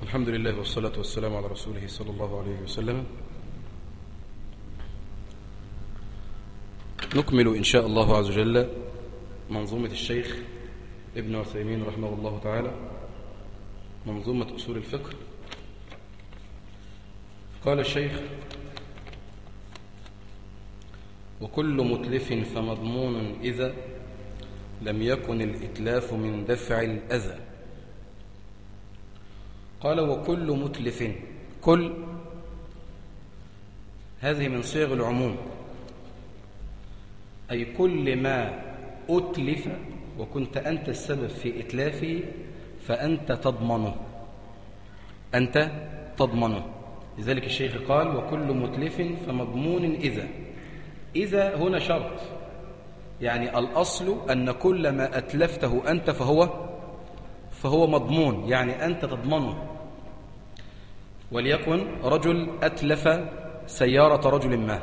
الحمد لله والصلاة والسلام على رسوله صلى الله عليه وسلم. نكمل إن شاء الله عز وجل منظومة الشيخ ابن عثيمين رحمه الله تعالى، منظومة أصول الفقه. قال الشيخ: وكل متلف فمضمون إذا لم يكن الإتلاف من دفع الأذى. قال: وكل متلف، كل هذه من صيغ العموم، أي كل ما أتلف وكنت أنت السبب في إتلافه فأنت تضمنه، أنت تضمنه. لذلك الشيخ قال: وكل متلف فمضمون إذا هنا شرط، يعني الأصل أن كل ما أتلفته أنت فهو مضمون، يعني أنت تضمنه. وليكن رجل أتلف سيارة رجل ما،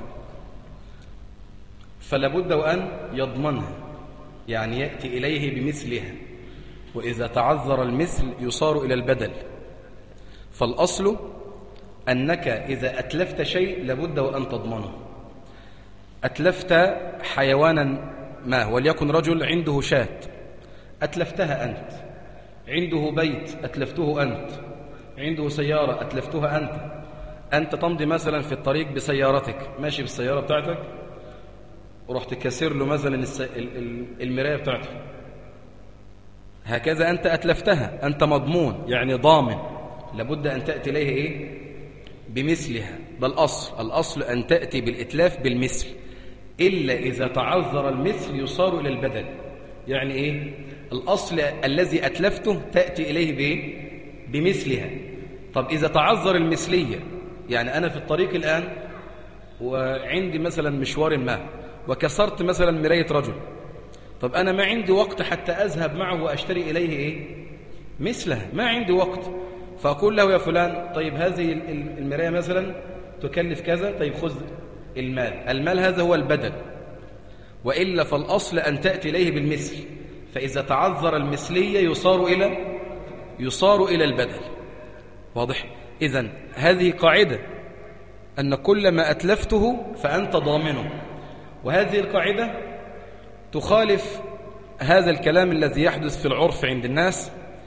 فلابد وأن يضمنها، يعني يأتي إليه بمثلها، وإذا تعذر المثل يصار إلى البدل. فالأصل أنك إذا أتلفت شيء لابد وأن تضمنه. أتلفت حيوانا ما، وليكن رجل عنده شاة أتلفتها أنت، عنده بيت أتلفته أنت، عنده سيارة أتلفتها أنت تمضي مثلا في الطريق بسيارتك، ماشي بالسيارة بتاعتك ورحت كسر له مثلا المراية بتاعته، هكذا أنت أتلفتها، أنت مضمون يعني ضامن، لابد أن تأتي إليه إيه؟ بمثلها. ده الأصل أن تأتي بالإتلاف بالمثل، إلا إذا تعذر المثل يصار إلى البدل. يعني إيه؟ الأصل الذي أتلفته تأتي إليه بإيه؟ بمثلها. طب إذا تعذر المثلية، يعني أنا في الطريق الآن وعندي مثلا مشوار ما وكسرت مثلا مراية رجل، طب أنا ما عندي وقت حتى أذهب معه وأشتري إليه إيه؟ مثلها، ما عندي وقت، فأقول له: يا فلان، طيب هذه المراية مثلا تكلف كذا، طيب خذ المال هذا هو البدل. وإلا فالأصل أن تأتي إليه بالمثل، فإذا تعذر المثلية يصار إلى البدل. واضح؟ إذن هذه قاعدة، أن كل ما أتلفته فأنت ضامنه. وهذه القاعدة تخالف هذا الكلام الذي يحدث في العرف عند الناس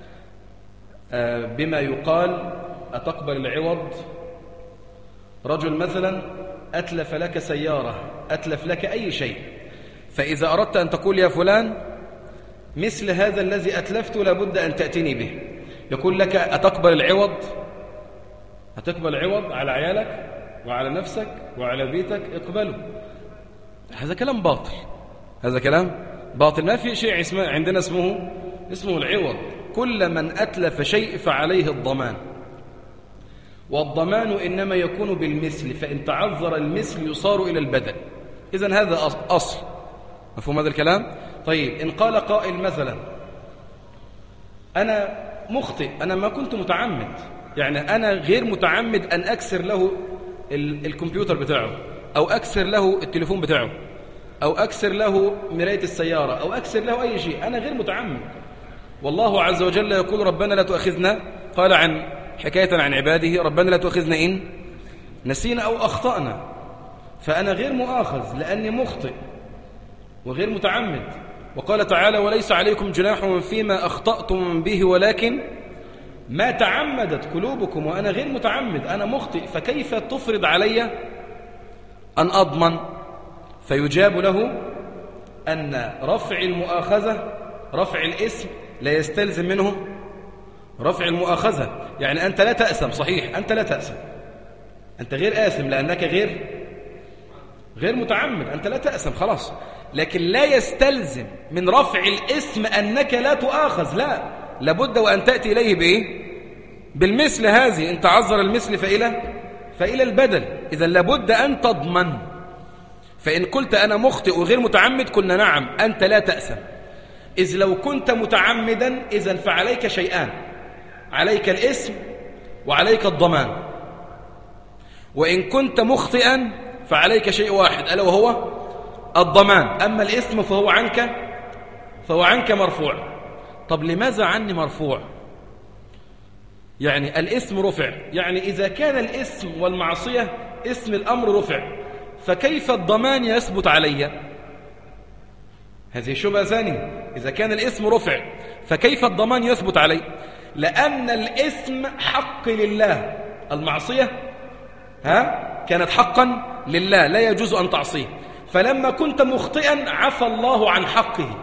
بما يقال: أتقبل العوض؟ رجل مثلا أتلف لك سيارة، أتلف لك أي شيء، فإذا أردت أن تقول: يا فلان، مثل هذا الذي أتلفته لابد أن تأتيني به، يقول لك: أتقبل العوض؟ هتقبل عوض على عيالك وعلى نفسك وعلى بيتك؟ اقبله. هذا كلام باطل، هذا كلام باطل. ما في شيء عندنا اسمه العوض. كل من أتلف شيء فعليه الضمان، والضمان إنما يكون بالمثل، فإن تعذر المثل يصار إلى البدل. إذن هذا أصل. مفهوم هذا الكلام؟ طيب، إن قال قائل مثلا: أنا مخطئ، أنا ما كنت متعمد، يعني أنا غير متعمد أن أكسر له الكمبيوتر بتاعه، أو أكسر له التليفون بتاعه، أو أكسر له مراية السيارة، أو أكسر له أي شيء، أنا غير متعمد. والله عز وجل يقول: ربنا لا تؤاخذنا، قال حكاية عن عباده: ربنا لا تؤاخذنا إن نسينا أو أخطأنا. فأنا غير مؤاخذ لأني مخطئ وغير متعمد. وقال تعالى: وليس عليكم جناح فيما أخطأتم به ولكن ما تعمدت قلوبكم. وأنا غير متعمد، أنا مخطئ، فكيف تفرض علي أن أضمن؟ فيجاب له أن رفع المؤاخذة، رفع الاسم، لا يستلزم منه رفع المؤاخذة. يعني أنت لا تأسم، صحيح، أنت لا تأسم، أنت غير آثم لأنك غير متعمد، أنت لا تأسم خلاص، لكن لا يستلزم من رفع الاسم أنك لا تؤاخذ، لا، لابد وأن تأتي إليه بإيه؟ بالمثل. هذه إن تعذر المثل فإلى البدل. إذا لابد أن تضمن. فإن قلت أنا مخطئ وغير متعمد قلنا: نعم، أنت لا تأسم. إذ لو كنت متعمدا إذن فعليك شيئان: عليك الاسم وعليك الضمان. وإن كنت مخطئا فعليك شيء واحد، ألا وهو الضمان. أما الاسم فهو عنك مرفوع. طب لماذا عني مرفوع؟ يعني الاسم رفع، يعني إذا كان الاسم والمعصية اسم الأمر رفع، فكيف الضمان يثبت علي؟ هذه شبهة ثانية. إذا كان الاسم رفع فكيف الضمان يثبت علي؟ لأن الاسم حق لله، المعصية كانت حقا لله لا يجوز أن تعصيه، فلما كنت مخطئا عفى الله عن حقه،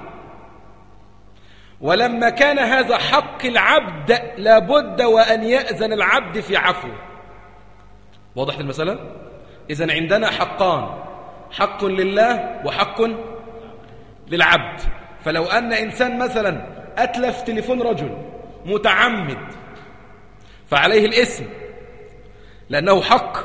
ولما كان هذا حق العبد لابد وأن يأذن العبد في عفوه. واضح المسألة؟ إذن عندنا حقان، حق لله وحق للعبد. فلو أن إنسان مثلا أتلف تليفون رجل متعمد فعليه الإثم، لأنه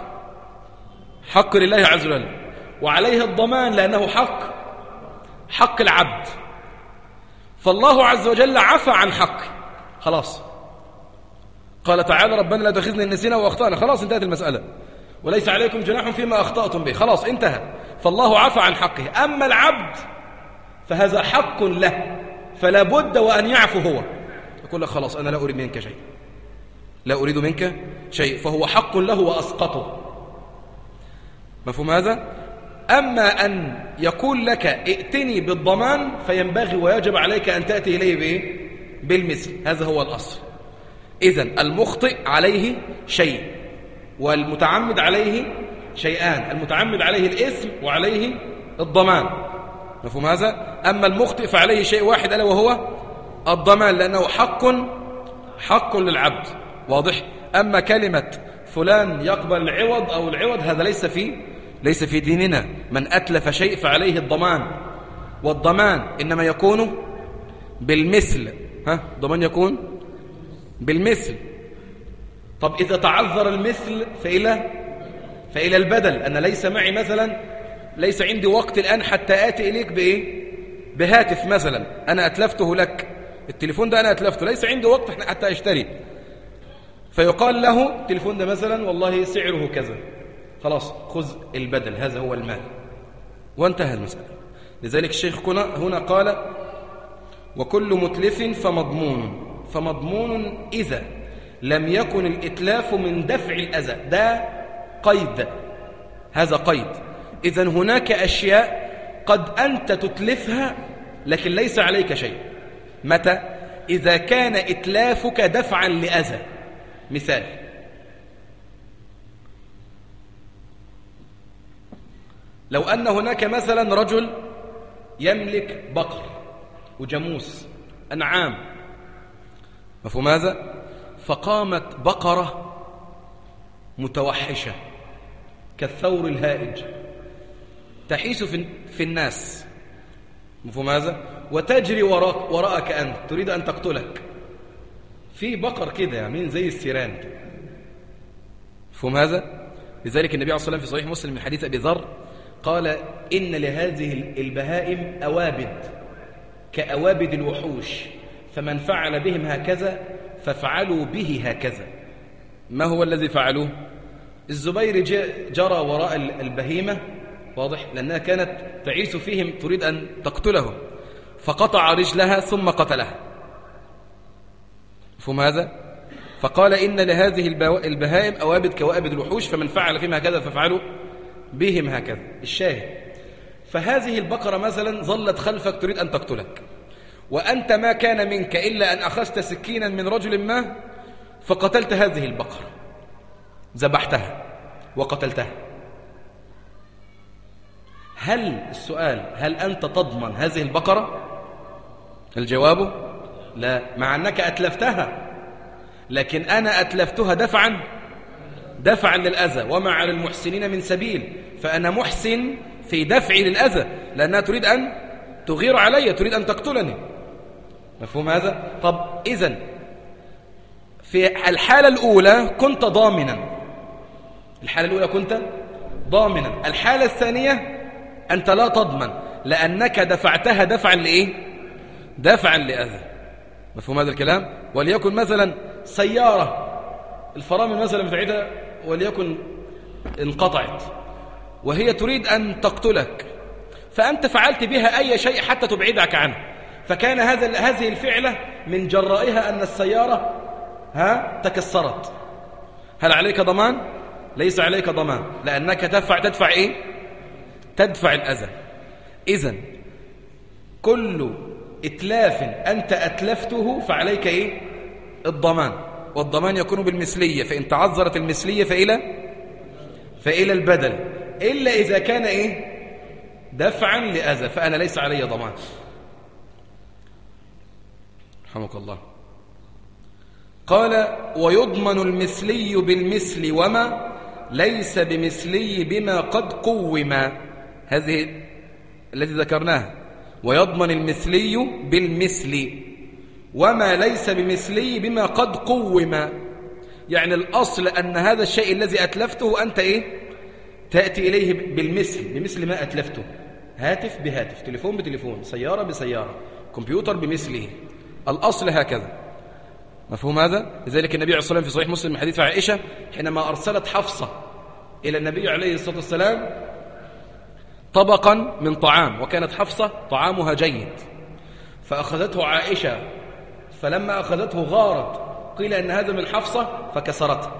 حق لله عز وجل، وعليه الضمان لأنه حق العبد. فالله عز وجل عفى عن حقه، خلاص. قال تعالى ربنا لا تؤاخذنا إن نسينا وأخطأنا، خلاص انتهت المسألة، وليس عليكم جناح فيما أخطأتم به، خلاص انتهى. فالله عفى عن حقه. أما العبد فهذا حق له، فلا بد وأن يعفو هو، يقول لك خلاص أنا لا أريد منك شيء، لا أريد منك شيء، فهو حق له وأسقطه. مفهوم هذا؟ أما أن يقول لك ائتني بالضمان فينبغي ويجب عليك أن تأتي إليه بإيه؟ بالمثل، هذا هو الأصل. إذن المخطئ عليه شيء والمتعمد عليه شيئان، المتعمد عليه الإثم وعليه الضمان. مفهوم هذا؟ أما المخطئ فعليه شيء واحد ألا وهو الضمان، لأنه حق للعبد. واضح؟ أما كلمة فلان يقبل العوض أو العوض هذا ليس في ديننا. من أتلف شيء فعليه الضمان، والضمان إنما يكون بالمثل. الضمان يكون بالمثل. طب إذا تعذر المثل فإلى البدل. أنا ليس معي مثلا، ليس عندي وقت الآن حتى آتي إليك بهاتف مثلا، أنا أتلفته لك، التليفون ده أنا أتلفته، ليس عندي وقت حتى أشتري، فيقال له التليفون ده مثلا والله سعره كذا، خلاص خذ البدل، هذا هو المال، وانتهى المسألة. لذلك الشيخ هنا قال وكل متلف فمضمون إذا لم يكن الإتلاف من دفع الأذى. ده قيد، هذا قيد. إذن هناك أشياء قد أنت تتلفها لكن ليس عليك شيء. متى؟ إذا كان إتلافك دفعا لأذى. مثال: لو أن هناك مثلا رجل يملك بقر وجاموس، أنعام، مفهوم هذا؟ فقامت بقرة متوحشة كالثور الهائج تحيس في الناس، مفهوم هذا؟ وتجري وراءك أنت تريد أن تقتلك. في بقر كده يعني زي السيران، مفهوم هذا؟ لذلك النبي عليه الصلاة والسلام في صحيح مسلم من حديث أبي ذر قال إن لهذه البهائم أوابد كأوابد الوحوش، فمن فعل بهم هكذا فافعلوا به هكذا. ما هو الذي فعلوه؟ الزبير جرى وراء البهيمة، واضح، لأنها كانت تعيس فيهم تريد أن تقتلهم، فقطع رجلها ثم قتلها، مفهوم هذا؟ فقال إن لهذه البهائم أوابد كوابد الوحوش، فمن فعل فيهم هكذا فافعلوا بهم هكذا. الشاهد، فهذه البقرة مثلا ظلت خلفك تريد أن تقتلك، وأنت ما كان منك إلا أن أخذت سكينا من رجل ما فقتلت هذه البقرة، ذبحتها وقتلتها. هل أنت تضمن هذه البقرة؟ الجواب لا، مع أنك أتلفتها، لكن أنا أتلفتها دفعا للأذى، وما على المحسنين من سبيل، فأنا محسن في دفعي للأذى لأنها تريد أن تغير علي، تريد أن تقتلني، مفهوم هذا؟ طب إذن في الحالة الأولى كنت ضامنا، الحالة الثانية أنت لا تضمن لأنك دفعتها دفعا لإيه؟ دفعا لأذى، مفهوم هذا الكلام؟ وليكن مثلا سيارة الفرامل مثلا بتاعتها وليكن انقطعت وهي تريد أن تقتلك، فأنت فعلت بها أي شيء حتى تبعدك عنها، فكان هذه الفعلة من جرائها أن السيارة تكسرت، هل عليك ضمان؟ ليس عليك ضمان، لأنك تدفع إيه؟ تدفع الأذى. إذن كل إتلاف أنت أتلفته فعليك إيه؟ الضمان، والضمان يكون بالمثلية، فإن تعذرت المثلية فإلى البدل، إلا إذا كان إيه؟ دفعا لأذى، فأنا ليس علي ضمان. رحمك الله. قال ويضمن المثلي بالمثل وما ليس بمثلي بما قد قوما، هذه التي ذكرناها، ويضمن المثلي بالمثل وما ليس بمثلي بما قد قوما، يعني الأصل أن هذا الشيء الذي أتلفته أنت إيه؟ تأتي إليه بمثل ما أتلفته، هاتف بهاتف، تليفون بتليفون، سيارة بسيارة، كمبيوتر بمثله، الأصل هكذا. مفهوم هذا؟ لذلك النبي عليه الصلاة والسلام في صحيح مسلم من حديث عائشة حينما أرسلت حفصة إلى النبي عليه الصلاة والسلام طبقا من طعام، وكانت حفصة طعامها جيد، فأخذته عائشة، فلما أخذته غارت، قيل أن هذا من حفصة فكسرته.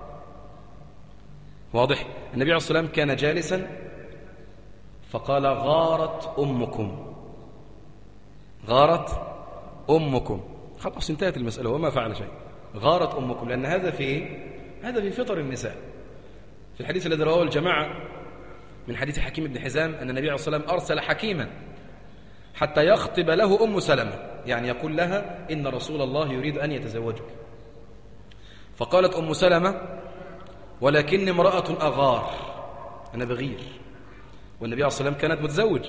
واضح؟ النبي عليه الصلاة والسلام كان جالسا فقال غارت أمكم، غارت أمكم، خلاص انتهت المسألة وما فعل شيء، غارت أمكم، لأن هذا في إيه؟ هذا في فطر النساء. في الحديث الذي رواه الجماعة من حديث حكيم بن حزام أن النبي عليه الصلاة والسلام أرسل حكيما حتى يخطب له أم سلمة، يعني يقول لها إن رسول الله يريد أن يتزوجك. فقالت أم سلمة ولكن امرأة أغار، أنا بغير، والنبي عليه الصلاة والسلام كانت متزوج.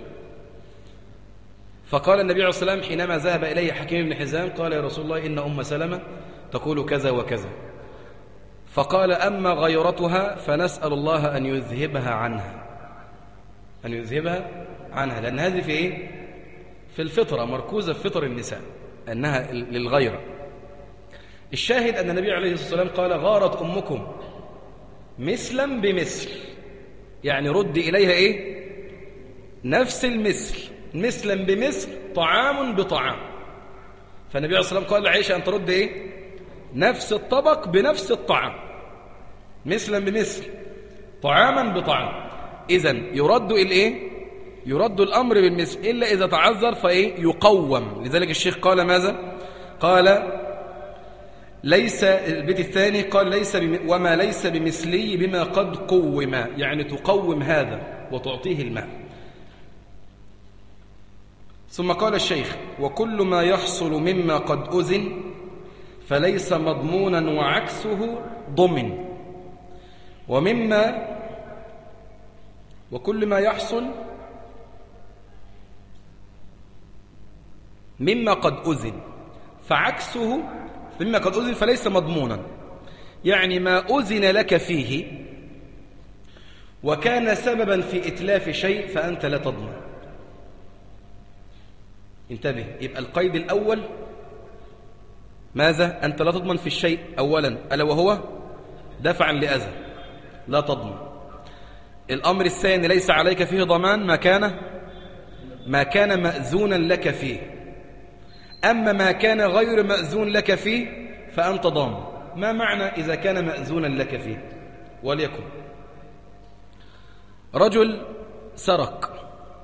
فقال النبي عليه الصلاة والسلام حينما ذهب إليه حكيم بن حزام قال يا رسول الله إن أم سلمة تقول كذا وكذا. فقال أما غيرتها فنسأل الله أن يذهبها عنها، أن يذهبها عنها، لأن هذه في إيه؟ في الفطرة، مركوزة في فطر النساء أنها للغيرة. الشاهد أن النبي عليه الصلاة والسلام قال غارت أمكم مثلا بمثل، يعني رد إليها إيه؟ نفس المثل، مثلا بمثل، طعام بطعام. فالنبي عليه الصلاة والسلام قال لعائشة أن ترد إيه؟ نفس الطبق بنفس الطعام، مثلا بمثل، طعاما بطعام. إذن يرد الإيه؟ يرد الأمر بالمثل، إلا إذا تعذر فإيه؟ يقوم. لذلك الشيخ قال ماذا؟ قال ليس، البيت الثاني قال ليس وما ليس بمثلي بما قد قوم، يعني تقوم هذا وتعطيه الماء. ثم قال الشيخ وكل ما يحصل مما قد أذن فليس مضمونا وعكسه ضمن، وكل ما يحصل مما قد أذن فعكسه مما قد أذن فليس مضمونا، يعني ما أذن لك فيه وكان سببا في إتلاف شيء فأنت لا تضمن. انتبه، يبقى القيد الأول ماذا؟ أنت لا تضمن في الشيء أولا، ألا وهو دفعا لأذى، لا تضمن. الأمر الثاني ليس عليك فيه ضمان ما كان مأذونا لك فيه، أما ما كان غير مأذون لك فيه فأنت ضامن. ما معنى إذا كان مأذونا لك فيه؟ وليكن رجل سرق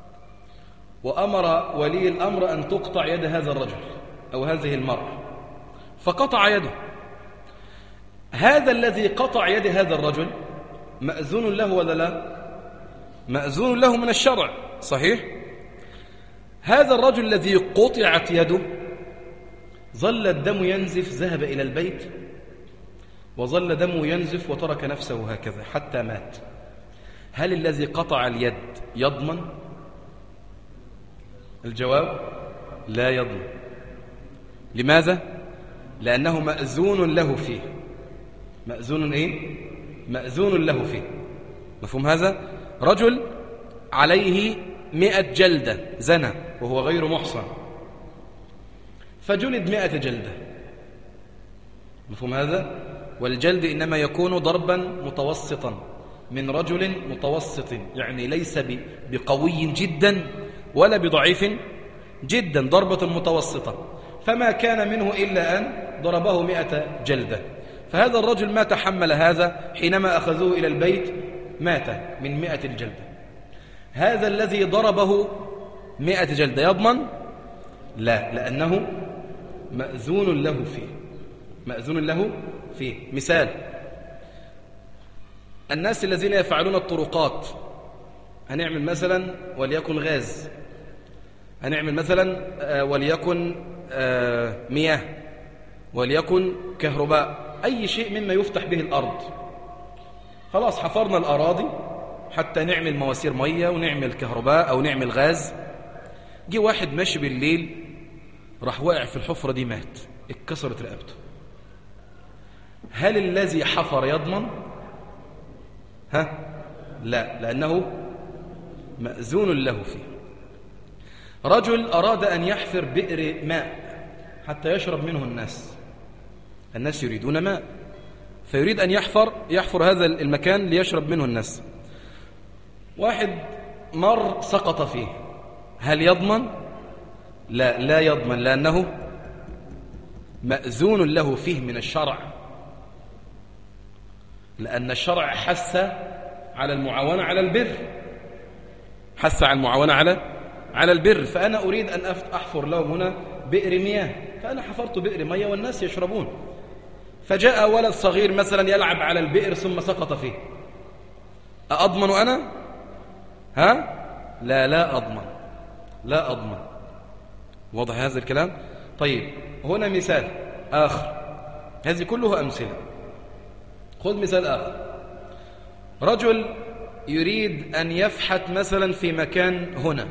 وأمر ولي الأمر أن تقطع يد هذا الرجل أو هذه المرأة، فقطع يده. هذا الذي قطع يد هذا الرجل مأذون له ولا لا؟ مأذون له من الشرع، صحيح؟ هذا الرجل الذي قطعت يده ظل الدم ينزف، ذهب إلى البيت وظل دمه ينزف وترك نفسه هكذا حتى مات. هل الذي قطع اليد يضمن؟ الجواب لا يضمن. لماذا؟ لأنه مأذون له فيه. مأذون إيه؟ مأذون له فيه. مفهوم هذا؟ رجل عليه 100 جلدة، زنى وهو غير محصن، فجلد 100 جلدة. مفهوم هذا؟ والجلد إنما يكون ضربا متوسطا من رجل متوسط، يعني ليس بقوي جدا ولا بضعيف جدا، ضربة متوسطة. فما كان منه إلا أن ضربه 100 جلدة. فهذا الرجل ما تحمل هذا، حينما أخذوه إلى البيت مات من 100 الجلدة. هذا الذي ضربه 100 جلدة يضمن؟ لا، لأنه مأذون له فيه، مأذون له فيه. مثال: الناس الذين يفعلون الطرقات، هنعمل مثلا وليكن غاز، هنعمل مثلا وليكن مياه، وليكن كهرباء، أي شيء مما يفتح به الأرض. خلاص حفرنا الأراضي حتى نعمل مواسير مية ونعمل كهرباء أو نعمل غاز. جه واحد ماشي بالليل راح واقع في الحفرة دي، مات، اتكسرت رقبته. هل الذي حفر يضمن؟ لا، لأنه مأذون له فيه. رجل أراد أن يحفر بئر ماء حتى يشرب منه الناس يريدون ماء، فيريد أن يحفر هذا المكان ليشرب منه الناس. واحد مر سقط فيه، هل يضمن؟ لا يضمن، لأنه مأذون له فيه من الشرع، لأن الشرع حث على المعاونة على البر، حث على المعاونة على البر. فأنا أريد أن أحفر لهم هنا بئر مياه، فأنا حفرت بئر مياه والناس يشربون. فجاء ولد صغير مثلا يلعب على البئر ثم سقط فيه، أضمن أنا؟ لا أضمن. واضح هذا الكلام؟ طيب هنا مثال آخر، هذه كلها أمثلة. خذ مثال آخر. رجل يريد أن يفحت مثلا في مكان هنا.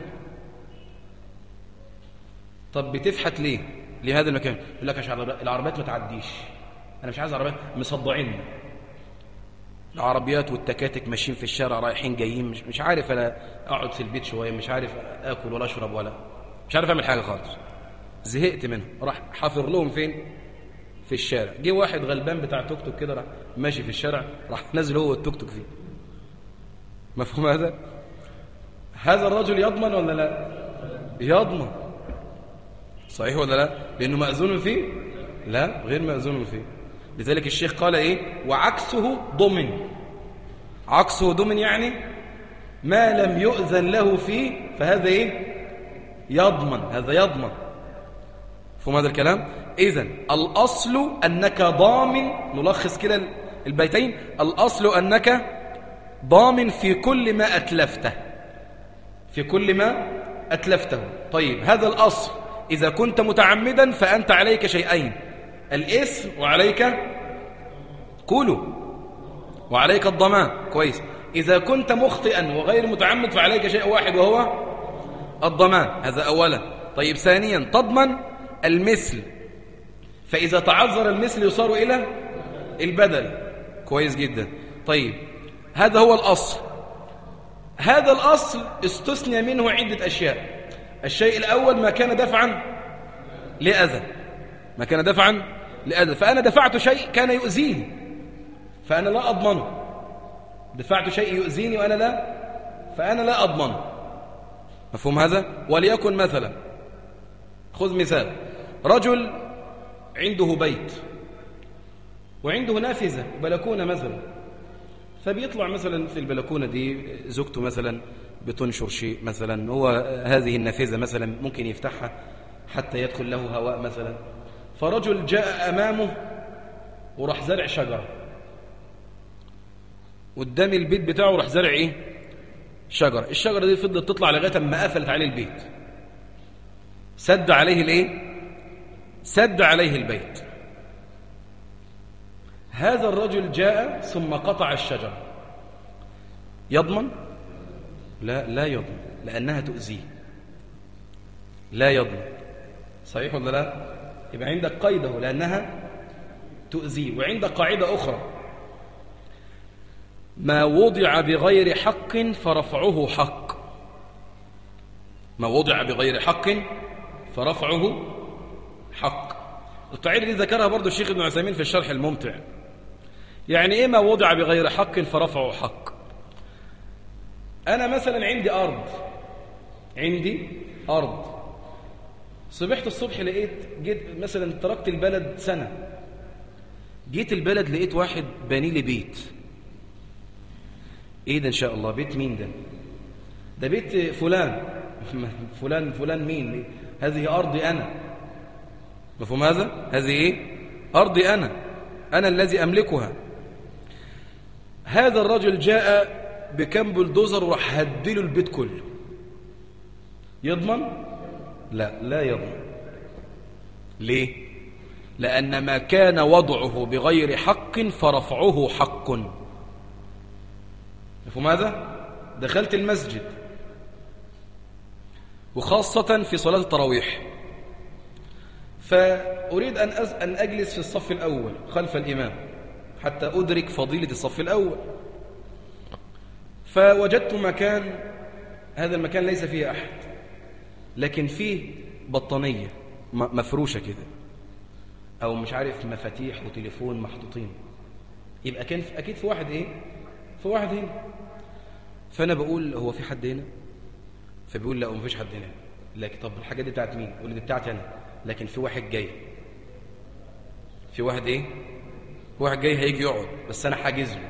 طب بتفحت ليه لهذا المكان؟ يقول لك عشان العربيات ما تعديش. أنا مش عايز عربيات مصدعين، العربيات والتكاتك ماشيين في الشارع رايحين جايين، مش عارف أنا أقعد في البيت شوية، مش عارف أكل ولا أشرب ولا مش عارف أعمل حاجة خالص، زهقت منهم. راح حافر لهم فين؟ في الشارع. جه واحد غلبان بتاع توك توك كده، راح ماشي في الشارع، راح نزل هو التوك توك فيه. مفهوم هذا؟ هذا الرجل يضمن ولا لا؟ يضمن. صحيح ولا لا؟ لأنه مأذون فيه؟ لا، غير مأذون فيه. لذلك الشيخ قال إيه؟ وعكسه ضمن. عكسه ضمن يعني ما لم يؤذن له فيه فهذا إيه؟ يضمن، هذا يضمن. فهم هذا الكلام؟ إذن الأصل أنك ضامن، نلخص كده البيتين، الأصل أنك ضامن في كل ما أتلفته، في كل ما أتلفته. طيب هذا الأصل، إذا كنت متعمدا فأنت عليك شيئين، الإثم وعليك وعليك الضمان. كويس. إذا كنت مخطئا وغير متعمد فعليك شيء واحد وهو الضمان، هذا أولا. طيب ثانيا تضمن المثل، فإذا تعذر المثل يصار إلى البدل. كويس جدا. طيب هذا هو الأصل. هذا الأصل استثنى منه عدة أشياء. الشيء الأول ما كان دفعا لأذى، ما كان دفعا لأذى، فأنا دفعت شيء كان يؤذيني فأنا لا أضمنه. دفعت شيء يؤذيني فأنا لا أضمنه. مفهوم هذا؟ وليكن مثلا، خذ مثال، رجل عنده بيت وعنده نافذة بلكونة مثلا، فبيطلع مثلا في البلكونة دي زوجته مثلا بتنشر شيء مثلا، هو هذه النافذة مثلا ممكن يفتحها حتى يدخل له هواء مثلا. فرجل جاء أمامه وراح زرع شجرة قدام البيت بتاعه، راح زرع إيه؟ شجرة. الشجرة دي فضلت تطلع لغاية ما قفلت عليه البيت، سد عليه الإيه؟ سد عليه البيت. هذا الرجل جاء ثم قطع الشجرة، يضمن؟ لا يضمن، لأنها تؤذيه، لا يضمن. صحيح ولا لا؟ يبقى عندك قيده لأنها تؤذيه. وعندك قاعدة أخرى، ما وضع بغير حق فرفعه حق. ما وضع بغير حق فرفعه حق. القاعدة دي ذكرها برضو الشيخ ابن عثيمين في الشرح الممتع. يعني إيه ما وضع بغير حق فرفعه حق؟ أنا مثلا عندي أرض صبحت الصبح جيت مثلا تركت البلد سنة، جيت البلد لقيت واحد باني لي بيت. ايه ده؟ ان شاء الله بيت مين ده؟ ده بيت فلان. فلان مين؟ هذه أرضي أنا. مفهوم هذا؟ هذه ايه؟ أرضي أنا الذي أملكها. هذا الرجل جاء بكم بلدوزر وراح هدله البيت كله. يضمن؟ لا يضمن. ليه؟ لأن ما كان وضعه بغير حق فرفعه حق. مفهوم هذا؟ دخلت المسجد وخاصة في صلاة التراويح، فأريد أن أجلس في الصف الأول خلف الإمام حتى أدرك فضيلة الصف الأول. فوجدت مكان، هذا المكان ليس فيه أحد، لكن فيه بطانية مفروشة كده، أو مش عارف مفاتيح وتليفون محطوطين، يبقى كان أكيد في واحد في واحد هنا. فأنا بقول هو في حد هنا؟ فبيقول لا مفيش حد هنا. لكن طب الحاجة دي بتاعت مين؟ يقول لي دي بتاعتي أنا، لكن في واحد جاي. في واحد في واحد جاي هيجي يقعد، بس أنا حاجز له.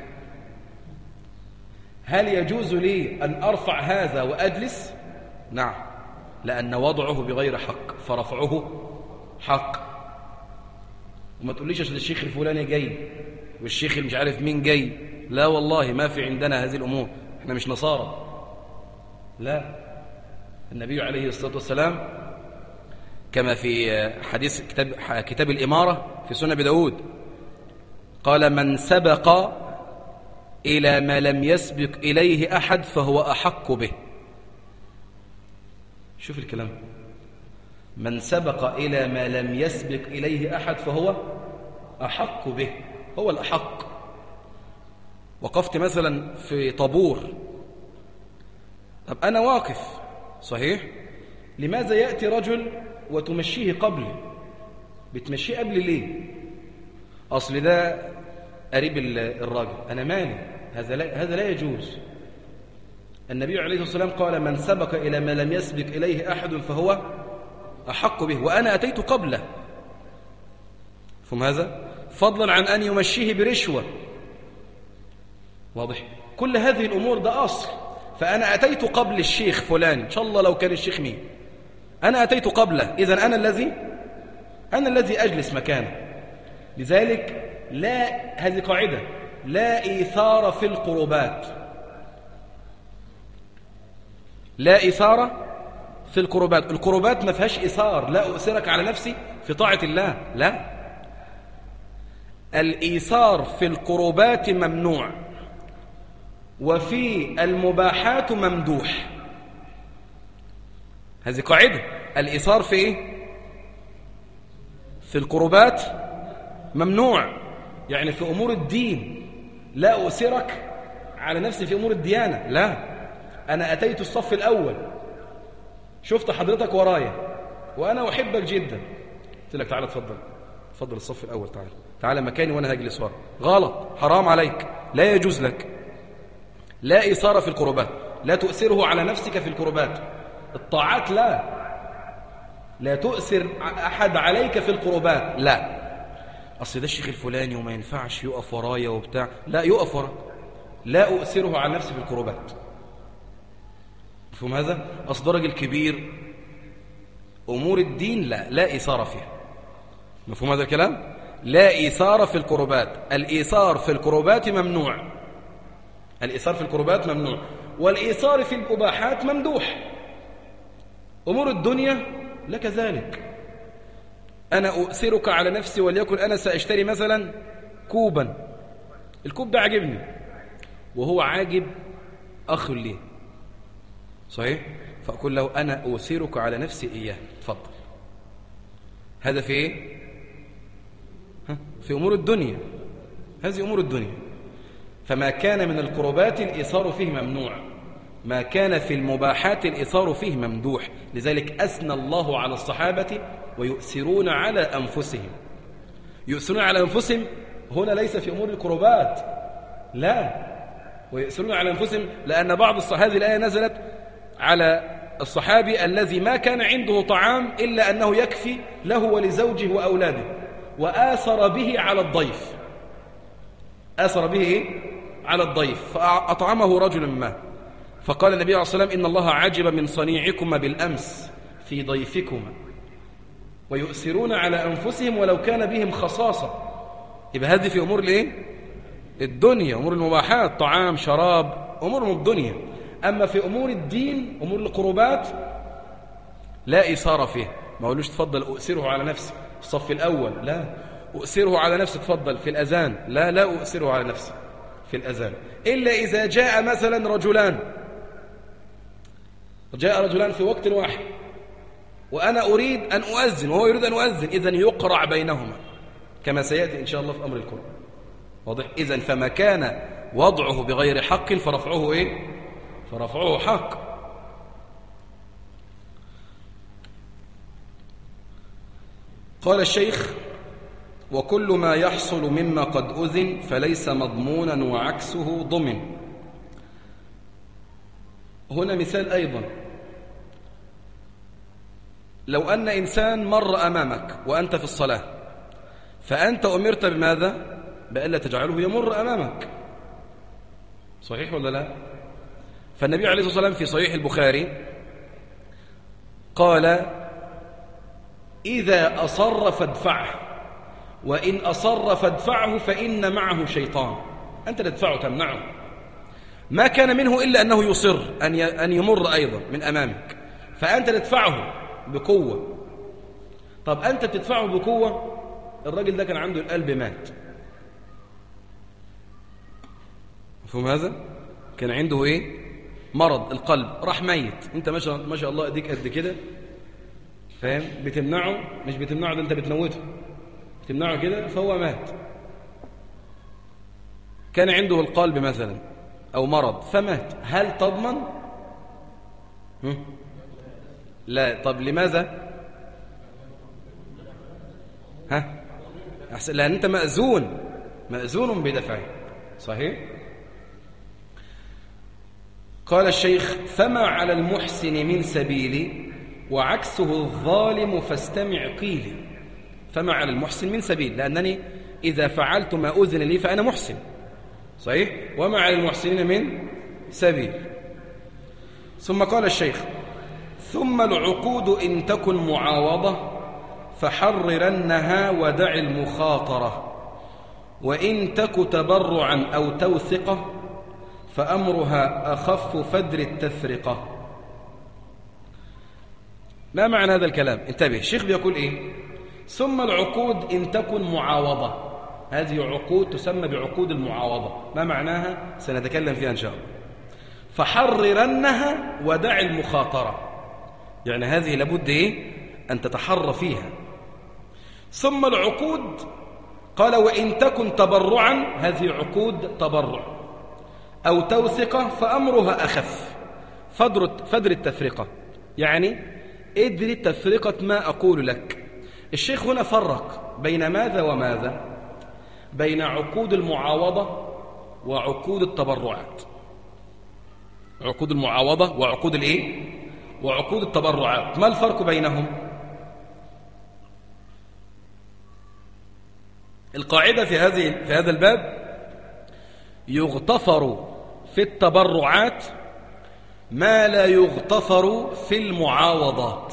هل يجوز لي أن أرفع هذا وأجلس؟ نعم، لأن وضعه بغير حق فرفعه حق. وما تقوليش عشان الشيخ الفلاني جاي والشيخ مش عارف مين جاي. لا والله ما في عندنا هذه الأمور، احنا مش نصارى. لا، النبي عليه الصلاة والسلام كما في حديث كتاب الإمارة في سنن أبي داود قال: من سبق إلى ما لم يسبق إليه أحد فهو أحق به. شوف الكلام، من سبق إلى ما لم يسبق إليه أحد فهو أحق به، هو الأحق. وقفت مثلا في طابور، طب أنا واقف صحيح، لماذا يأتي رجل وتمشيه قبلي؟ بتمشيه قبلي ليه؟ أصل ده قريب الراجل، أنا مالي، هذا لا يجوز. النبي عليه الصلاة والسلام قال: من سبق إلى ما لم يسبق إليه أحد فهو أحق به، وأنا أتيت قبله. فهم هذا؟ فضلا عن أن يمشيه برشوة. واضح؟ كل هذه الأمور ده أصل. فأنا أتيت قبل الشيخ فلان، إن شاء الله لو كان الشيخ مين، أنا أتيت قبله، إذن أنا الذي أجلس مكانه. لذلك هذه قاعدة: لا إيثار في القربات. لا إيثار في القربات. القربات ما فيهاش إيثار، لا أؤثرك على نفسي في طاعة الله، لا. الإيثار في القربات ممنوع، وفي المباحات ممدوح. هذه قاعدة. الإيثار في القربات ممنوع، يعني في أمور الدين لا أؤثرك على نفسي في أمور الديانة، لا. أنا أتيت الصف الأول، شفت حضرتك ورايا وأنا أحبك جدا، قلت لك تعالى تفضل الصف الأول، تعالى مكاني وأنا هجلس ورا. غلط، حرام عليك، لا يجوز لك. لا إيثار في القربات، لا تؤثره على نفسك في القربات. الطاعات لا تؤثر أحد عليك في القربات، لا. أصل ده الشيخ الفلاني وما ينفعش يقف ورايا وبتاع، لا يقف وراك، لا أؤثره على نفسي في القربات. مفهوم هذا؟ أصل راجل كبير، أمور الدين لا إيثار فيها. مفهوم هذا الكلام؟ لا إيثار في القربات. الإيثار في القربات ممنوع. الإيثار في القربات ممنوع، والإيثار في الإباحات ممدوح. أمور الدنيا لك ذلك. أنا أؤثرك على نفسي، وليكن أنا سأشتري مثلا كوبا، الكوب ده عجبني وهو عاجب أخ لي، صحيح؟ فأقول له أنا أؤثرك على نفسي إياه، تفضل. هذا في في أمور الدنيا، هذه أمور الدنيا. فما كان من القربات الإيثار فيه ممنوع، ما كان في المباحات الإيثار فيه ممدوح. لذلك أثنى الله على الصحابة ويؤثرون على أنفسهم. يؤثرون على أنفسهم هنا ليس في أمور القربات، لا، ويؤثرون على أنفسهم لأن بعض هذه الآية نزلت على الصحابي الذي ما كان عنده طعام إلا أنه يكفي له ولزوجه وأولاده، وآثر به على الضيف، آثر به على الضيف، فأطعمه رجل ما، فقال النبي عليه الصلاة والسلام: إن الله عجب من صنيعكما بالأمس في ضيفكما، ويؤثرون على أنفسهم ولو كان بهم خصاصة. يبقى هذه في أمور الإيه؟ الدنيا، أمور المباحات، طعام شراب، أمور من الدنيا. أما في أمور الدين، أمور القربات، لا إثارة فيه. ما قولوش تفضل أؤثره على نفسي في الصف الأول، لا. أؤثره على نفسي تفضل في الأذان، لا، لا أؤثره على نفسي في الأذان، إلا إذا جاء مثلا رجلان، جاء رجلان في وقت واحد وأنا أريد أن أؤذن وهو يريد أن أؤذن، إذن يقرع بينهما كما سيأتي إن شاء الله في أمر القرآن. واضح؟ إذن فما كان وضعه بغير حق فرفعه إيه؟ فرفعه حق. قال الشيخ: وكل ما يحصل مما قد أذن فليس مضمونا وعكسه ضمن. هنا مثال أيضا: لو أن إنسان مر أمامك وأنت في الصلاة، فأنت أمرت بماذا؟ بألا تجعله يمر أمامك، صحيح ولا لا؟ فالنبي عليه الصلاة والسلام في صحيح البخاري قال: إذا أصر فادفعه، وإن أصر فادفعه فإن معه شيطان. أنت تدفعه، تمنعه. ما كان منه إلا أنه يصر أن يمر أيضا من أمامك، فأنت تدفعه بقوة. طب أنت تدفعه بقوة، الراجل ده كان عنده القلب مات، مفهوم هذا؟ كان عنده إيه؟ مرض القلب، راح ميت. أنت ما شاء الله أديك قد كده، فاهم؟ بتمنعه، مش بتمنعه ده أنت بتموته، بتمنعه كده فهو مات. كان عنده القلب مثلا أو مرض فمات، هل تضمن؟ لا. طب لماذا؟ لأن أنت مأذون بدفعه، صحيح؟ قال الشيخ: فما على المحسن من سبيل وعكسه الظالم فاستمع قيلي. فما على المحسن من سبيل، لأنني إذا فعلت ما أذن لي فأنا محسن، صحيح؟ وما على المحسنين من سبيل. ثم قال الشيخ: ثم العقود إن تكن معاوضة فحررنها ودع المخاطرة، وإن تك تبرعا أو توثقة فأمرها أخف فدر التفرقة. ما معنى هذا الكلام؟ انتبه، الشيخ بيقول إيه؟ ثم العقود إن تكن معاوضة، هذه عقود تسمى بعقود المعاوضة. ما معناها؟ سنتكلم فيها إن شاء الله. فحررنها ودع المخاطرة، يعني هذه لابد إيه؟ أن تتحرى فيها. ثم العقود قال: وإن تكن تبرعا، هذه عقود تبرع، أو توثقة فأمرها أخف فدر التفرقة، يعني ادري تفرقة ما أقول لك. الشيخ هنا فرق بين ماذا وماذا؟ بين عقود المعاوضة وعقود التبرعات. عقود المعاوضة وعقود الإيه؟ وعقود التبرعات. ما الفرق بينهم؟ القاعدة في هذا الباب: يغتفر في التبرعات ما لا يغتفر في المعاوضات.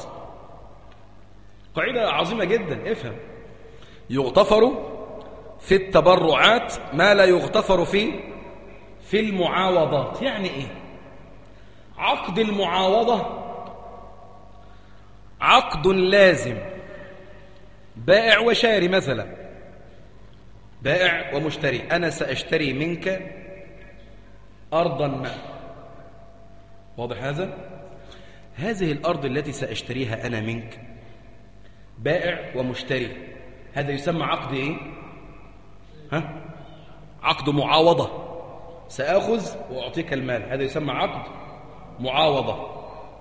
قاعدة عظيمة جدا، افهم. يغتفر في التبرعات ما لا يغتفر في المعاوضات. يعني ايه؟ عقد المعاوضة عقد لازم، بائع وشاري مثلا، بائع ومشتري. أنا سأشتري منك أرضا ما، واضح هذا؟ هذه الأرض التي سأشتريها أنا منك، بائع ومشتري، هذا يسمى عقد إيه؟ عقد معاوضة. سأخذ وأعطيك المال، هذا يسمى عقد معاوضة.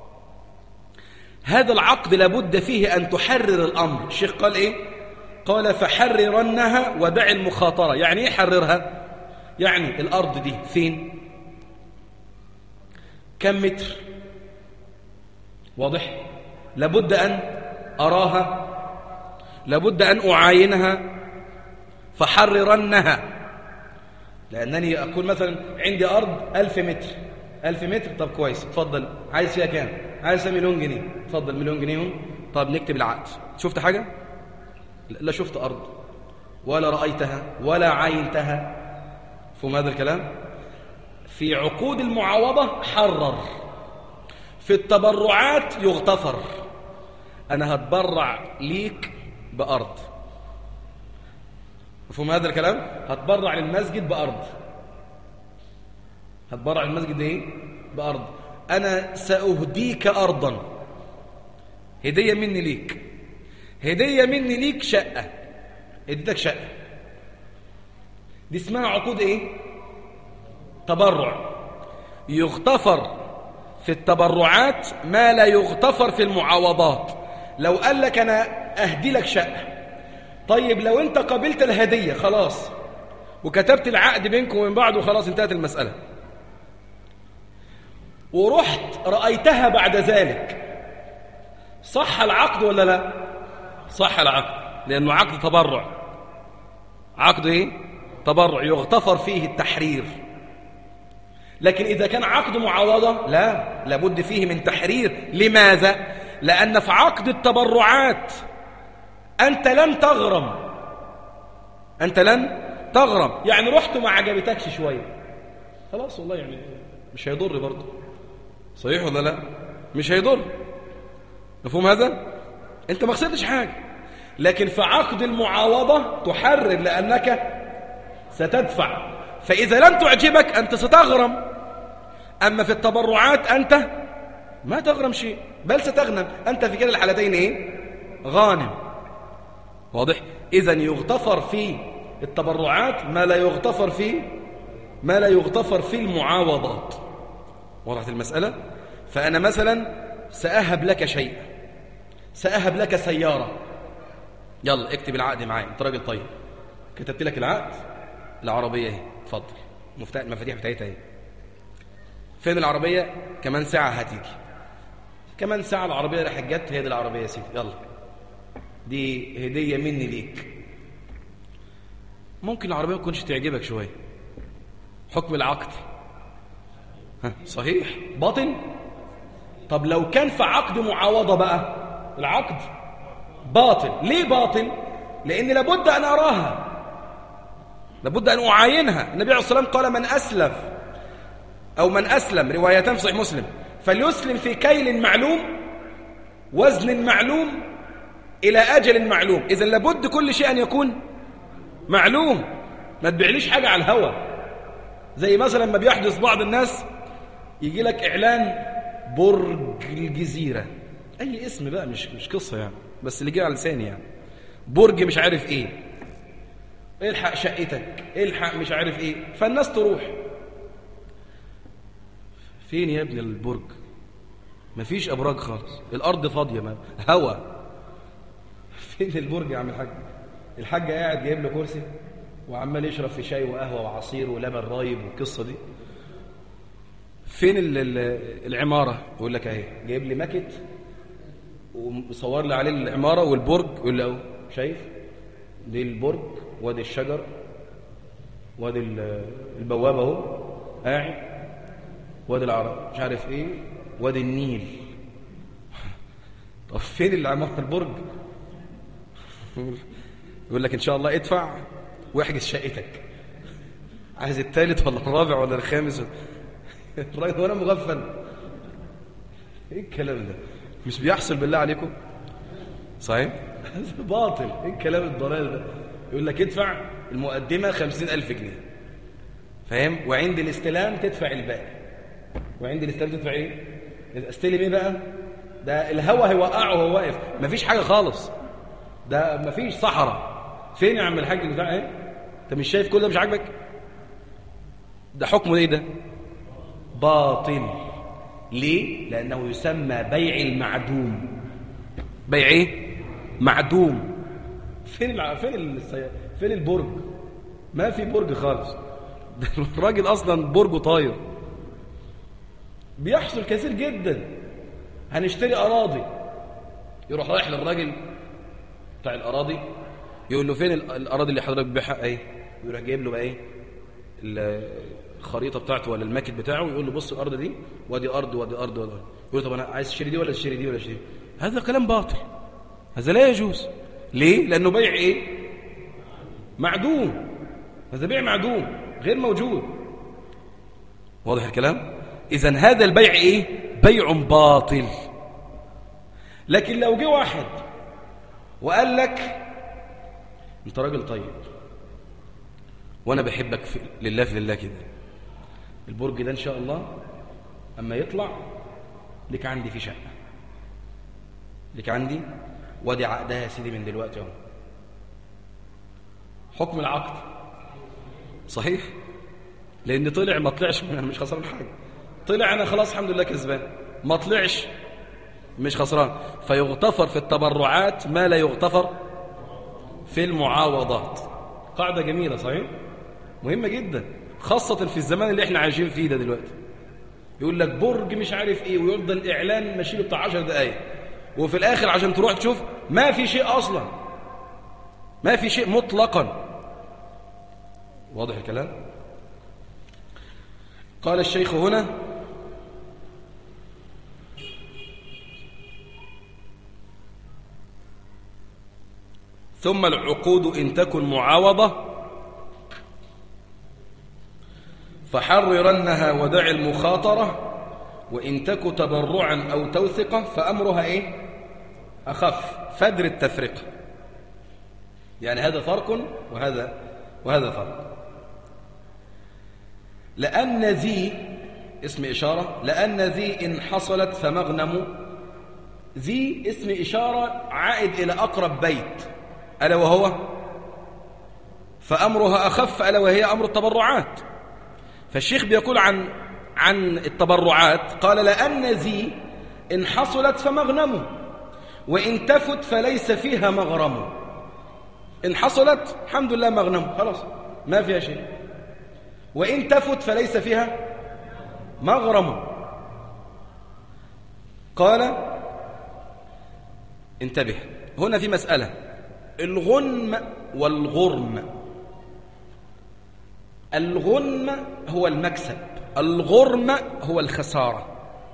هذا العقد لابد فيه أن تحرر الأمر. الشيخ قال إيه؟ قال: فحررنها ودع المخاطرة. يعني إيه حررها؟ يعني الأرض دي فين؟ كم متر؟ واضح؟ لابد أن أراها، لابد أن أعاينها فحررنها. لأنني أقول مثلا عندي أرض 1000 متر، 1000 متر، طب كويس، اتفضل، عايز فيها كام؟ عايز فيها 1,000,000 جنيه، اتفضل 1,000,000 جنيه. طب نكتب العقد. شفت حاجة؟ لا شفت أرض ولا رأيتها ولا عاينتها. فهم هذا الكلام؟ في عقود المعاوضة حرر، في التبرعات يغتفر. أنا هتبرع ليك بأرض، مفهوم هذا الكلام؟ هتبرع للمسجد بأرض، هتبرع للمسجد ايه؟ بأرض. أنا سأهديك أرضا، هدية مني ليك، هدية مني ليك شقة، اديتك شقة، دي اسمها عقود ايه؟ تبرع. يغتفر في التبرعات ما لا يغتفر في المعاوضات. لو قال لك أنا أهدي لك شقة، طيب لو أنت قبلت الهدية خلاص وكتبت العقد بينكم وبين بعض وخلاص انتهت المسألة، ورحت رأيتها بعد ذلك، صح العقد ولا لا؟ صح العقد، لأنه عقد تبرع. عقد ايه؟ تبرع، يغتفر فيه التحرير. لكن إذا كان عقد معاوضة لا، لابد فيه من تحرير. لماذا؟ لأن في عقد التبرعات أنت لن تغرم، أنت لن تغرم. يعني رحت ما عجبتكش شوية، خلاص والله يعني مش هيضر برضه، صحيح ولا لا؟ مش هيضر، مفهوم هذا؟ أنت ما خسرتش حاجة. لكن في عقد المعاوضة تحرر لأنك ستدفع، فإذا لم تعجبك أنت ستغرم. أما في التبرعات أنت ما تغرم شيء، بل ستغنم. أنت في كلا الحالتين إيه؟ غانم. واضح؟ إذن يغتفر في التبرعات ما لا يغتفر في المعاوضات. وضحت المسألة؟ فأنا مثلا سأهب لك شيء، سأهب لك سيارة، يلا اكتب العقد معايا، انت راجل طيب، كتبت لك العقد، العربية اهي، اتفضل، المفاتيح بتاعتها اهي. فين العربية؟ كمان ساعة هتيجي، كمان ساعة العربية راحت جت، هي دي العربية يا سيدي، يلا دي هدية مني ليك. ممكن العربية ما تكونش تعجبك شوية، حكم العقد صحيح باطل. طب لو كان في عقد معاوضة بقى، العقد باطل. ليه باطل؟ لأن لابد أن أراها، لابد أن أعاينها. النبي عليه الصلاة والسلام قال من أسلف أو من أسلم، روايتان في صحيح مسلم، فليسلم في كيل معلوم وزن معلوم إلى أجل معلوم. إذن لابد كل شيء أن يكون معلوم، ما تبيعليش حاجة على الهوى. زي مثلا ما بيحدث بعض الناس، يجي لك إعلان برج الجزيرة، أي اسم بقى، مش قصة يعني، بس اللي جه على لساني يعني، برج مش عارف إيه، الحق شقتك، الحق مش عارف إيه، فالناس تروح. فين يا ابن البرج؟ مفيش أبراج خالص، الأرض فاضية، ما هوا. فين البرج يا عم الحاج؟ الحاج قاعد جايب له كرسي وعمال يشرب في شاي وقهوة وعصير ولبن رايب والقصة دي. فين العمارة؟ يقول لك اهي، جايب لي ماكت ومصور لي عليه العمارة والبرج، يقول له شايف دي البرج وادي الشجر وادي البوابة اهو قاعد، وادي العرب مش عارف ايه، وادي النيل. طب فين العمارة البرج؟ يقول لك ان شاء الله ادفع واحجز شقتك. عايز الثالث ولا الرابع ولا الخامس؟ الراجل وانا مغفل، ايه الكلام ده؟ مش بيحصل بالله عليكم؟ صحيح؟ باطل. ايه الكلام الضلال ده؟ يقول لك ادفع المقدمة 50,000 جنيه، فاهم؟ وعند الاستلام تدفع الباقي. وعند الاستلام تدفع ايه؟ استلم ايه بقى؟ ده الهوا هيوقعه وهو واقف، مفيش حاجة خالص، ده مفيش صحراء. فين يا عم الحاج اللي بتاع ايه؟ انت مش شايف كل ده؟ مش عاجبك؟ ده حكمه ايه ده؟ باطل. ليه؟ لأنه يسمى بيع المعدوم. بيع ايه؟ معدوم. فين البرج؟ ما في برج خالص، ده الراجل اصلا برجه طاير. بيحصل كثير جدا هنشتري أراضي. يروح رايح للراجل بتاع الأراضي يقول له فين الأراضي اللي حضرتك بيعها ايه؟ يروح جايب له بقى ايه الخريطة بتاعته ولا الماكت بتاعه، يقول له بص الأرض دي وادي أرض وادي أرض وادي أرض. يقول له طب أنا عايز تشتري دي ولا تشتري دي ولا تشتري دي؟ هذا كلام باطل، هذا لا يجوز. ليه؟ لأنه بيع ايه؟ معدوم. هذا بيع معدوم غير موجود. واضح الكلام؟ إذن هذا البيع ايه؟ بيع باطل. لكن لو جه واحد وقال لك انت راجل طيب وانا بحبك لله في لله كده، البرج ده ان شاء الله اما يطلع لك عندي في شقه، لك عندي، وادي عقدها يا سيدي من دلوقتي اهو. حكم العقد صحيح، لان طلع ما طلعش انا مش خسران حاجه، طلع انا خلاص الحمد لله كسبان، ما طلعش مش خسران. فيغتفر في التبرعات ما لا يغتفر في المعاوضات. قاعده جميله صحيح، مهمه جدا، خاصه في الزمان اللي احنا عايشين فيه ده دلوقتي. يقول لك برج مش عارف ايه، ويفضل اعلان ماشي له بتاع 10 دقائق، وفي الاخر عشان تروح تشوف ما في شيء اصلا، ما في شيء مطلقا. واضح الكلام؟ قال الشيخ هنا ثم العقود إن تكن معاوضة فحررنها ودع المخاطرة، وإن تك تبرعا أو توثقة فأمرها إيه؟ أخف. فدر التفرقة، يعني هذا فرق وهذا فرق. لأن ذي اسم إشارة، لأن ذي إن حصلت فمغنم. ذي اسم إشارة عائد إلى أقرب بيت ألا وهو فأمرها أخف، ألا وهي أمر التبرعات. فالشيخ بيقول عن التبرعات قال لأن ذي إن حصلت فمغنم، وإن تفت فليس فيها مغرم. إن حصلت الحمد لله مغنم خلاص ما فيها شيء، وإن تفت فليس فيها مغرم. قال انتبه هنا في مسألة، الغنم والغرم. الغنم هو المكسب، الغرم هو الخسارة.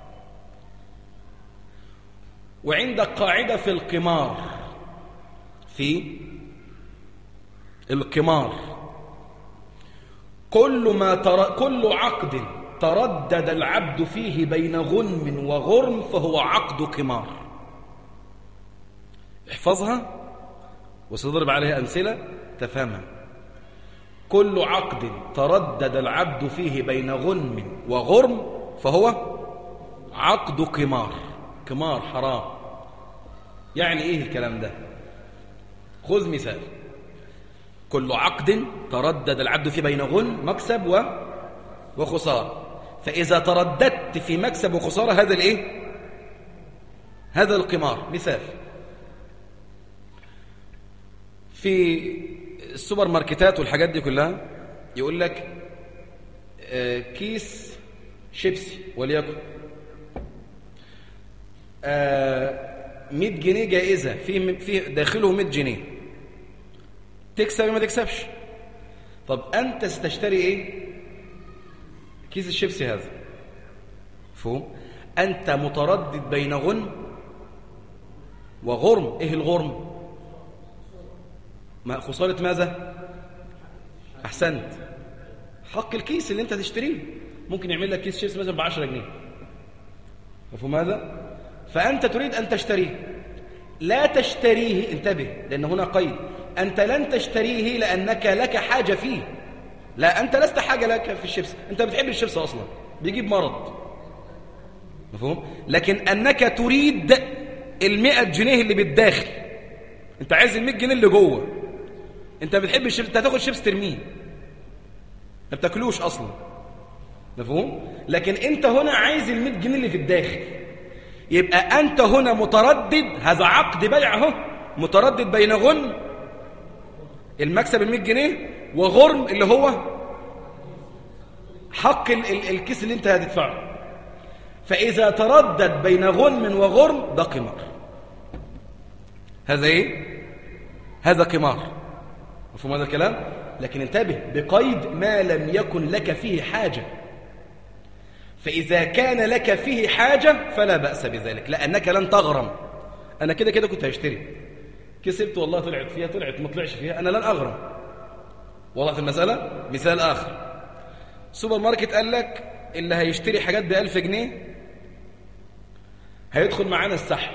وعندك قاعدة في القمار، في القمار كل عقد تردد العبد فيه بين غنم وغرم فهو عقد قمار. احفظها وسنضرب عليها أمثلة تفهمها. كل عقد تردد العبد فيه بين غنم وغرم فهو عقد قمار. قمار حرام. يعني ايه الكلام ده؟ خذ مثال، كل عقد تردد العبد فيه بين غنم مكسب وخسارة، فإذا ترددت في مكسب وخسارة هذا الايه؟ هذا القمار. مثال، في السوبر ماركتات والحاجات دي كلها يقول لك كيس شيبسي وليكن 100 جنيه جائزة، في داخله 100 جنيه، تكسب ما تكسبش. طب أنت ستشتري إيه؟ كيس الشيبسي هذا، فهم؟ أنت متردد بين غنم وغرم. إيه الغرم؟ خسارة ماذا؟ أحسنت، حق الكيس اللي أنت تشتريه. ممكن يعمل لك كيس شيبسي مثلا ب10 جنيه، مفهوم هذا؟ فأنت تريد أن تشتريه، لا تشتريه، انتبه لأن هنا قيد، أنت لن تشتريه لأنك لك حاجة فيه. لا، أنت لست حاجة لك في الشيبسي، أنت بتحب الشيبسي أصلا، بيجيب مرض، مفهوم؟ لكن أنك تريد 100 جنيه اللي بالداخل، أنت عايز 100 جنيه اللي جوه. أنت بتحب الشيبسي، أنت هتاخد شيبسي ترميه، ما بتاكلوش أصلا، مفهوم؟ لكن أنت هنا عايز 100 جنيه اللي في الداخل. يبقى أنت هنا متردد، هذا عقد بيع اهو، متردد بين غنم المكسب 100 جنيه وغرم اللي هو حق الكيس اللي انت هتدفعه. فإذا تردد بين غنم وغرم ده قمار. هذا إيه؟ هذا قمار. مفهوم هذا الكلام؟ لكن انتبه بقيد ما لم يكن لك فيه حاجة. فإذا كان لك فيه حاجة فلا بأس بذلك، لأنك لن تغرم. أنا كده كده كنت هشتري، كسبت والله طلعت فيها، طلعت ما طلعش فيها، أنا لن أغرم. وضعت المسألة. مثال آخر، سوبر ماركت قال لك اللي هيشتري حاجات ب1000 جنيه هيدخل معانا السحب.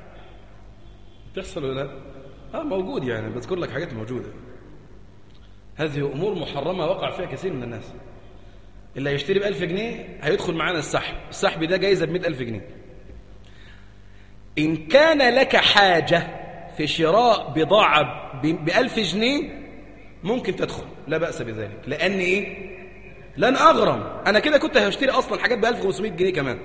تحصل ولا لا؟ موجود، يعني بذكر لك حاجات موجودة. هذه أمور محرمة وقع فيها كثير من الناس. اللي هيشتري ب1000 جنيه هيدخل معانا السحب. السحب ده جايزة ب100,000 جنيه. إن كان لك حاجة في شراء بضاعة ب1000 جنيه ممكن تدخل، لا بأس بذلك. لأن إيه؟ لن أغرم. أنا كده كنت هشتري أصلا حاجات ب1500 جنيه كمان،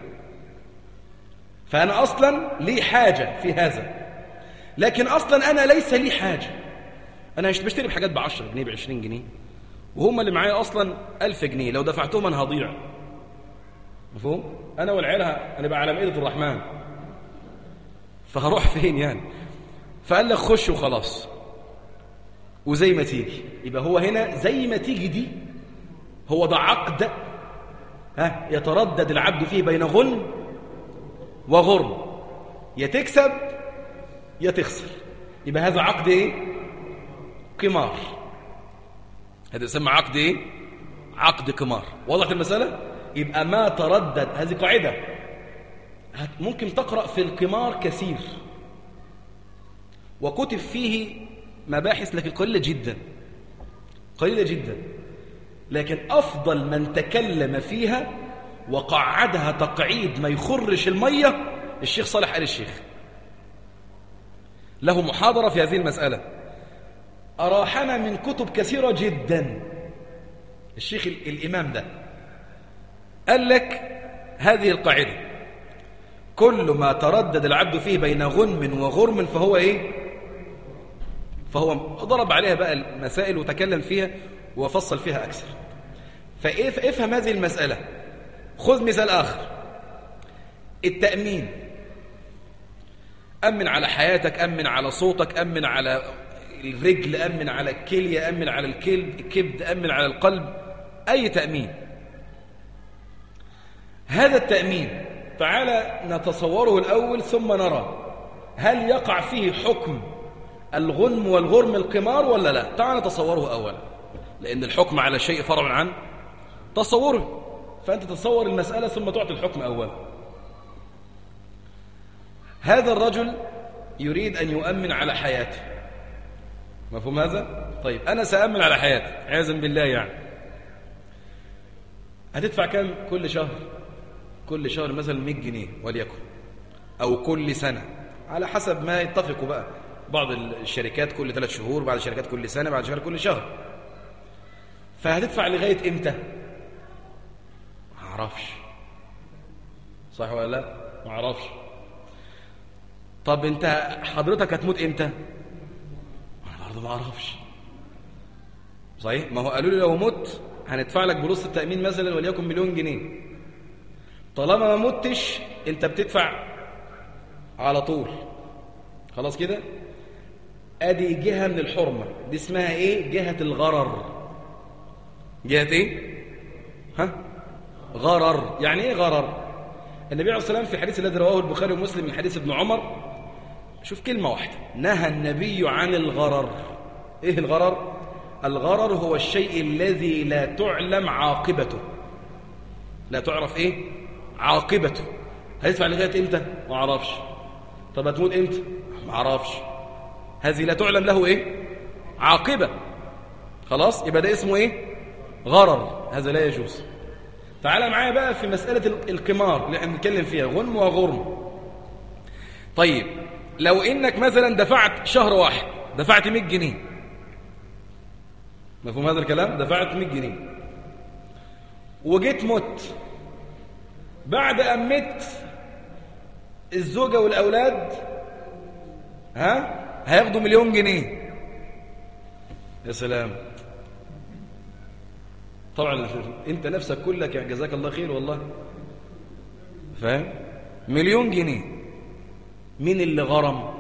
فأنا أصلا لي حاجة في هذا. لكن أصلا أنا ليس لي حاجة، أنا بشتري بحاجات ب10 جنيه ب20 جنيه، وهم اللي معايا أصلا 1000 جنيه، لو دفعتهم أنا هضيع. مفهوم؟ أنا والعيال هنبقى على مائدة الرحمن، فهروح فين يعني؟ فقال لك خش وخلاص وزي ما تيجي. يبقى هو هنا زي ما تيجي دي هو ده عقد يتردد العبد فيه بين غنم وغرم، يا تكسب يا تخسر. يبقى هذا عقد ايه؟ قمار. هذا يسمى عقد ايه؟ عقد قمار. وضعت المسألة؟ يبقى ما تردد، هذه قاعدة ممكن تقرأ في القمار كثير وكتب فيه مباحث، لكن قليلة جدا، قليلة جدا. لكن أفضل من تكلم فيها وقعدها تقعيد ما يخرش المية الشيخ صالح آل الشيخ. له محاضرة في هذه المسألة، أراحنا من كتب كثيرة جدا. الشيخ الإمام ده قال لك هذه القاعدة: كل ما تردد العبد فيه بين غنم وغرم فهو إيه؟ فهو ضرب عليها بقى المسائل وتكلم فيها وفصل فيها أكثر. فافهم هذه المسألة. خذ مثال آخر، التأمين. أمن على حياتك، أمن على صوتك، أمن على الرجل، أمن على الكلية، أمن على الكبد، أمن على القلب، أي تأمين. هذا التأمين تعالى نتصوره الأول ثم نرى هل يقع فيه حكم الغنم والغرم القمار ولا لا. تعالى نتصوره أولا، لأن الحكم على شيء فرع عن تصوره، فأنت تصور المسألة ثم تعطي الحكم أولا. هذا الرجل يريد أن يؤمن على حياته. مفهوم هذا؟ طيب أنا سأأمن على حياتي عياذا بالله، يعني هتدفع كم كل شهر؟ كل شهر مثلا 100 جنيه وليكن، أو كل سنة على حسب ما يتفقوا بقى. بعض الشركات كل 3 شهور، بعض الشركات كل سنة، بعض الشركات كل شهر. فهتدفع لغاية إمتى؟ ما أعرفش. صح ولا لا؟ ما أعرفش. طب أنت حضرتك هتموت إمتى؟ أنا برضه ما أعرفش. صحيح؟ ما هو قالوا لي لو مت هندفع لك بنص التأمين مثلا وليكن 1,000,000 جنيه. طالما ما متش أنت بتدفع على طول. خلاص كده؟ أدي جهة من الحرمة، دي اسمها إيه؟ جهة الغرر. جهة إيه؟ غرر. يعني إيه غرر؟ النبي عليه الصلاة والسلام في الحديث الذي رواه البخاري ومسلم من حديث ابن عمر، شوف كلمة واحدة، نهى النبي عن الغرر. إيه الغرر؟ الغرر هو الشيء الذي لا تعلم عاقبته، لا تعرف إيه؟ عاقبته. هيدفع لغاية إمتى؟ ما أعرفش. طب هتموت إمتى؟ ما أعرفش. هذه لا تعلم له إيه؟ عاقبة. خلاص؟ يبقى ده اسمه إيه؟ غرر. هذا لا يجوز. تعال معايا بقى في مسألة القمار اللي احنا بنتكلم فيها، غنم وغرم. طيب لو إنك مثلا دفعت شهر واحد دفعت 100 جنيه، مفهوم هذا الكلام؟ دفعت 100 جنيه وجيت مت، بعد أن مت الزوجة والأولاد هياخدوا 1,000,000 جنيه. يا سلام. طبعا انت نفسك كلك جزاك الله خير والله، فاهم؟ مليون جنيه. مين اللي غرم؟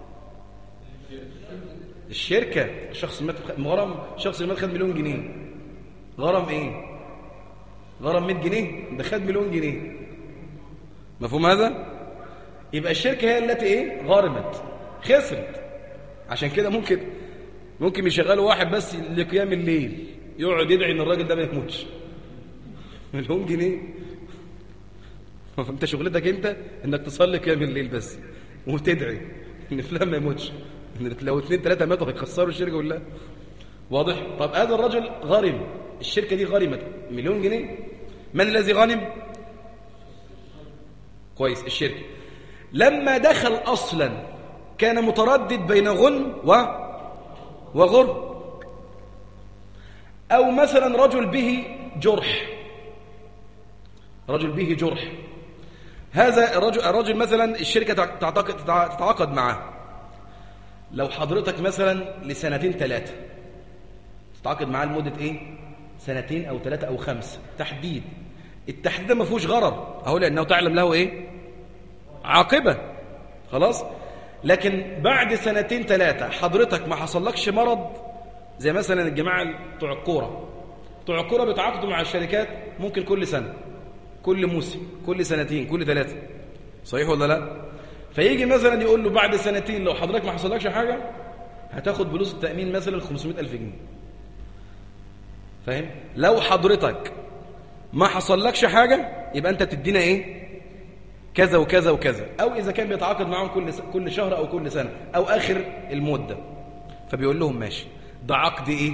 الشركة. الشخص اللي مات غرم. الشخص اللي مات خد مليون جنيه. غرم ايه؟ غرم 100 جنيه، ده خد مليون جنيه. مفهوم هذا؟ يبقى الشركة هي التي ايه؟ غرمت، خسرت. عشان كده ممكن يشغلوا واحد بس لقيام الليل يقعد يدعي ان الراجل ده ما يموتش. مليون جنيه. انت شغلتك انت انك تصلي قيام الليل بس وتدعي ان فلان ما يموتش. لو 2 3 ماتوا هيخسروا الشركه كلها. واضح؟ طب هذا الرجل غرم، الشركه دي غرمت مليون جنيه. من الذي غنم؟ كويس، الشركه. لما دخل اصلا كان متردد بين غنم وغرم. او مثلا رجل به جرح، رجل به جرح. هذا الرجل مثلا الشركة تتعاقد معه. لو حضرتك مثلا لسنتين 3 تتعاقد معاه لمدة ايه؟ 2 أو 3 أو 5 تحديد. التحديد ده ما فيهوش غرر اهو، لأنه تعلم له ايه؟ عاقبة. خلاص. لكن بعد 2 3 حضرتك ما حصلكش مرض، زي مثلا الجماعة بتوع الكورة بيتعاقدوا مع الشركات ممكن كل سنة، كل موسم، كل 2 كل 3. صحيح ولا لا؟ فيجي مثلا يقول له بعد 2 لو حضرتك ما حصلكش حاجة هتاخد فلوس التأمين مثلا 500,000 جنيه. فاهم؟ لو حضرتك ما حصلكش حاجة يبقى انت تدينا ايه؟ كذا وكذا وكذا. او اذا كان بيتعاقد معهم كل شهر او كل سنة او اخر المدة، فبيقول لهم ماشي. ده عقد ايه؟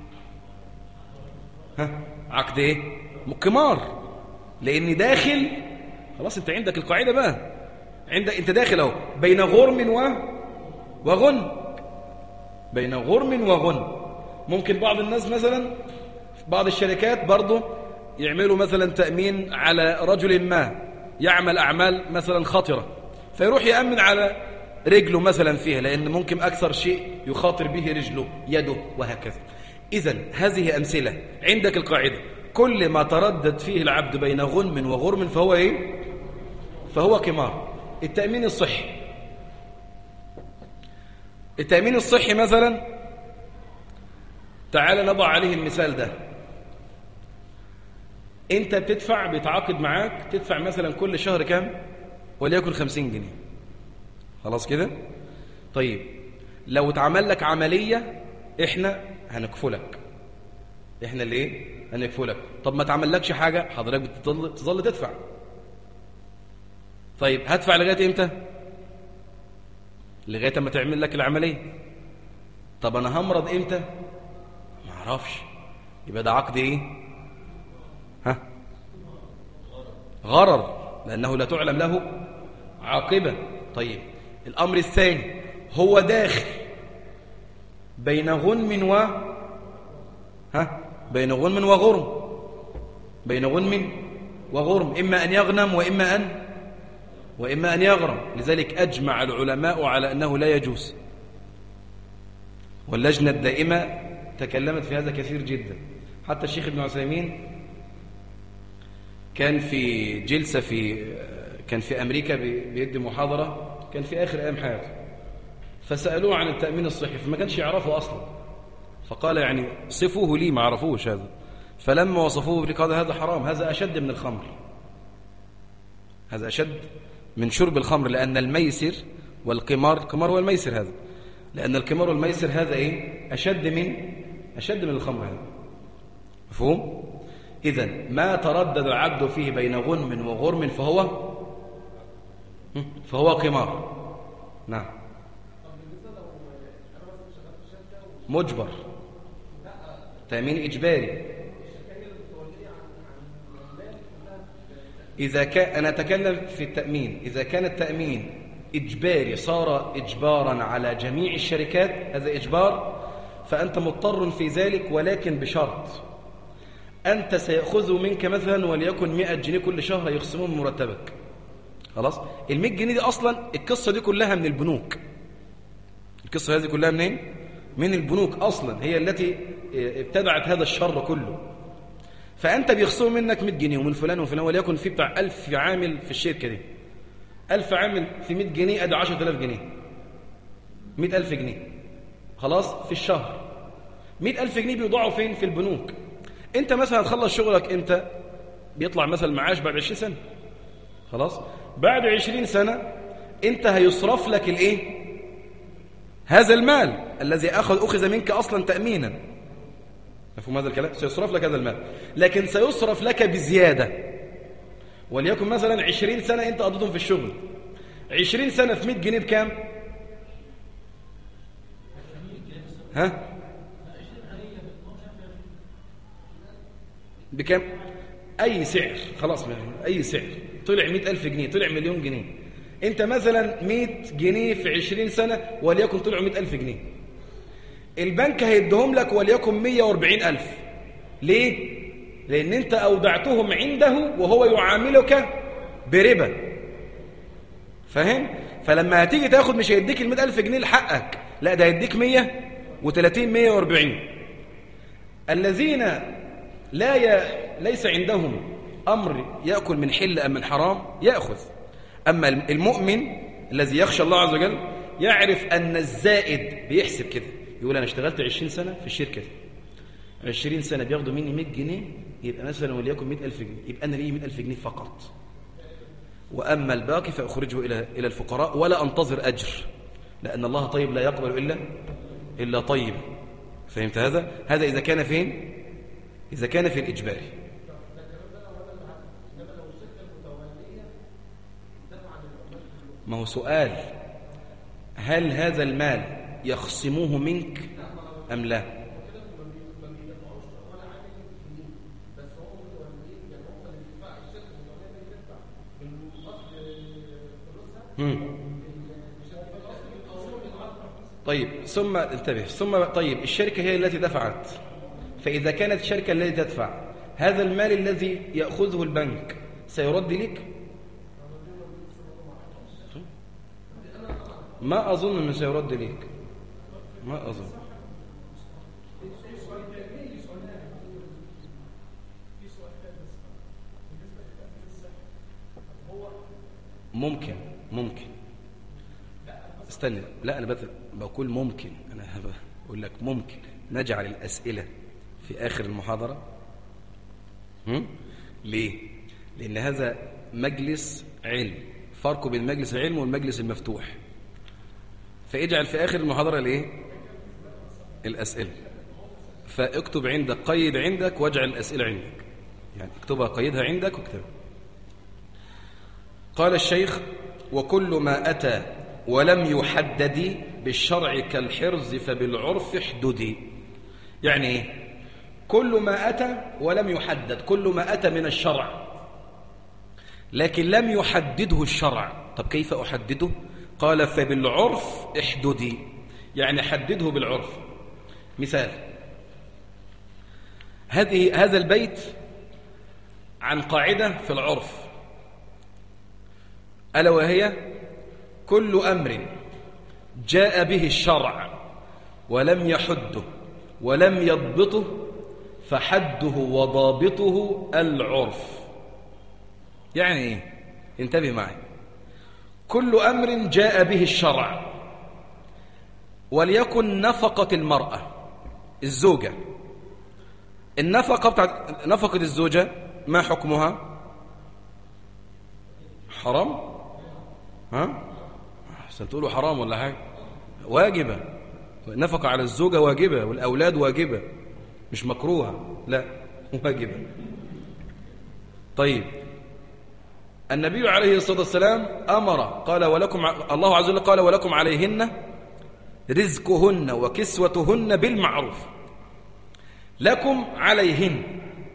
عقد ايه؟ قمار. لان داخل خلاص، انت عندك القاعده بقى، انت داخل اهو بين غرم وغن. بين غرم وغن. ممكن بعض الناس مثلا في بعض الشركات برضه يعملوا مثلا تأمين على رجل ما يعمل أعمال مثلا خطرة، فيروح يأمن على رجله مثلا فيها، لأن ممكن أكثر شيء يخاطر به رجله يده وهكذا. إذن هذه أمثلة. عندك القاعدة كل ما تردد فيه العبد بين غنم وغرم فهو إيه؟ فهو قمار. التأمين الصحي. التأمين الصحي مثلا، تعال نضع عليه المثال ده. انت بتدفع، بيتعاقد معاك تدفع مثلا كل شهر كام؟ وليكن 50 جنيه. خلاص كده؟ طيب لو اتعمل لك عملية احنا هنكفلك. احنا اللي ايه؟ هنكفلك. طب ما تعملكش حاجة، حضرتك بتظل تدفع. طيب هدفع لغاية امتى؟ لغاية ما تعمل لك العملية. طب انا همرض امتى؟ ما اعرفش. يبقى ده عقد ايه؟ غرر، لانه لا تعلم له عاقبة. طيب الامر الثاني، هو داخل بين غنم بين غنم وغرم. بين غنم وغرم، اما ان يغنم واما ان يغرم. لذلك اجمع العلماء على انه لا يجوز، واللجنة الدائمة تكلمت في هذا كثير جدا. حتى الشيخ ابن عثيمين كان في جلسة كان في أمريكا بيدي محاضرة، كان في آخر أيام حياته، فسألوه عن التأمين الصحي فما كانش يعرفه أصلا، فقال يعني صفوه لي، ما عرفوش هذا. فلما وصفوه قال هذا حرام، هذا أشد من الخمر، هذا أشد من شرب الخمر، لأن الميسر والقمار، القمار هو الميسر هذا، لأن القمار والميسر هذا إيه؟ أشد من الخمر هذا. مفهوم؟ إذن ما تردد العبد فيه بين غنم وغرم فهو قمار. نعم. مجبر، تأمين إجباري. إذا كان، أنا أتكلم في التأمين، إذا كان التأمين إجباري صار إجبارا على جميع الشركات، هذا إجبار، فأنت مضطر في ذلك، ولكن بشرط أنت سيأخذه منك مثلا وليكن 100 جنيه كل شهر يخصمون من مرتبك. خلاص؟ ال100 جنيه دي أصلا القصة دي كلها من البنوك. القصة هذه كلها منين؟ من البنوك أصلا، هي التي ابتدعت هذا الشر كله. فأنت بيخصموا منك 100 جنيه ومن فلان وفلان، وليكن في بتاع 1000 عامل في الشركة دي، 1000 عامل في 100 جنيه أدي 10000 جنيه، 100,000 جنيه خلاص في الشهر. 100,000 جنيه بيوضعوا فين؟ في البنوك. أنت مثلا هتخلص شغلك إمتى؟ بيطلع مثلا معاش بعد 20 سنة خلاص. بعد 20 سنة أنت هيصرف لك الإيه؟ هذا المال الذي أخذ منك أصلا تأمينا. مفهوم هذا الكلام؟ سيصرف لك هذا المال، لكن سيصرف لك بزيادة. وليكن مثلا 20 سنة أنت قضيتهم في الشغل، 20 سنة في 100 جنيه بكام؟ ها؟ بكام؟ أي سعر خلاص، أي سعر طلع 100,000 جنيه، طلع مليون جنيه. أنت مثلا 100 جنيه في 20 سنة وليكن طلعوا 100,000 جنيه، البنك هيدهم لك وليكن 140,000. ليه؟ لأن أنت أودعتهم عنده وهو يعاملك بربا. فاهم؟ فلما هتيجي تاخد مش هيديك 100,000 جنيه لحقك، لا ده هيديك 130 140. الذين ليس عندهم أمر يأكل من حل أم من حرام يأخذ. أما المؤمن الذي يخشى الله عز وجل يعرف أن الزائد بيحسب كده، يقول أنا اشتغلت 20 سنة في الشركة دي، 20 سنة بياخدوا مني 100 جنيه، يبقى مثلا وليكن 100,000 جنيه، يبقى أنا ليه 100,000 جنيه فقط، وأما الباقي فأخرجه إلى الفقراء ولا أنتظر أجر، لأن الله طيب لا يقبل إلا طيب. فهمت هذا؟ هذا إذا كان فين؟ إذا كان في الإجباري. ما هو سؤال، هل هذا المال يخصموه منك أم لا؟ طيب ثم انتبه، ثم طيب الشركة هي التي دفعت، فإذا كانت الشركة التي تدفع، هذا المال الذي يأخذه البنك سيرد لك؟ ما أظن أنه سيرد لك، ما أظن. ممكن استنى، لا أنا بقول ممكن، أنا بقول لك ممكن نجعل الأسئلة في آخر المحاضرة. ليه؟ لأن هذا مجلس علم، فرق بين مجلس العلم والمجلس المفتوح. فاجعل في آخر المحاضرة الإيه؟ الأسئلة. فاكتب عندك، قيد عندك واجعل الأسئلة عندك، يعني اكتبها، قيدها عندك واكتبها. قال الشيخ: وكل ما أتى ولم يحدد بالشرع كالحرز فبالعرف احددي. يعني ايه؟ كل ما أتى ولم يحدد، كل ما أتى من الشرع لكن لم يحدده الشرع. طب كيف أحدده؟ قال: فبالعرف احددي، يعني حدده بالعرف. مثال، هذا البيت عن قاعدة في العرف، ألا وهي: كل أمر جاء به الشرع ولم يحده ولم يضبطه فحده وضابطه العرف. يعني ايه؟ انتبه معي. كل أمر جاء به الشرع، وليكن نفقة المرأة الزوجة، النفقة بتاعت نفقة الزوجة ما حكمها؟ حرام؟ ها؟ تقولوا حرام ولا حاجة؟ واجبة. النفقة على الزوجة واجبة، والأولاد واجبة، مش مكروهة، لا واجبة. طيب النبي عليه الصلاة والسلام أمر، قال: ولكم، الله عز وجل قال: ولكم عليهن رزقهن وكسوتهن بالمعروف. لكم عليهن،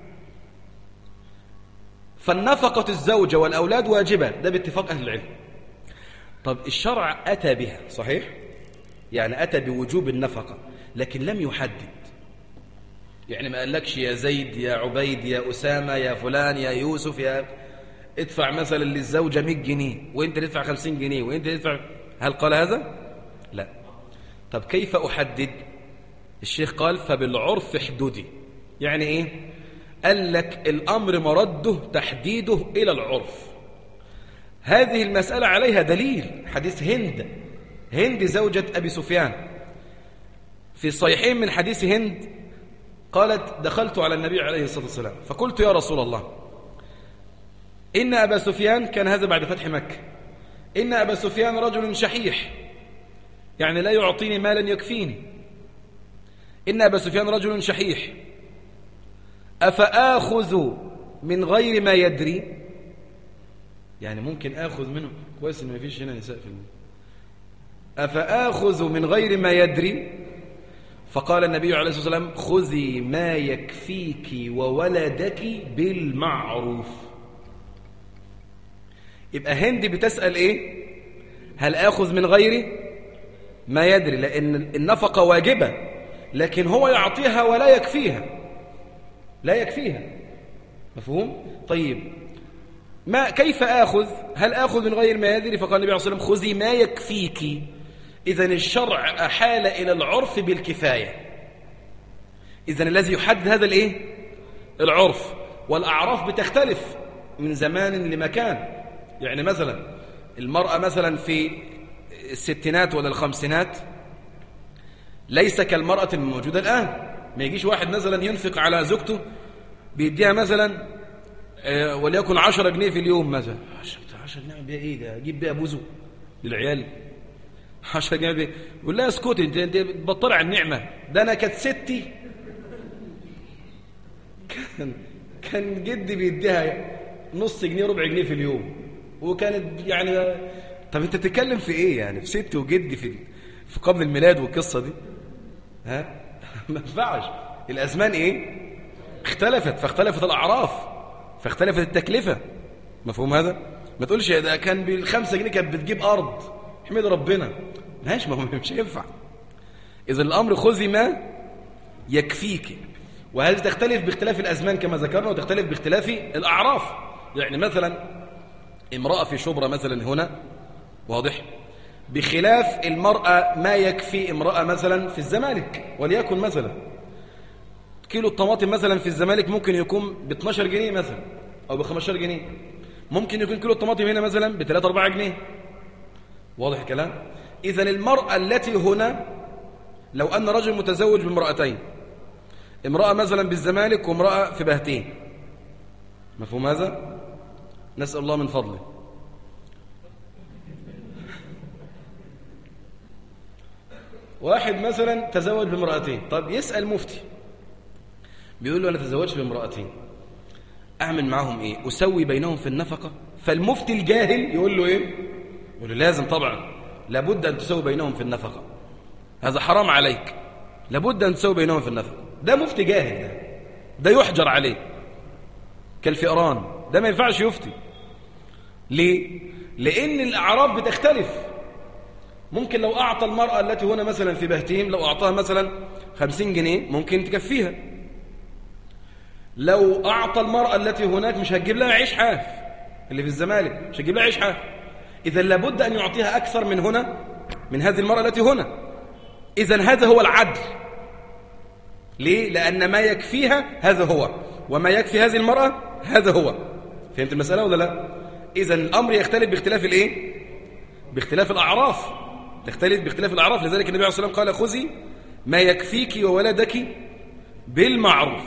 فالنفقة الزوجة والأولاد واجبة، ده باتفاق أهل العلم. طب الشرع أتى بها صحيح، يعني أتى بوجوب النفقة، لكن لم يحدد. يعني ما قالكش يا زيد يا عبيد يا أسامة يا فلان يا يوسف يا ادفع مثلا للزوجة 100 جنيه وانت تدفع 50 جنيه وانت تدفع. هل قال هذا؟ لا. طب كيف أحدد؟ الشيخ قال: فبالعرف احددي. يعني ايه؟ قال لك الأمر مرده تحديده إلى العرف. هذه المسألة عليها دليل حديث هند زوجة أبي سفيان في الصحيحين من حديث هند قالت دخلت على النبي عليه الصلاة والسلام فقلت يا رسول الله إن أبا سفيان، كان هذا بعد فتح مكة، إن أبا سفيان رجل شحيح يعني لا يعطيني مالا يكفيني، إن أبا سفيان رجل شحيح أفآخذ من غير ما يدري؟ يعني ممكن آخذ منه، كويس إن ما فيش هنا نساء في أفآخذ من غير ما يدري؟ فقال النبي عليه الصلاة والسلام خذي ما يكفيك وولدك بالمعروف. يبقى هند بتسأل إيه؟ هل آخذ من غير ما يدري؟ لأن النفقة واجبة لكن هو يعطيها ولا يكفيها، لا يكفيها. مفهوم؟ طيب كيف آخذ؟ هل آخذ من غير ما يدري؟ فقال النبي عليه الصلاة والسلام خذي ما يكفيك. إذن الشرع أحال إلى العرف بالكفاية. إذن الذي يحدد هذا الإيه؟ العرف. والأعراف بتختلف من زمان لمكان. يعني مثلا المرأة مثلا في الستينات ولا الخمسينات ليس كالمرأة الموجودة الآن. ما يجيش واحد مثلا ينفق على زوجته بيديها مثلا وليكن 10 جنيه في اليوم مثلا. 10 جنيه بيها ايه ده؟ اجيب بيها بوزو للعيال 10 جنيه بيها. يقول لها اسكتي انت بتبطلي على النعمه. ده انا كانت ستي كان جدي بيديها نص جنيه ربع جنيه في اليوم، وكانت يعني طب انت بتتكلم في ايه يعني؟ في ستي وجدي في قبل الميلاد والقصه دي؟ ها ما ينفعش. الازمان ايه؟ اختلفت، فاختلفت الاعراف، فاختلفت التكلفة. مفهوم هذا؟ ما تقولش ده كان ب5 جنيه كانت بتجيب أرض، احمد ربنا. ماشي، ما هو مش ينفع. إذا الأمر خذي ما يكفيك. وهذه تختلف باختلاف الأزمان كما ذكرنا، وتختلف باختلاف الأعراف. يعني مثلا امرأة في شبرا مثلا هنا واضح، بخلاف المرأة ما يكفي امرأة مثلا في الزمالك. وليكن مثلا كيلو الطماطم مثلا في الزمالك ممكن يكون ب12 جنيه مثلا أو ب15 جنيه. ممكن يكون كيلو الطماطم هنا مثلا ب3-4 جنيه. واضح الكلام؟ إذن المرأة التي هنا لو أن رجل متزوج بامرأتين، امرأة مثلا بالزمالك وامرأة في بهتين، مفهوم هذا؟ نسأل الله من فضله. واحد مثلا تزوج بامرأتين، طب يسأل مفتي بيقول له أنا تزوجت بامرأتين، أعمل معهم إيه؟ أسوي بينهم في النفقة؟ فالمفتي الجاهل يقول له إيه؟ يقول له لازم طبعا، لابد أن تسوي بينهم في النفقة، هذا حرام عليك، لابد أن تسوي بينهم في النفقة. ده مفتي جاهل، ده يحجر عليه كالفئران، ده ما ينفعش يفتي. ليه؟ لأن الأعراف بتختلف. ممكن لو أعطى المرأة التي هنا مثلا في بهتيم، لو أعطاها مثلا 50 جنيه ممكن تكفيها. لو أعطى المرأة التي هناك مش هتجيب لها عيش حاف، اللي في الزمالك مش هتجيب لها عيش حاف. إذا لابد أن يعطيها أكثر من هنا، من هذه المرأة التي هنا. إذا هذا هو العدل. ليه؟ لأن ما يكفيها هذا هو، وما يكفي هذه المرأة هذا هو. فهمت المسألة ولا لا؟ إذا الأمر يختلف باختلاف الإيه؟ باختلاف الأعراف، تختلف باختلاف الأعراف. لذلك النبي عليه الصلاة والسلام قال خذي ما يكفيك وولدك بالمعروف.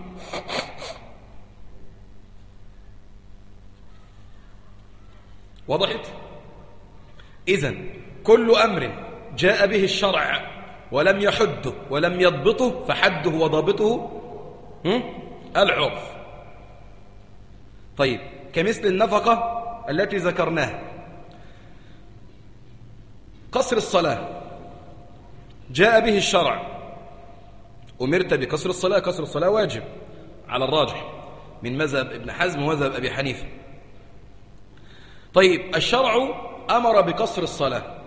وضحت؟ إذن كل أمر جاء به الشرع ولم يحده ولم يضبطه فحده وضابطه العرف. طيب، كمثل النفقة التي ذكرناها. قصر الصلاة جاء به الشرع، أمرت بقصر الصلاة، قصر الصلاة واجب على الراجح من مذهب ابن حزم ومذهب أبي حنيفة. طيب، الشرع أمر بقصر الصلاة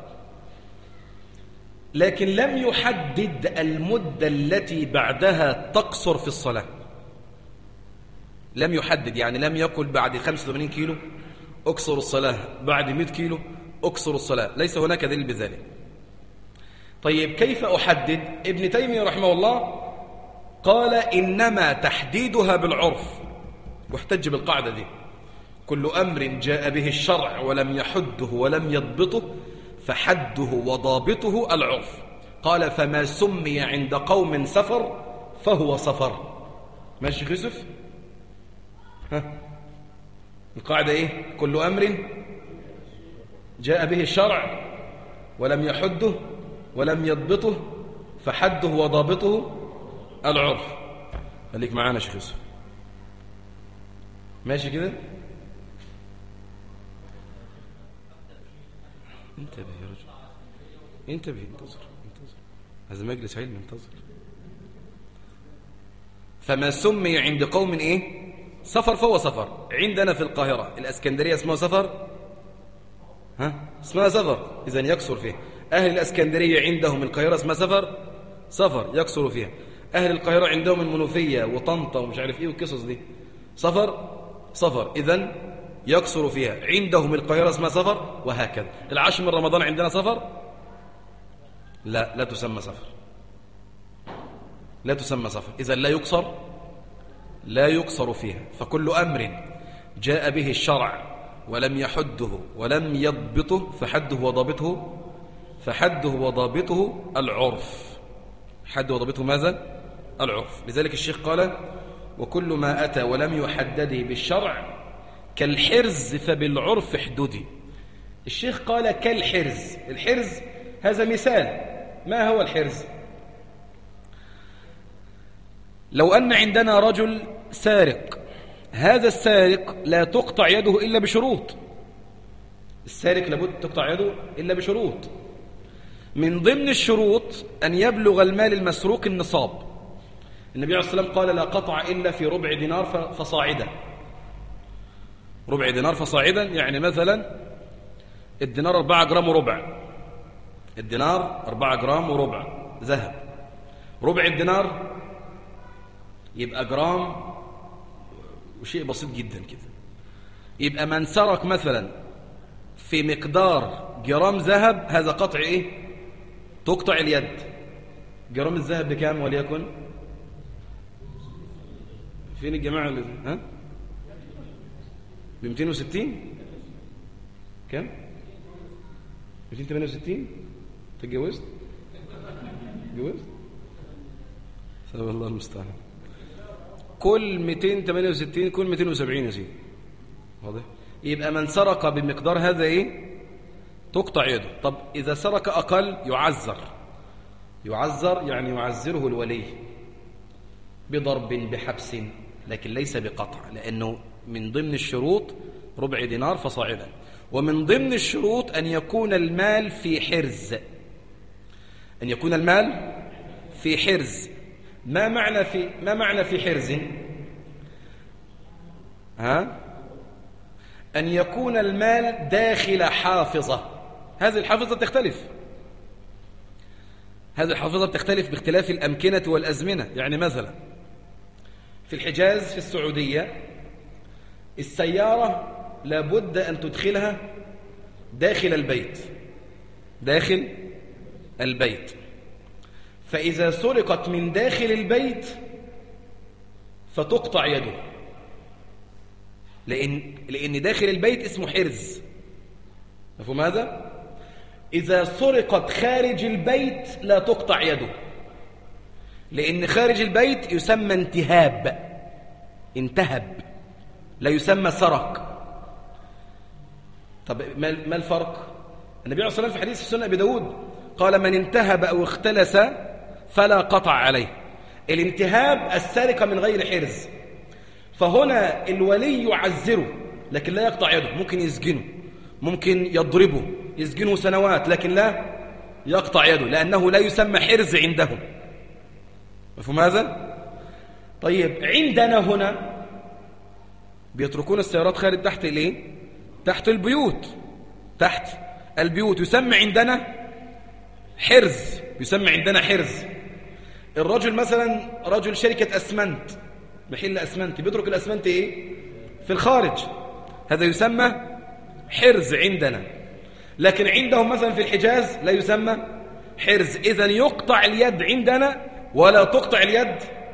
لكن لم يحدد المدة التي بعدها تقصر في الصلاة. لم يحدد، يعني لم يقل بعد 85 كيلو أقصر الصلاة، بعد 100 كيلو أقصر الصلاة، ليس هناك دليل بذلك. طيب، كيف أحدد؟ ابن تيمية رحمه الله قال إنما تحديدها بالعرف، واحتج بالقاعدة دي: كل أمر جاء به الشرع ولم يحده ولم يضبطه فحده وضابطه العرف. قال فما سمي عند قوم سفر فهو سفر. ماشي شيخ يوسف؟ القاعدة إيه؟ كل أمر جاء به الشرع ولم يحده ولم يضبطه فحده وضابطه العرف. خليك معانا شيخ يوسف. ماشي كده؟ انتبه يا رجل، انتبه، انتظر، هذا مجلس علم، انتظر. فما سمي عند قوم ايه؟ سفر فهو سفر. عندنا في القاهرة الاسكندرية اسمها سفر، اسمها سفر، اذن يكسر فيها. اهل الاسكندرية عندهم القاهرة اسمها سفر يكسر فيها. اهل القاهرة عندهم المنوفية وطنطا ومش عارف ايه والقصص دي سفر اذن يكسر فيها. عندهم القاهرة اسمها سفر، وهكذا. العاشر من رمضان عندنا سفر؟ لا تسمى سفر، لا تسمى سفر، إذن لا يقصر فيها. فكل أمر جاء به الشرع ولم يحده ولم يضبطه فحده وضابطه العرف. حد وضابطه ماذا؟ العرف. لذلك الشيخ قال: وكل ما أتى ولم يحدده بالشرع كالحرز فبالعرف احددي. الشيخ قال كالحرز. الحرز هذا مثال. ما هو الحرز؟ لو أن عندنا رجل سارق، هذا السارق لا تقطع يده إلا بشروط. السارق لابد تقطع يده إلا بشروط. من ضمن الشروط أن يبلغ المال المسروق النصاب. النبي عليه الصلاة والسلام قال: لا قطع إلا في ربع دينار فصاعدا. ربع دينار فصاعدا يعني مثلا الدينار 4 جرام وربع. الدينار 4 جرام وربع ذهب. ربع الدينار يبقى جرام وشيء بسيط جدا كده. يبقى من سرق مثلا في مقدار جرام ذهب، هذا قطع ايه؟ تقطع اليد. جرام الذهب بكام وليكن؟ فين الجماعة اللي ب 260 كم؟ 268. تتجوزت؟ سبحان الله المستعان. كل 268 كل 270 يا سيدي. واضح؟ يبقى من سرق بمقدار هذا ايه؟ تقطع يده. طب إذا سرق أقل يعذر يعني يعذره الولي بضرب بحبس، لكن ليس بقطع، لأنه من ضمن الشروط ربع دينار فصاعدا. ومن ضمن الشروط أن يكون المال في حرز. أن يكون المال في حرز. ما معنى في حرز؟ أن يكون المال داخل حافظة. هذه الحافظة تختلف باختلاف الأمكنة والأزمنة. يعني مثلا في الحجاز في السعودية السيارة لابد أن تدخلها داخل البيت. فإذا سرقت من داخل البيت فتقطع يده، لأن داخل البيت اسمه حرز. مفهوم هذا؟ إذا سرقت خارج البيت لا تقطع يده، لأن خارج البيت يسمى انتهب، لا يسمى سرق. طب ما الفرق؟ النبي عليه الصلاة والسلام في حديث في سنن أبي داود قال: من انتهب أو اختلس فلا قطع عليه. الانتهاب السرقة من غير حرز. فهنا الولي يعذره لكن لا يقطع يده. ممكن يسجنه، ممكن يضربه، يسجنه سنوات، لكن لا يقطع يده، لأنه لا يسمى حرز عندهم. مفهوم هذا؟ طيب عندنا هنا بيتركون السيارات خارج تحت الايه؟ تحت البيوت. يسمى عندنا حرز. الرجل مثلا رجل شركة أسمنت، محل أسمنت، بيترك الأسمنت ايه؟ في الخارج. هذا يسمى حرز عندنا. لكن عندهم مثلا في الحجاز لا يسمى حرز. إذن يقطع اليد عندنا ولا تقطع اليد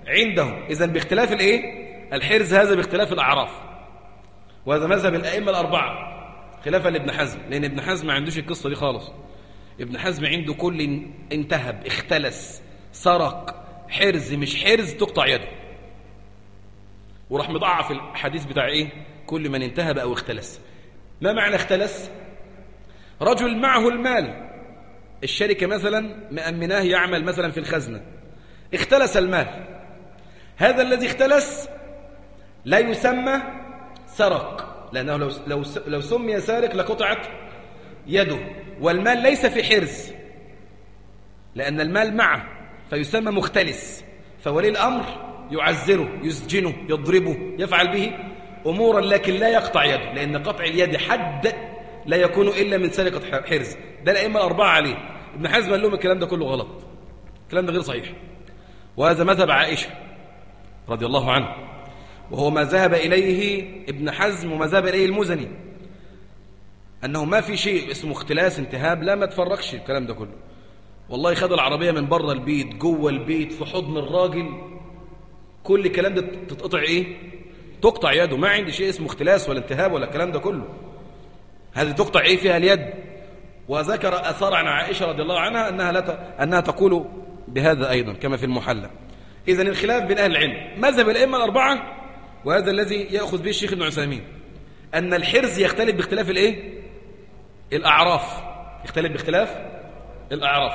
عندهم. إذن باختلاف الإيه؟ الحرز هذا باختلاف الأعراف، وهذا مذهب الأئمة الأربعة خلافا لابن حزم، لأن ابن حزم ما عندوش القصة دي خالص. ابن حزم عنده كل انتهب، اختلس، سرق، حرز مش حرز تقطع يده، وراح مضاعف الحديث بتاع إيه؟ كل من انتهب أو اختلس. ما معنى اختلس؟ رجل معه المال، الشركة مثلا مأمناه يعمل مثلا في الخزنة، اختلس المال، هذا الذي اختلس لا يسمى سرق، لأنه لو سمي سارق لقطعت يده، والمال ليس في حرز لأن المال معه، فيسمى مختلس، فولي الأمر يعزره، يسجنه، يضربه، يفعل به أمورا، لكن لا يقطع يده، لأن قطع اليد حد لا يكون إلا من سرقة حرز. ده الأئمة الأربعة عليه. ابن حزم قال لهم الكلام ده كله غلط، الكلام ده غير صحيح، وهذا مذهب عائشة رضي الله عنه، وهو ما ذهب إليه ابن حزم وما ذهب إليه المزني، أنه ما في شيء اسمه اختلاس انتهاب، لا ما تفرقش الكلام ده كله. والله خد العربية من بره البيت جوه البيت في حضن الراجل، كل الكلام ده تتقطع إيه؟ تقطع يده. ما عندي شيء اسمه اختلاس ولا انتهاب ولا الكلام ده كله، هذه تقطع إيه فيها اليد. وذكر أثار عن عائشة رضي الله عنها أنها تقول بهذا أيضا كما في المحلى. إذن الخلاف بين أهل العلم، مذهب الأئمة الأربعة، وهذا الذي يأخذ به الشيخ ابن عثيمين، أن الحرز يختلف باختلاف الإيه؟ الأعراف، يختلف باختلاف الأعراف.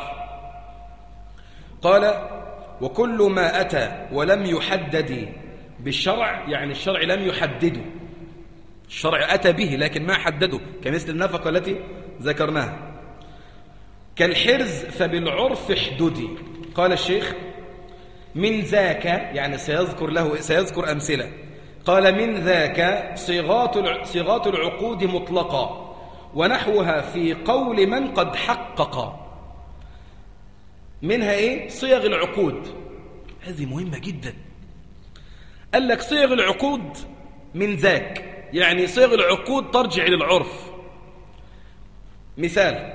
قال: وكل ما أتى ولم يحدد بالشرع، يعني الشرع لم يحدده، الشرع أتى به لكن ما حدده، كمثل النفقة التي ذكرناها، كالحرز فبالعرف احددي. قال الشيخ: من ذاك، يعني سيذكر أمثلة. قال: من ذاك صيغات العقود مطلقة، ونحوها في قول من قد حقق. منها إيه؟ صيغ العقود، هذه مهمة جدا. قال لك صيغ العقود من ذاك، يعني صيغ العقود ترجع للعرف. مثال: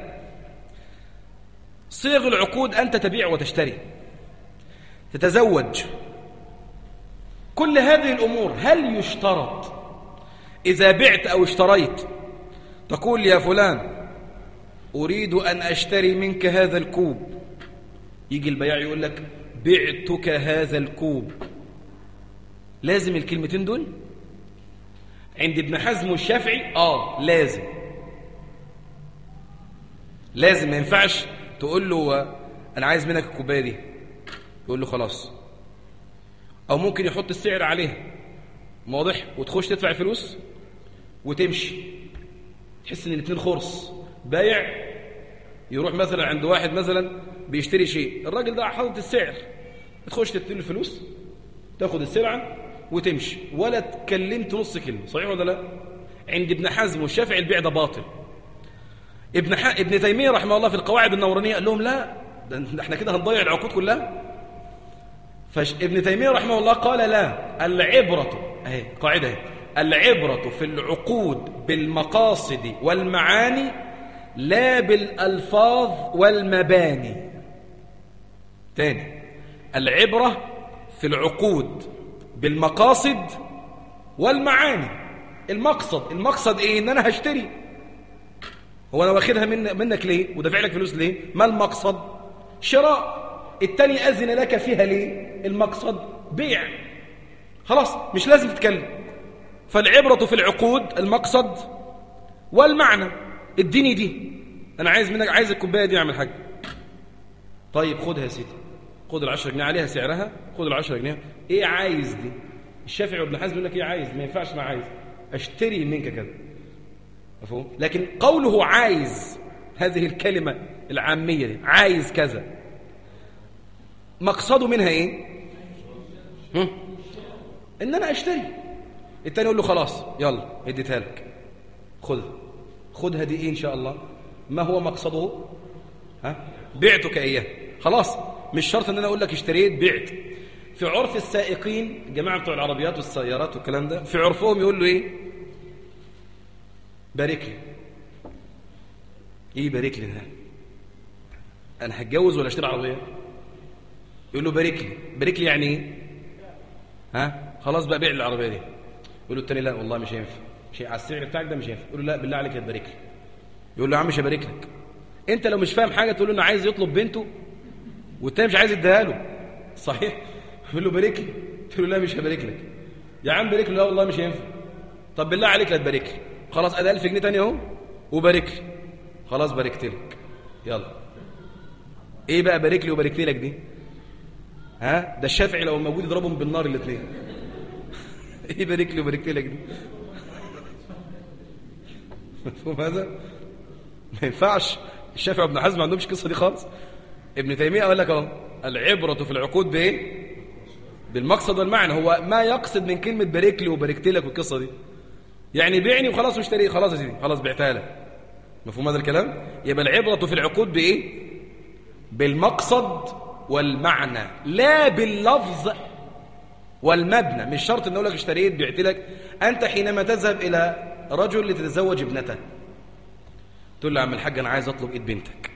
صيغ العقود أنت تبيع وتشتري، تتزوج، كل هذه الأمور هل يشترط إذا بعت أو اشتريت تقول: يا فلان أريد أن أشتري منك هذا الكوب، يجي البياع يقول لك: بعتك هذا الكوب، لازم الكلمتين دول؟ عند ابن حزم والشافعي لازم، ما ينفعش تقول له: أنا عايز منك الكوباية دي، يقول له خلاص، أو ممكن يحط السعر عليها واضح، وتخش تدفع الفلوس وتمشي، تحس ان الاثنين خرص. بايع يروح مثلا عند واحد مثلا بيشتري شيء، الراجل ده حاطط السعر، تخش تديله الفلوس، تاخد السلعه وتمشي، ولا تكلمت نص كلمه. صحيح ولا لا؟ عند ابن حزم والشافعي البيع ده باطل. ابن تيميه رحمه الله في القواعد النورانيه قال لهم: لا، ده احنا كده هنضيع العقود كلها. فابن تيميه رحمه الله قال: لا، العبره، اهي قاعده، العبره في العقود بالمقاصد والمعاني لا بالالفاظ والمباني. تاني، العبره في العقود بالمقاصد والمعاني. المقصد ايه؟ ان انا هشتري، هو انا واخدها منك ليه ودافع لك فلوس ليه؟ ما المقصد؟ شراء. التاني اذن لك فيها ليه؟ المقصد بيع. خلاص، مش لازم تتكلم. فالعبرة في العقود المقصد والمعنى. اديني دي، انا عايز منك، عايز الكوبايه دي، اعمل حاجه. طيب خدها يا سيدي، خد ال10 جنيه عليها سعرها، خد ال10 جنيه. ايه عايز دي؟ الشافعي وابن حزم يقول لك: ايه عايز؟ ما ينفعش، ما عايز، اشتري منك كذا، مفهوم؟ لكن قوله عايز، هذه الكلمه العاميه دي، عايز كذا، مقصده منها ايه؟ ان انا اشتري. التاني يقول له: خلاص يلا اديتها لك، خدها دي. ايه ان شاء الله؟ ما هو مقصده؟ بعتك اياه. خلاص، مش شرط ان انا اقول لك اشتريت بعت. في عرف السائقين، الجماعه بتوع العربيات والسيارات والكلام ده، في عرفهم يقول له ايه؟ بارك لي. ايه بارك لي ده؟ انا هتجوز ولا اشتري عربيه؟ يقول له بارك لي. بارك لي يعني ايه؟ ها خلاص بقى بيع العربيه دي. يقول له التاني لا والله مش هينفع، مش على السعر بتاعك ده مش هينفع. يقول له لا بالله عليك هتبارك لي. يقول له يا عم مش هبارك لك. انت لو مش فاهم حاجه تقول له انه عايز يطلب بنته والتاني مش عايز يديها له، صحيح؟ يقول له بارك لي. تقول له لا مش هبارك لك. يا عم بارك له. لا والله مش هينفع. طب بالله عليك لا تبارك لي. خلاص ادي 1000 جنيه تاني اهو وبارك لي. خلاص باركت لك. يلا ايه بقى بارك لي وباركت لك دي؟ ها ده الشافعي لو موجود يضربهم بالنار الاثنين. ايه بارك لي وباركت لك دي؟ مفهوم هذا؟ ما ينفعش. الشافعي وابن حزم ما عندهمش القصه دي خالص. ابن تيميه قال لك اهو العبره في العقود بايه؟ بالمقصد والمعنى. هو ما يقصد من كلمه بارك لي وباركت لك والقصه دي يعني بيعني وخلاص واشتري. خلاص يا سيدي خلاص بعتها لك. مفهوم هذا الكلام؟ يبقى العبره في العقود بايه؟ بالمقصد والمعنى لا باللفظ والمبنى. مش شرط ان اقول لك اشتريت بعت لك. انت حينما تذهب الى رجل لتتزوج ابنته تقول له يا عم الحاج انا عايز اطلب ايد بنتك.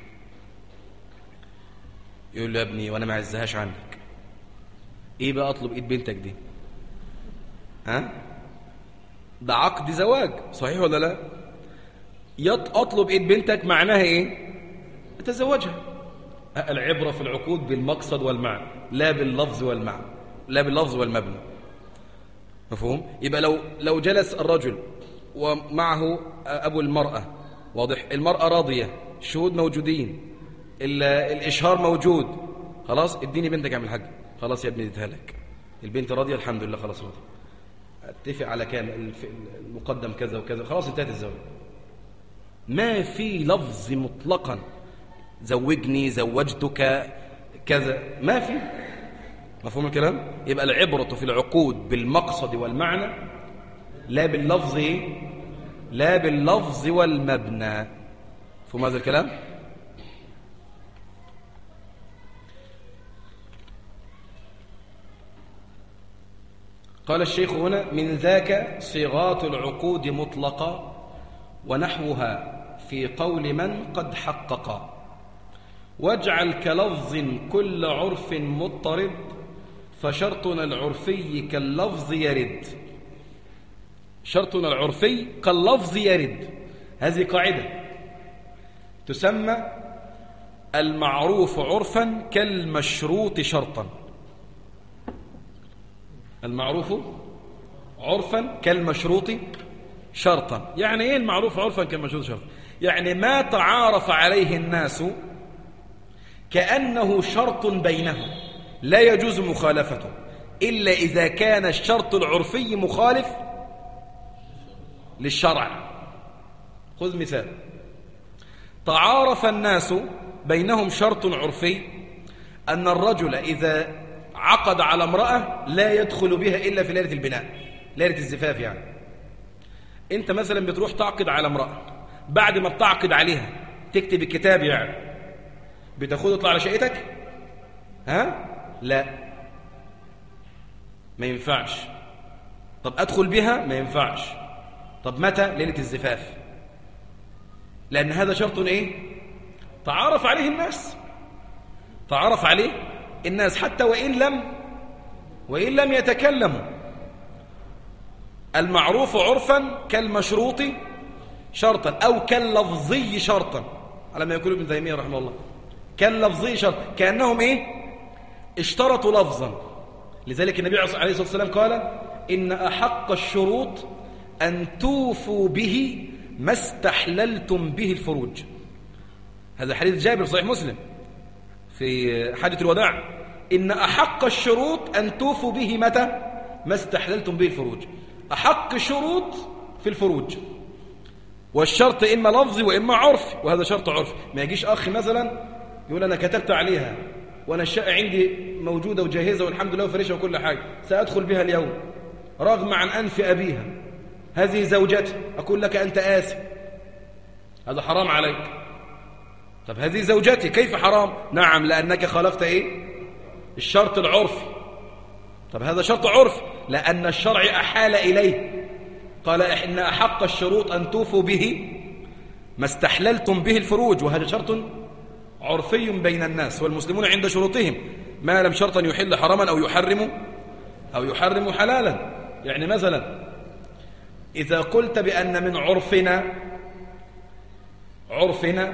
يقول له يا ابني وانا ما اعزهاش عنك. ايه بقى اطلب ايد بنتك دي؟ ها ده عقد زواج صحيح ولا لا؟ اطلب ايد بنتك معناها ايه؟ تزوجها. العبره في العقود بالمقصد والمعنى لا باللفظ والمعنى لا باللفظ والمبنى. مفهوم؟ يبقى لو جلس الرجل ومعه ابو المراه، واضح، المراه راضيه، الشهود موجودين، الاشهار موجود، خلاص اديني بنتك يا عم الحاج. خلاص يا ابني اديتها لك. البنت راضيه الحمد لله خلاص راضيه. اتفق على كام المقدم كذا وكذا خلاص انتهت الزواج. ما في لفظ مطلقا زوجني زوجتك كذا ما في. مفهوم الكلام؟ يبقى العبرة في العقود بالمقصد والمعنى لا باللفظ لا باللفظ والمبنى. مفهوم هذا الكلام؟ قال الشيخ هنا من ذاك صيغات العقود مطلقة ونحوها في قول من قد حقق. واجعل كلفظ كل عرف مضطرد فشرطنا العرفي كاللفظ يرد. شرطنا العرفي كاللفظ يرد. هذه قاعدة تسمى المعروف عرفا كالمشروط شرطا. المعروف عرفا كالمشروط شرطا. يعني ايه المعروف عرفا كالمشروط شرطا؟ يعني ما تعارف عليه الناس كأنه شرط بينهم لا يجوز مخالفته إلا إذا كان الشرط العرفي مخالف للشرع. خذ مثال. تعارف الناس بينهم شرط عرفي أن الرجل إذا عقد على امرأة لا يدخل بها إلا في ليلة البناء، ليلة الزفاف. يعني أنت مثلا بتروح تعقد على امرأة، بعد ما بتعقد عليها تكتب الكتاب يعني بتاخده تطلع على شقتك؟ ها؟ لا ما ينفعش. طب أدخل بها؟ ما ينفعش. طب متى؟ ليلة الزفاف. لأن هذا شرط إيه؟ تعارف عليه الناس. تعارف عليه الناس حتى وإن لم يتكلموا. المعروف عرفا كالمشروط شرطا أو كاللفظي شرطا على ما يقول ابن تيمية رحمه الله. كاللفظي شرطا كأنهم إيه؟ اشترطوا لفظا. لذلك النبي عليه الصلاة والسلام قال إن أحق الشروط أن توفوا به ما استحللتم به الفروج. هذا حديث جابر صحيح مسلم في حاجة الوداع. إن أحق الشروط أن توفوا به متى؟ ما استحللتم به الفروج. أحق شروط في الفروج. والشرط إما لفظي وإما عرفي، وهذا شرط عرفي. ما يجيش أخي مثلا يقول أنا كتبت عليها وأنا الشقة عندي موجودة وجاهزة والحمد لله وفرشة وكل حاجة، سأدخل بها اليوم رغم عن أنف أبيها، هذه زوجتي، أقول لك أنت آسف، هذا حرام عليك. طب هذه زوجتي، كيف حرام؟ نعم لأنك خالفت إيه؟ الشرط العرفي. طب هذا شرط عرفي لأن الشرع أحال إليه، قال إن أحق الشروط أن توفوا به ما استحللتم به الفروج، وهذا شرط عرفي بين الناس، والمسلمون عند شروطهم ما لم شرطا يحل حراما أو يحرم أو يحرم حلالا. يعني مثلا إذا قلت بأن من عرفنا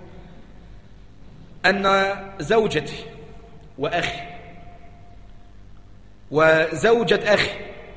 أن زوجتي وأخي وزوجة أخي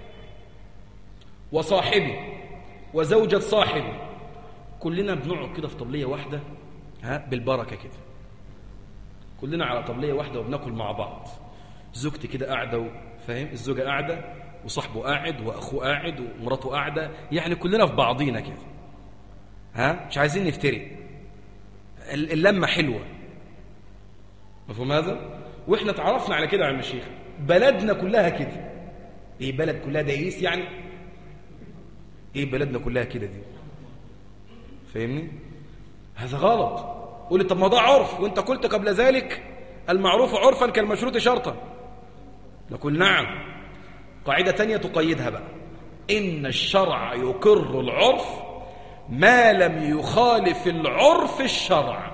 وصاحبي وزوجة صاحبي كلنا بنقعد كده في طبلية واحدة، بالبركة كده، كلنا على طبلية واحدة وبناكل مع بعض. زوجتي كده قاعدة، فاهم، الزوجة قاعدة وصاحبه قاعد وأخوه قاعد ومراته قاعدة، يعني كلنا في بعضينا كده، مش عايزين نفترق، اللمة حلوة، مفهوم هذا؟ واحنا تعرفنا على كده يا عم الشيخ، بلدنا كلها كده. ايه بلد كلها دايس يعني؟ ايه بلدنا كلها كده دي؟ فاهمني؟ هذا غلط. قول لي طب ما ده عرف، وانت قلت قبل ذلك المعروف عرفا كالمشروط شرطا. نقول نعم. قاعدة تانية تقيدها بقى، إن الشرع يقر العرف ما لم يخالف العرف الشرع.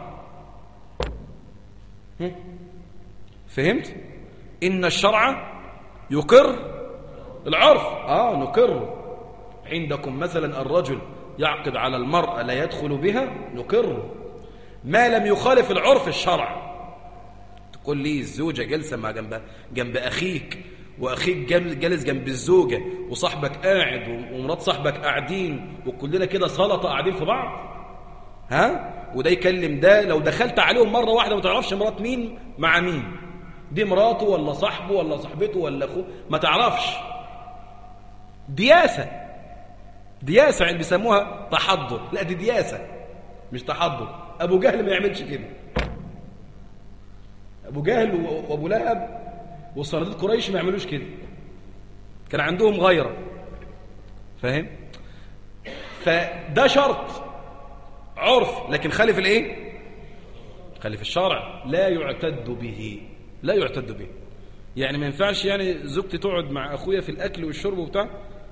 فهمت؟ إن الشرع يقر العرف، نقر. عندكم مثلا الرجل يعقد على المرأة لا يدخل بها، نقر ما لم يخالف العرف الشرع. تقول لي الزوجة جلسة مع جنب أخيك، وأخيك جالس جنب الزوجة، وصاحبك قاعد ومرات صاحبك قاعدين، وكلنا كده سلطة قاعدين في بعض، وده يكلم ده، لو دخلت عليهم مرة واحدة ما تعرفش مرات مين مع مين، دي مراته ولا صاحبه ولا صاحبته ولا أخوه، ما تعرفش. دياسة يعني بيسموها تحضر، لا دي دياسة مش تحضر. أبو جهل ما يعملش كده، أبو جهل وأبو لهب وصناديد قريش ما يعملوش كده، كان عندهم غيرة، فاهم؟ فده شرط عرف، لكن خالف الايه؟ خالف الشرع، لا يعتد به. يعني ما ينفعش يعني زوجتي تقعد مع اخويا في الاكل والشرب وبتاع،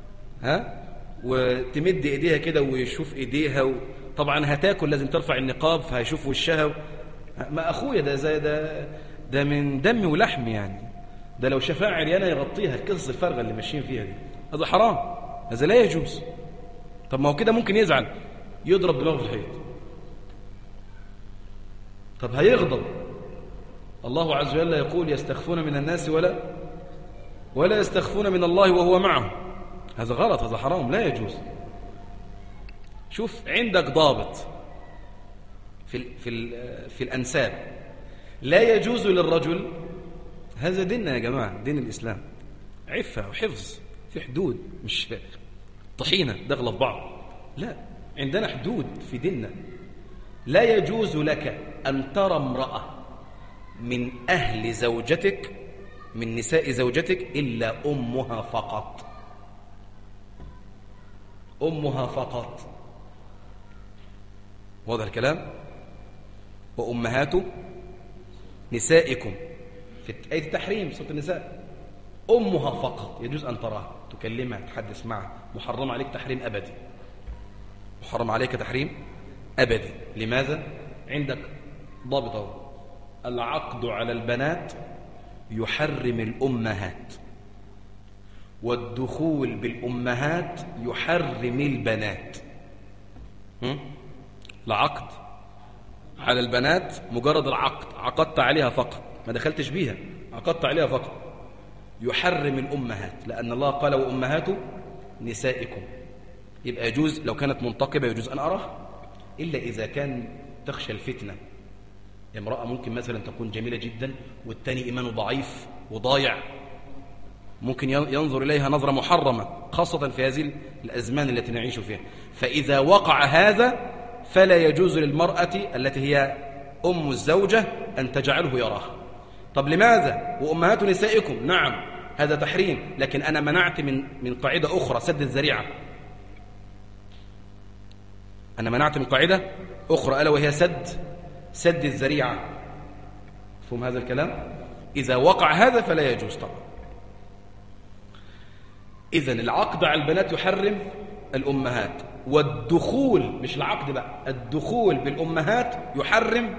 وتمد ايديها كده ويشوف ايديها، طبعا هتاكل لازم ترفع النقاب فهيشوف وشها، ما اخويا ده زي ده من دم ولحم، يعني ده لو شافها عريانه يغطيها، القصص الفارغه اللي ماشيين فيها دي، هذا حرام، هذا لا يجوز. طب ما هو كده ممكن يزعل، يضرب دماغه في الحيط. طب هيغضب، الله عز وجل يقول يستخفون من الناس ولا يستخفون من الله وهو معهم. هذا غلط، هذا حرام، لا يجوز. شوف عندك ضابط في الأنساب، لا يجوز للرجل، هذا ديننا يا جماعة، دين الإسلام عفة وحفظ، في حدود، مش طحينة دغلة في بعض، لا، عندنا حدود في ديننا. لا يجوز لك أن ترى امرأة من أهل زوجتك، من نساء زوجتك، إلا أمها فقط، أمها فقط. واضح الكلام؟ وأمهات نسائكم في آية التحريم سورة النساء، أمها فقط يجوز أن تراها، تكلمها، تحدث معها، محرم عليك تحريم أبدي، محرم عليك تحريم أبدي. لماذا؟ عندك ضابط، العقد على البنات يحرم الأمهات، والدخول بالأمهات يحرم البنات. العقد على البنات مجرد العقد، عقدت عليها فقط، ما دخلتش بيها، عقدت عليها فقط، يحرم الأمهات، لأن الله قال وأمهات نسائكم. يبقى يجوز لو كانت منتقبة يجوز أن أراها، إلا إذا كان تخشى الفتنة. امرأة ممكن مثلا تكون جميلة جدا والتاني إيمانه ضعيف وضايع، ممكن ينظر إليها نظرة محرمة، خاصة في هذه الأزمان التي نعيش فيها. فإذا وقع هذا فلا يجوز للمرأة التي هي أم الزوجة أن تجعله يراها. طب لماذا؟ وأمهات نسائكم، نعم هذا تحريم، لكن أنا منعت من قاعدة أخرى، سد الذريعة. أنا منعت من قاعدة أخرى ألا وهي سد الذريعة. مفهوم هذا الكلام؟ إذا وقع هذا فلا يجوز طبعا. إذن العقد على البنات يحرم الأمهات، والدخول، مش العقد بقى، الدخول بالأمهات يحرم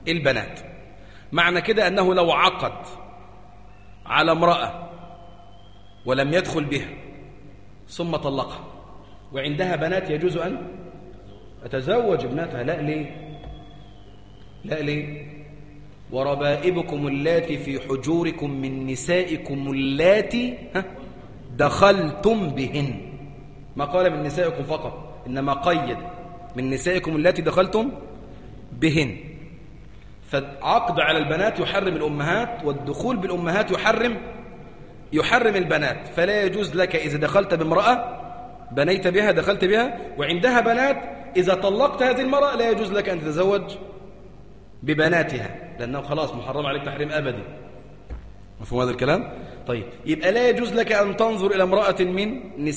البنات. معنى كده أنه لو عقد على امرأة ولم يدخل بها ثم طلقها وعندها بنات يجوز أن أتزوج ابنتها. لا ليه؟ لا ليه؟ وربائبكم اللاتي في حجوركم من نسائكم اللاتي دخلتم بهن. ما قال من نسائكم فقط، إنما قيد من نسائكم اللاتي دخلتم بهن. فالعقد على البنات يحرم الأمهات، والدخول بالأمهات يحرم البنات. فلا يجوز لك إذا دخلت بامرأة بنيت بها دخلت بها وعندها بنات، إذا طلقت هذه المرأة لا يجوز لك أن تتزوج ببناتها، لأنه خلاص محرم عليك تحريم أبدي. مفهوم هذا الكلام؟ طيب، يبقى لا يجوز لك أن تنظر إلى امرأة من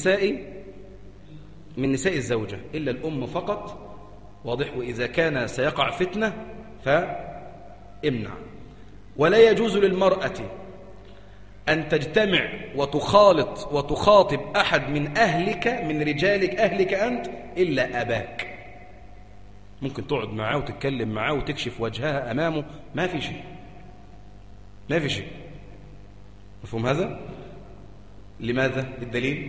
نساء الزوجة إلا الأم فقط، واضح؟ وإذا كان سيقع فتنة فامنع. ولا يجوز للمرأة أن تجتمع وتخالط وتخاطب أحد من أهلك من رجالك أهلك أنت إلا أباك. ممكن تقعد معاه وتتكلم معاه وتكشف وجهها أمامه، ما في شيء، ما في شيء. مفهوم هذا؟ لماذا؟ الدليل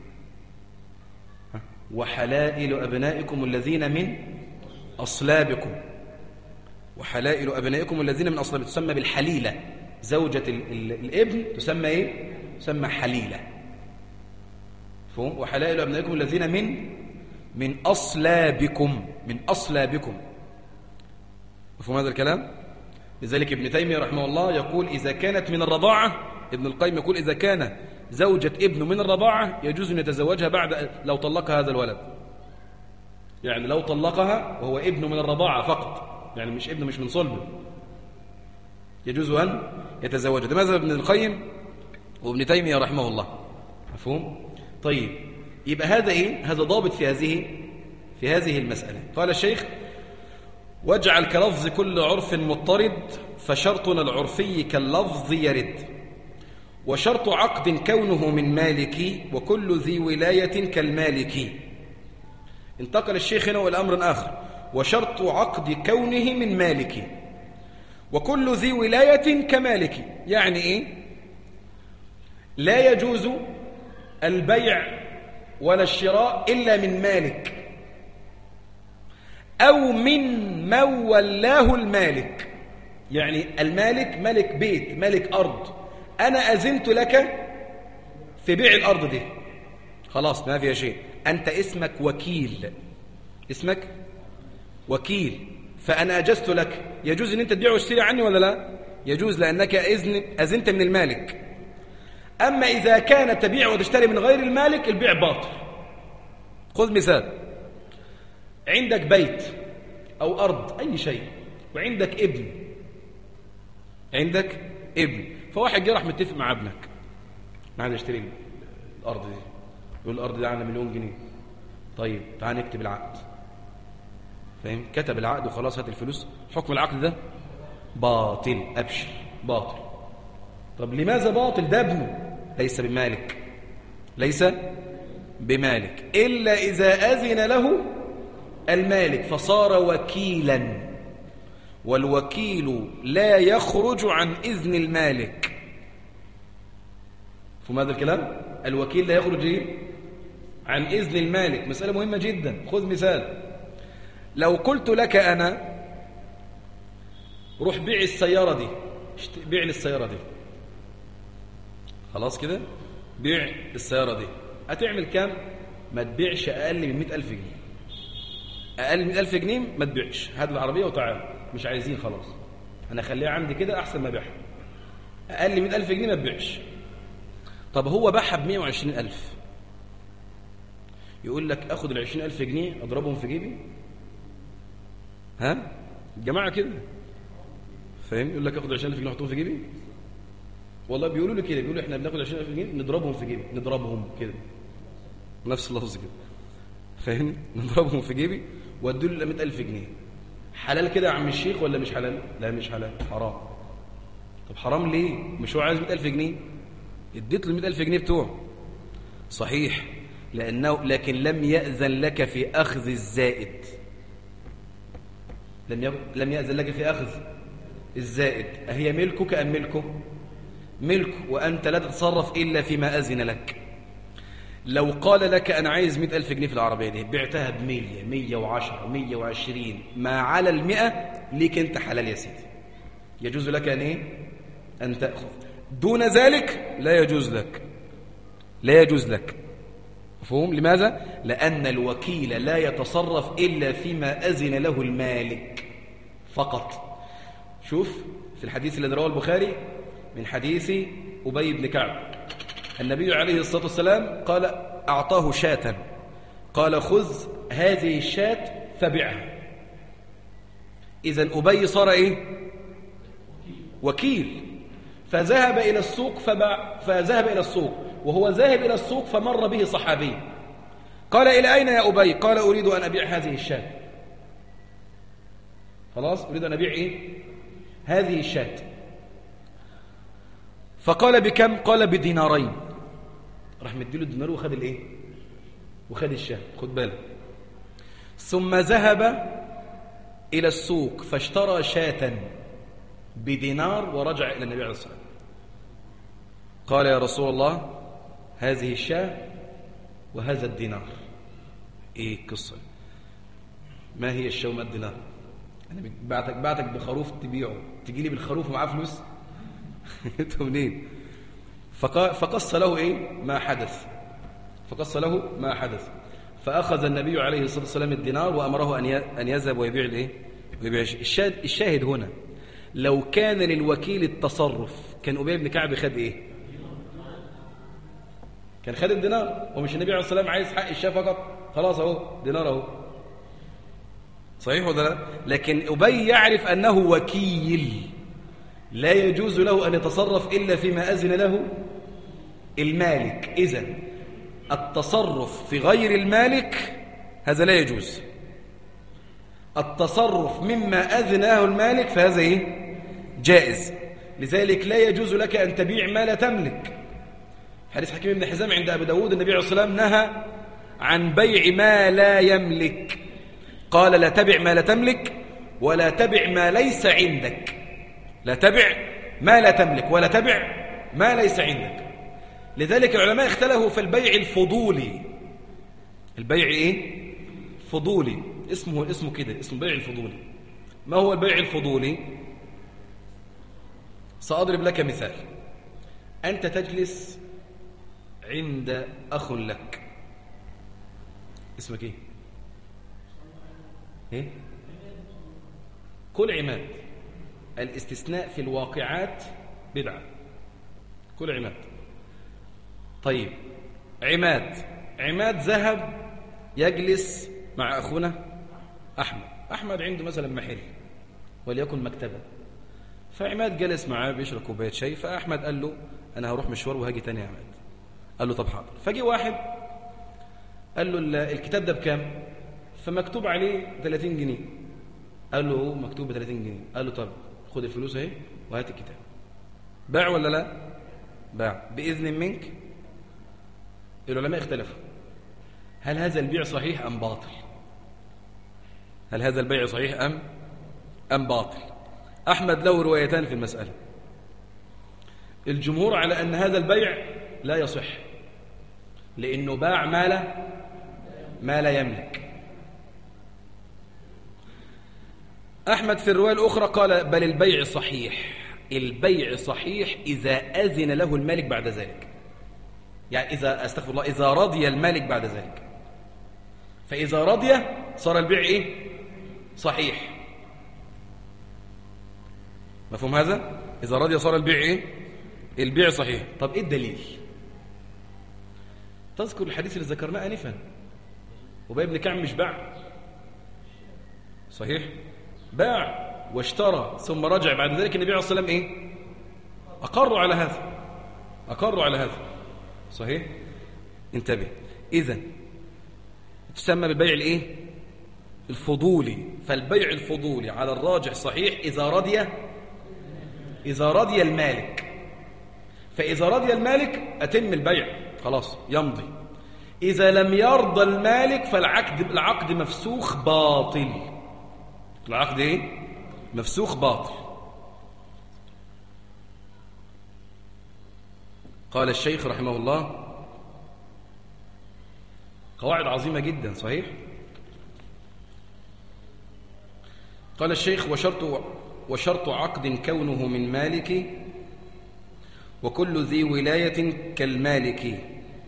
وحلائل أبنائكم الذين من أصلابكم. وحلائل أبنائكم الذين من أصلابكم تسمى بالحليلة. زوجة الابن تسمى إيه؟ تسمى حليلة. مفهوم؟ وحلائل أبنائكم الذين من أصلابكم، من أصلابكم. مفهوم هذا الكلام؟ لذلك ابن تيمية رحمه الله يقول إذا كانت من الرضاعة، ابن القيم يقول إذا كان زوجة ابنه من الرضاعة يجوز أن يتزوجها بعد لو طلقها هذا الولد. يعني لو طلقها وهو ابنه من الرضاعة فقط، يعني مش ابنه مش من صلبه، يجوز أن يتزوجها. ده مذهب ابن القيم وابن تيمية رحمه الله. مفهوم؟ طيب، يبقى هذا إيه؟ هذا ضابط في هذه المسألة. قال الشيخ واجعل كلفظ كل عرف مضطرد، فشرطنا العرفي كاللفظ يرد، وشرط عقد كونه من مالكي، وكل ذي ولاية كالمالكي. انتقل الشيخ هنا إلى أمر آخر، وشرط عقد كونه من مالكي وكل ذي ولاية كمالكي. يعني إيه؟ لا يجوز البيع ولا الشراء إلا من مالك أو من ولاه المالك. يعني المالك ملك بيت، ملك أرض، أنا أذنت لك في بيع الأرض دي، خلاص ما فيها شيء، أنت اسمك وكيل، اسمك وكيل، فأنا أجزت لك. يجوز أن أنت تبيع وتشتري عني ولا لا؟ يجوز، لأنك أذنت من المالك. أما إذا كان تبيع وتشتري من غير المالك البيع باطل. خذ مثال، عندك بيت أو أرض أي شيء وعندك ابن، فواحد جه راح متفق مع ابنك، أنا عايز اشتري الأرض دي، يقول الأرض دي عندنا $1,000,000. طيب تعال نكتب العقد. فاهم؟ كتب العقد وخلاص، هات الفلوس. حكم العقد ده باطل، أبشر باطل. طب لماذا باطل؟ ده ابنه ليس بمالك إلا إذا أذن له المالك فصار وكيلا، والوكيل لا يخرج عن إذن المالك. فهم هذا الكلام؟ الوكيل لا يخرج عن إذن المالك. مسألة مهمة جدا. خذ مثال، لو قلت لك أنا روح بيع السيارة دي، بيع لي السيارة دي، خلاص كده بيع السيارة دي، هتعمل كام؟ ما تبيعش أقل من 100,000 جنيه. أقل من 100,000 جنيه ما تبيعش. هات العربية وتعال، مش عايزين خلاص، أنا أخليها عندي كده أحسن ما بيعها. أقل من 100,000 جنيه ما تبيعش. طب هو باعها ب120,000، يقول لك أخذ ال20,000 جنيه أضربهم في جيبي؟ ها؟ الجماعة كده فاهم؟ يقول لك أخذ 20,000 جنيه أحطهم في جيبي. والله بيقولوا لي كده، بيقولوا إحنا بناخد 20,000 جنيه نضربهم في جيبي، نضربهم كده نفس اللفظ كده، فاهم؟ نضربهم في جيبي وادوا له 100,000 جنيه. حلال كده يا عم الشيخ ولا مش حلال؟ لا مش حلال، حرام. طب حرام ليه؟ مش هو عايز 100,000 جنيه؟ اديت له 100,000 جنيه بتوعه، صحيح، لكن لم يأذن لك في أخذ الزائد. لم يأذن لك في أخذ الزائد. أهي ملكك أم ملكه؟ ملك وأنت لا تتصرف إلا فيما أذن لك. لو قال لك أنا عايز 100,000 جنيه في العربية دي، بعتها ب100 110 120 ما على 100 ليك أنت حلال يا سيدي، يجوز لك أن إيه؟ أن تأخذ. دون ذلك لا يجوز لك، لا يجوز لك. مفهوم؟ لماذا؟ لأن الوكيل لا يتصرف إلا فيما أذن له المالك فقط. شوف في الحديث الذي رواه البخاري من حديث أبي بن كعب، النبي عليه الصلاة والسلام قال أعطاه شاة، قال خذ هذه الشاة فبعها. إذن أبي صار إيه؟ وكيل. فذهب إلى السوق فذهب إلى السوق، وهو ذاهب إلى السوق فمر به صحابي، قال إلى أين يا أبي؟ قال أريد أن أبيع هذه الشاة. خلاص، أريد أن أبيع إيه؟ هذه الشاة. فقال بكم؟ قال بدينارين. راح مديله الدينار وخد الإيه؟ وخد الشاة. خد بالك. ثم ذهب إلى السوق فاشترى شاة بدينار ورجع إلى النبي عليه الصلاة والسلام، قال يا رسول الله هذه الشاة وهذا الدينار. إيه القصة؟ ما هي الشاة وما الدينار؟ أنا بعتك بخروف تبيعه، تجي لي بالخروف ومعاه فلوس؟ انتوا منين؟ فقص له إيه؟ ما حدث. فقص له ما حدث. فأخذ النبي عليه الصلاة والسلام الدينار وأمره أن يذهب ويبيع الإيه؟ ويبيع الشاهد هنا لو كان للوكيل التصرف كان أبي بن كعب خد إيه؟ كان خد الدينار. ومش النبي عليه الصلاة والسلام عايز حق الشاة فقط؟ خلاص أهو دينار أهو. صحيح ولا لا؟ لكن أبي يعرف أنه وكيل لا يجوز له أن يتصرف إلا فيما أذن له المالك. إذن التصرف في غير المالك هذا لا يجوز. التصرف مما أذن له المالك فهذا إيه؟ جائز. لذلك لا يجوز لك أن تبيع ما لا تملك. حديث حكيم بن حزام عند أبي داود النبي عليه الصلاة والسلام نهى عن بيع ما لا يملك. قال لا تبع ما لا تملك ولا تبع ما ليس عندك. لا تبع ما لا تملك ولا تبع ما ليس عندك. لذلك العلماء اختلفوا في البيع الفضولي. البيع ايه؟ فضولي. اسمه كده، اسمه بيع الفضولي. ما هو البيع الفضولي؟ سأضرب لك مثال. أنت تجلس عند أخ لك، اسمك ايه؟ ايه؟ كل عماد. الاستثناء في الواقعات بدعة. كل عماد. طيب عماد ذهب يجلس مع أخونا أحمد عنده مثلا محل وليكن مكتبة، فعماد جلس معاه بيشرب كوباية شاي، فأحمد قال له أنا هروح مشوار وهاجي تاني يا عماد. قال له طب حاضر. فجي واحد قال له الكتاب ده بكام؟ فمكتوب عليه 30 جنيه. قال له مكتوب ب 30 جنيه. قال له طب خد الفلوس اهي وهات الكتاب. باع ولا لا؟ باع بإذن منك. العلماء اختلفوا هل هذا البيع صحيح أم باطل؟ هل هذا البيع صحيح أم باطل؟ أحمد له روايتان في المسألة. الجمهور على أن هذا البيع لا يصح لأنه باع ما لا يملك. أحمد في الرواية الأخرى قال بل البيع صحيح. البيع صحيح إذا أذن له المالك بعد ذلك، يعني إذا رضي المالك بعد ذلك. فإذا رضي صار البيع إيه؟ صحيح. مفهوم هذا؟ إذا رضي صار البيع إيه؟ البيع صحيح. طب إيه الدليل؟ تذكر الحديث اللي ذكرناه آنفا، أبي بن كعب مش باع؟ صحيح؟ باع واشترى ثم رجع بعد ذلك النبي عليه الصلاة والسلام إيه؟ أقروا على هذا. صحيح؟ انتبه. إذن تسمى بالبيع الإيه؟ الفضولي. فالبيع الفضولي على الراجح صحيح إذا رضي المالك. فإذا رضي المالك أتم البيع خلاص يمضي. إذا لم يرضى المالك فالعقد مفسوخ باطل. العقد إيه؟ مفسوخ باطل. قال الشيخ رحمه الله قواعد عظيمة جدا صحيح. قال الشيخ وشرط عقد كونه من مالك وكل ذي ولاية كالمالك.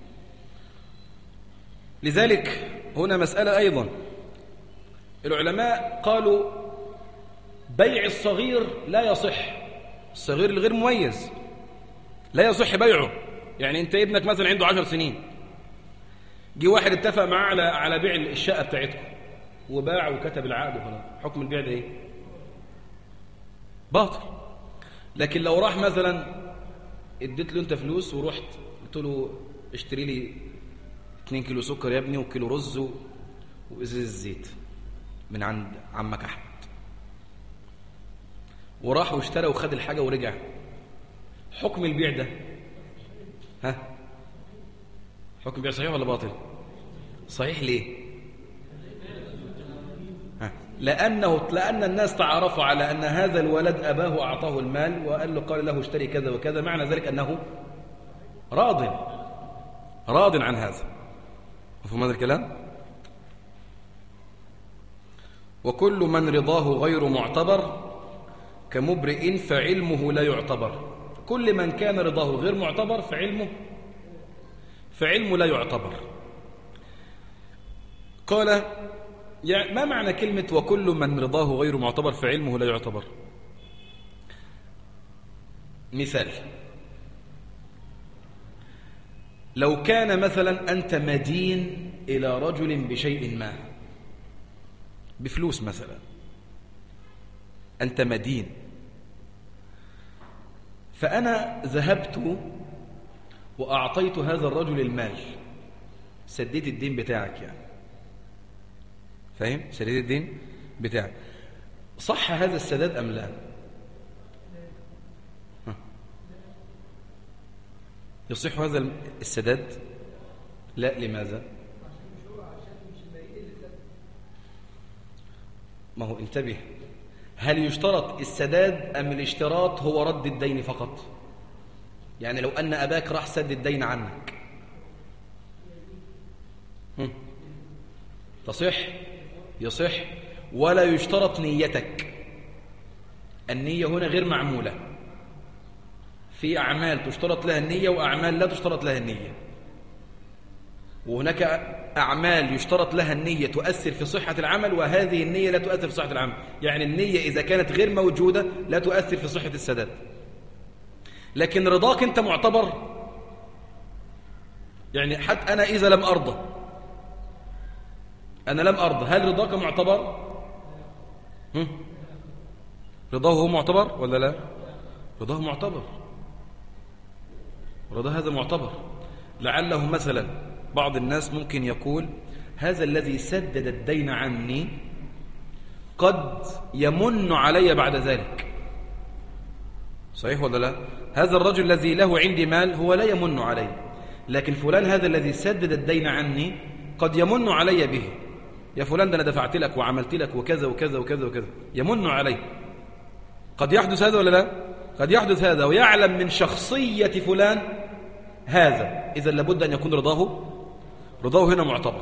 لذلك هنا مسألة أيضا، العلماء قالوا بيع الصغير لا يصح، الصغير الغير مميز لا يصح بيعه. يعني انت ابنك مثلا عنده 10 سنين، جه واحد اتفق معاه على بيع الشقة بتاعتكم وباع وكتب العقد وخلاص، حكم البيع ده ايه؟ باطل. لكن لو راح مثلا اديت له انت فلوس ورحت قلت له اشتري لي 2 كيلو سكر يا ابني وكيلو رز وازازه زيت من عند عمك احمد، وراح واشترى وخد الحاجه ورجع، حكم البيع ده ها؟ حكم البيع صحيح ولا باطل؟ صحيح. ليه؟ لأن الناس تعارفوا على أن هذا الولد أباه أعطاه المال وقال له قال له اشتري كذا وكذا، معنى ذلك أنه راض عن هذا. مفهوم هذا الكلام؟ وكل من رضاه غير معتبر كمبرئ فعلمه لا يعتبر. كل من كان رضاه غير معتبر فعلمه لا يعتبر. قال يعني ما معنى كلمة وكل من رضاه غير معتبر فعلمه لا يعتبر؟ مثال، لو كان مثلا أنت مدين إلى رجل بشيء ما، بفلوس مثلا، أنت مدين، فأنا ذهبت وأعطيت هذا الرجل المال، سديت الدين بتاعك يعني، فاهم؟ سديت الدين بتاعك، صح هذا السداد أم لا؟ يصح هذا السداد؟ لا. لماذا؟ ما هو انتبه، هل يشترط السداد أم الاشتراط هو رد الدين فقط؟ يعني لو أن أباك راح سد الدين عنك تصح؟ يصح. ولا يشترط نيتك، النية هنا غير معمولة. في أعمال تشترط لها النية وأعمال لا تشترط لها النية، وهناك أعمال يشترط لها النية تؤثر في صحة العمل، وهذه النية لا تؤثر في صحة العمل. يعني النية إذا كانت غير موجودة لا تؤثر في صحة السداد. لكن رضاك أنت معتبر، يعني حتى أنا إذا لم أرضى، أنا لم أرضى، هل رضاك معتبر؟ رضاه هو معتبر ولا لا؟ رضاه معتبر، رضاه هذا معتبر. لعله مثلا بعض الناس ممكن يقول هذا الذي سدد الدين عني قد يمن علي بعد ذلك، صحيح ولا لا؟ هذا الرجل الذي له عندي مال هو لا يمن علي، لكن فلان هذا الذي سدد الدين عني قد يمن علي به، يا فلان ده أنا دفعت لك وعملت لك وكذا وكذا وكذا وكذا، يمن علي. قد يحدث هذا ولا لا؟ قد يحدث هذا، ويعلم من شخصية فلان هذا، إذا لابد أن يكون رضاه هنا معتبر.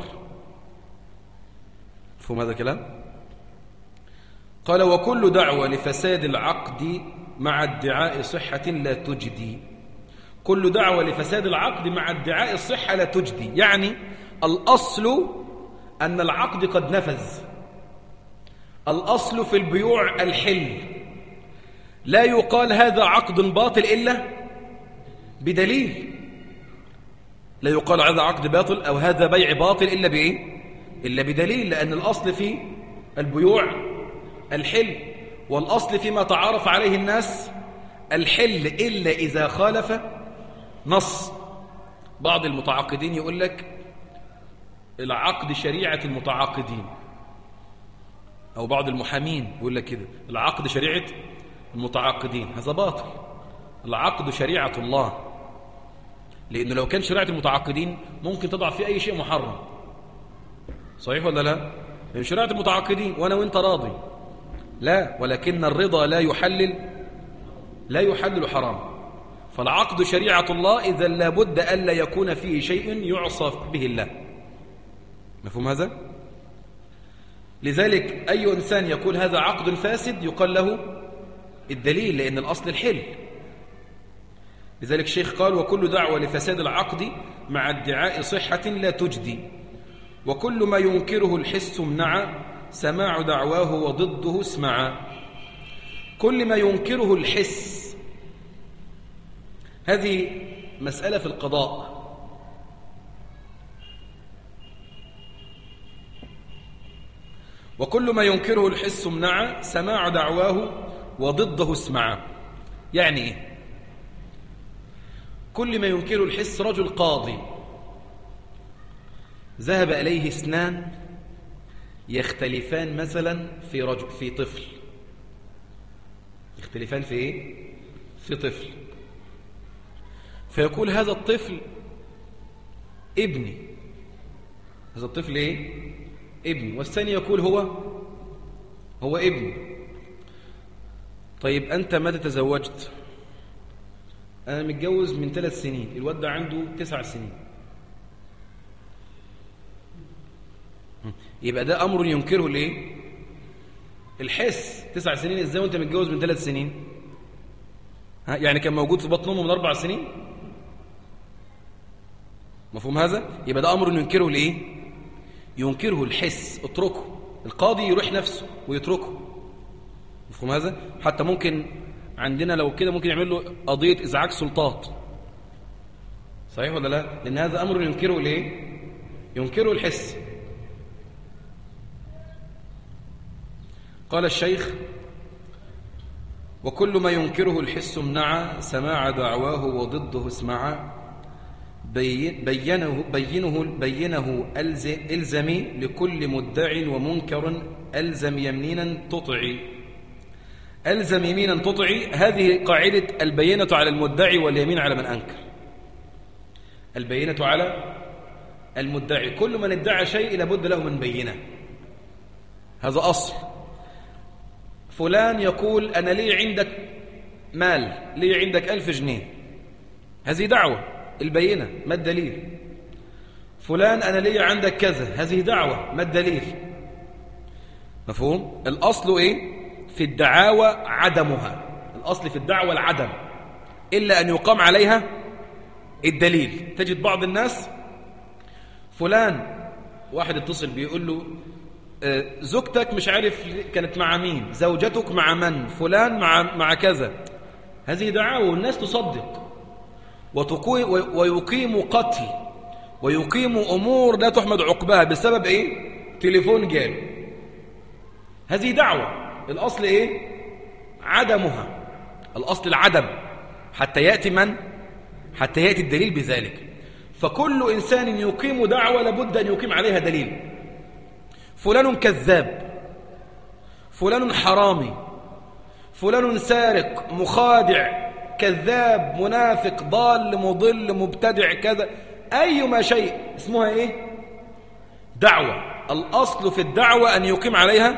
فهم هذا الكلام؟ قال وكل دعوة لفساد العقد مع ادعاء صحة لا تجدي. كل دعوة لفساد العقد مع ادعاء الصحة لا تجدي، يعني الأصل أن العقد قد نفذ، الأصل في البيوع الحل، لا يقال هذا عقد باطل إلا بدليل، لا يقال هذا عقد باطل أو هذا بيع باطل إلا بإيه؟ إلا بدليل، لأن الأصل في البيوع الحل، والأصل فيما تعارف عليه الناس الحل إلا إذا خالف نص. بعض المتعاقدين يقول لك العقد شريعة المتعاقدين، أو بعض المحامين يقول لك كده العقد شريعة المتعاقدين، هذا باطل. العقد شريعة الله، لأنه لو كان شريعة المتعاقدين ممكن تضع فيه أي شيء محرم، صحيح ولا لا؟ لأن شريعة المتعاقدين وأنا وإنت راضي، لا، ولكن الرضا لا يحلل حرام. فالعقد شريعة الله، إذا لابد ألا يكون فيه شيء يعصى به الله. مفهوم هذا؟ لذلك أي إنسان يقول هذا عقد فاسد يقال له الدليل، لأن الأصل الحل. لذلك الشيخ قال: وكل دعوة لفساد العقد مع ادعاء صحة لا تجدي، وكل ما ينكره الحس امنع، سماع دعواه وضده اسمع. كل ما ينكره الحس، هذه مسألة في القضاء. وكل ما ينكره الحس امنع، سماع دعواه وضده اسمع. يعني ايه؟ كل ما ينكره الحس، رجل قاضي ذهب إليه اثنان يختلفان مثلا في طفل. يختلفان في ايه؟ في طفل. فيقول هذا الطفل ابني، هذا الطفل ايه؟ ابني. والثاني يقول هو ابني. طيب أنت متى تزوجت؟ أنا متجوز من 3 سنين، الواد ده عنده 9 سنين. يبقى ده أمر ينكره الايه؟ الحس. 9 سنين ازاي وانت متجوز من 3 سنين؟ يعني كان موجود في بطن امه من 4 سنين؟ مفهوم هذا؟ يبقى ده أمر ينكره الايه؟ ينكره الحس. اتركه. القاضي يروح نفسه ويتركه. مفهوم هذا؟ حتى ممكن عندنا لو كده ممكن يعمل له قضية إزعاج سلطات. صحيح ولا لا؟ لأن هذا أمر ينكره الايه؟ ينكره الحس. قال الشيخ: وكل ما ينكره الحس امنع، سماع دعواه وضده اسمع. بينه الزمي لكل مدع ومنكر، ألزم يمينا تطعي. ألزم يمينا تطعي، هذه قاعدة البينة على المدعي واليمين على من أنكر. البينة على المدعي، كل من ادعى شيء لابد له من بينة، هذا أصل. فلان يقول أنا لي عندك مال، لي عندك 1000 جنيه، هذه دعوة. البينة ما الدليل؟ فلان أنا لي عندك كذا، هذه دعوة، ما الدليل؟ مفهوم؟ الأصل إيه؟ في الدعاوى عدمها. الأصل في الدعوة العدم، إلا أن يقام عليها الدليل. تجد بعض الناس فلان، واحد اتصل بيقول له زوجتك مش عارف كانت مع مين، زوجتك مع من، فلان مع كذا. هذه دعاوى والناس تصدق ويقيم قتل ويقيم أمور لا تحمد عقباها بسبب إيه؟ تليفون جاله. هذه دعوة. الأصل إيه؟ عدمها. الأصل العدم حتى يأتي من؟ حتى يأتي الدليل بذلك. فكل إنسان يقيم دعوة لابد أن يقيم عليها دليل. فلان كذاب، فلان حرامي، فلان سارق، مخادع، كذاب، منافق، ضال، مضل، مبتدع، كذا، أيما شيء اسمها إيه؟ دعوة. الأصل في الدعوة أن يقيم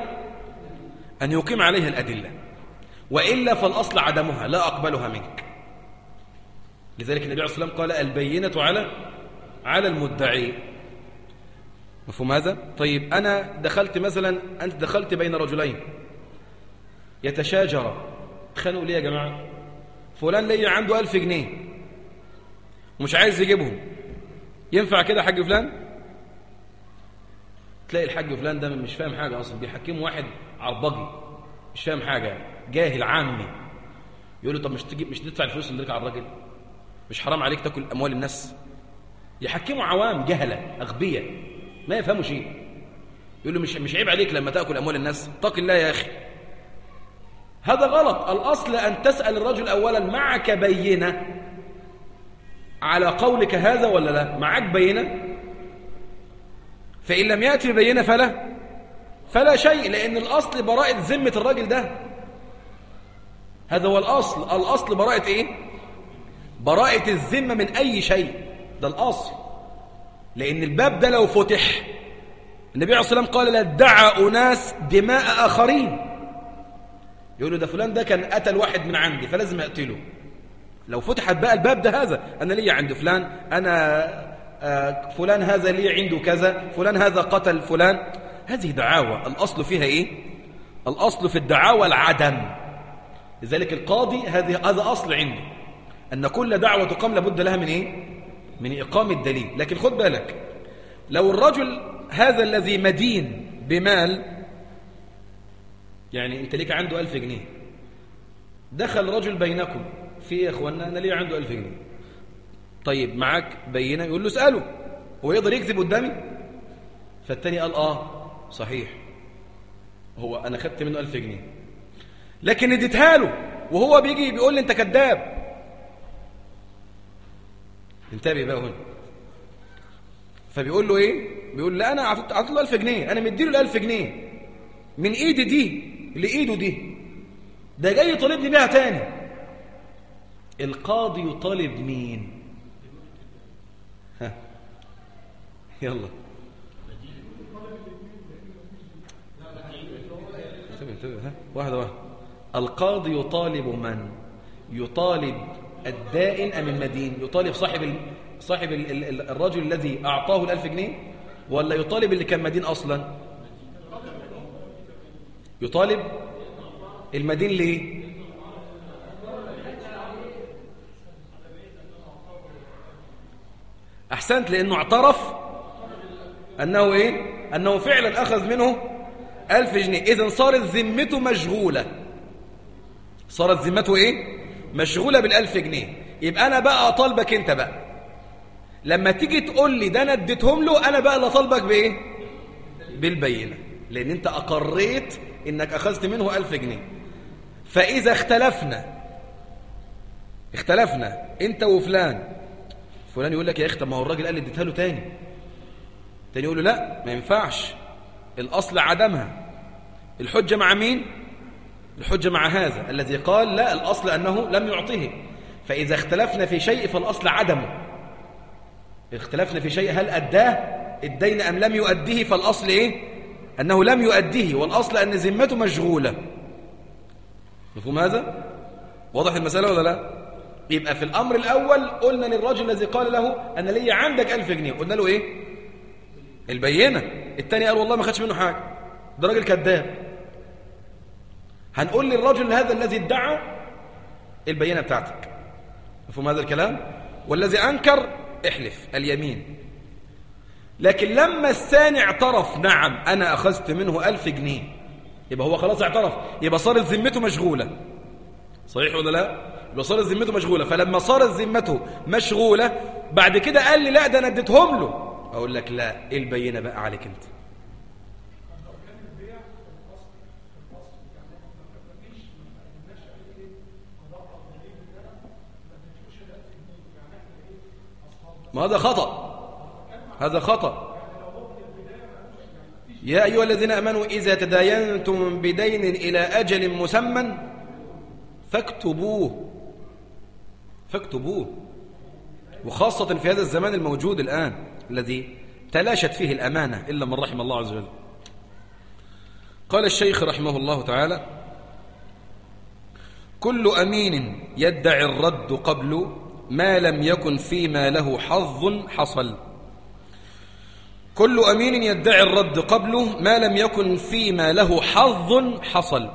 عليها الأدلة، وإلا فالأصل عدمها، لا أقبلها منك. لذلك النبي عليه الصلاة والسلام قال البينة على المدعي. مفهوم هذا؟ طيب أنا دخلت مثلا، أنت دخلت بين رجلين يتشاجرا، خانوا ليه يا جماعة؟ فلان لي عنده 1000 جنيه ومش عايز يجيبهم، ينفع كده حاج فلان؟ تلاقي الحاج فلان ده مش فاهم حاجة أصلا، بيحكمه واحد عربجي مش فاهم حاجة، جاهل عامي، يقول له طب مش تدفع الفلوس اللي لك على الراجل؟ مش حرام عليك تاكل أموال الناس؟ يحكموا عوام جهلة أغبياء ما يفهموا شيء، يقول له مش عيب عليك لما تأكل أموال الناس؟ اتق الله يا أخي. هذا غلط. الأصل أن تسأل الرجل أولا معك بينة على قولك هذا ولا لا؟ معك بينة؟ فإن لم يأتي ببينة فلا شيء، لأن الأصل براءة ذمة الراجل ده. هذا هو الأصل. الأصل براءة إيه؟ براءة الذمة من أي شيء، ده الأصل. لأن الباب ده لو فتح، النبي عليه الصلاة والسلام قال لا ادعى أناس دماء آخرين، يقولوا ده فلان ده كان قتل واحد من عندي فلازم أقتله، لو فتحت بقى الباب ده، هذا أنا لي عند فلان، أنا فلان هذا لي عنده كذا، فلان هذا قتل فلان، هذه دعاوى الأصل فيها إيه؟ الأصل في الدعاوى العدم. لذلك القاضي هذا أصل عنده، أن كل دعوة تقام لابد لها من إيه؟ من إقامة الدليل. لكن خد بالك، لو الرجل هذا الذي مدين بمال، يعني أنت ليك عنده 1000 جنيه، دخل رجل بينكم في يا أخوانا أنا ليه عنده 1000 جنيه، طيب معاك بينة؟ يقول له اسأله، هو يقدر يكذب قدامي؟ فالتاني قال صحيح، هو أنا خدت منه 1000 جنيه لكن اديتها له وهو بيجي بيقول لي أنت كذاب. انتبه بقى هنا، فبيقول له ايه؟ بيقول لا انا اعطيت له 1000 جنيه، انا مديله ال 1000 جنيه من ايدي دي لايده دي، ده جاي يطالبني بيها تاني. القاضي يطالب مين؟ ها يلا انتبه ها، واحده. القاضي يطالب من؟ يطالب الدائن أم المدين؟ يطالب صاحب الرجل الذي أعطاه ال1000 جنيه، ولا يطالب اللي كان مدين أصلا؟ يطالب المدين. ليه؟ أحسنت، لأنه اعترف أنه إيه؟ أنه فعلا أخذ منه 1000 جنيه. إذن صارت ذمته مشغولة، صارت ذمته إيه؟ مشغولة بال1000 جنيه. يبقى أنا بقى أطالبك أنت بقى لما تيجي تقول لي ده أنا اديتهم له، أنا بقى اللي أطالبك بإيه؟ بالبينة، لأن أنت أقريت إنك أخذت منه 1000 جنيه. فإذا اختلفنا أنت وفلان، فلان يقول لك يا أخي طب ما هو الراجل قال لي اديتها له تاني يقول له لا ما ينفعش، الأصل عدمها. الحجة مع مين؟ الحجة مع هذا الذي قال لا، الأصل أنه لم يعطيه. فإذا اختلفنا في شيء فالأصل عدمه. اختلفنا في شيء هل أداه الدين أم لم يؤديه، فالأصل إيه؟ أنه لم يؤديه، والأصل أن ذمته مشغولة. مفهوم هذا؟ واضح المسألة ولا لا؟ يبقى في الأمر الأول قلنا للرجل الذي قال له أنا لي عندك 1000 جنيه، قلنا له إيه؟ البينة. الثاني قال والله ما خدش منه حاجة، ده راجل كذاب. هنقول للرجل هذا الذي ادعى البينة بتاعتك. مفهوم هذا الكلام؟ والذي أنكر احلف اليمين. لكن لما الثاني اعترف نعم أنا أخذت منه 1000 جنيه، يبقى هو خلاص اعترف، يبقى صارت ذمته مشغولة. صحيح ولا لا؟ يبقى صارت ذمته مشغولة. فلما صارت ذمته مشغولة بعد كده قال لي لا ده أنا اديتهم له، أقول لك لا، إيه البينة بقى عليك أنت؟ ما هذا خطأ، هذا خطأ. يا أيها الذين آمنوا إذا تداينتم بدين إلى أجل مسمى فاكتبوه. وخاصة في هذا الزمان الموجود الآن الذي تلاشت فيه الأمانة إلا من رحم الله عز وجل. قال الشيخ رحمه الله تعالى: كل أمين يدعي الرد قبل ما لم يكن فيما له حظ حصل. كل أمين يدعي الرد قبله ما لم يكن فيما له حظ حصل.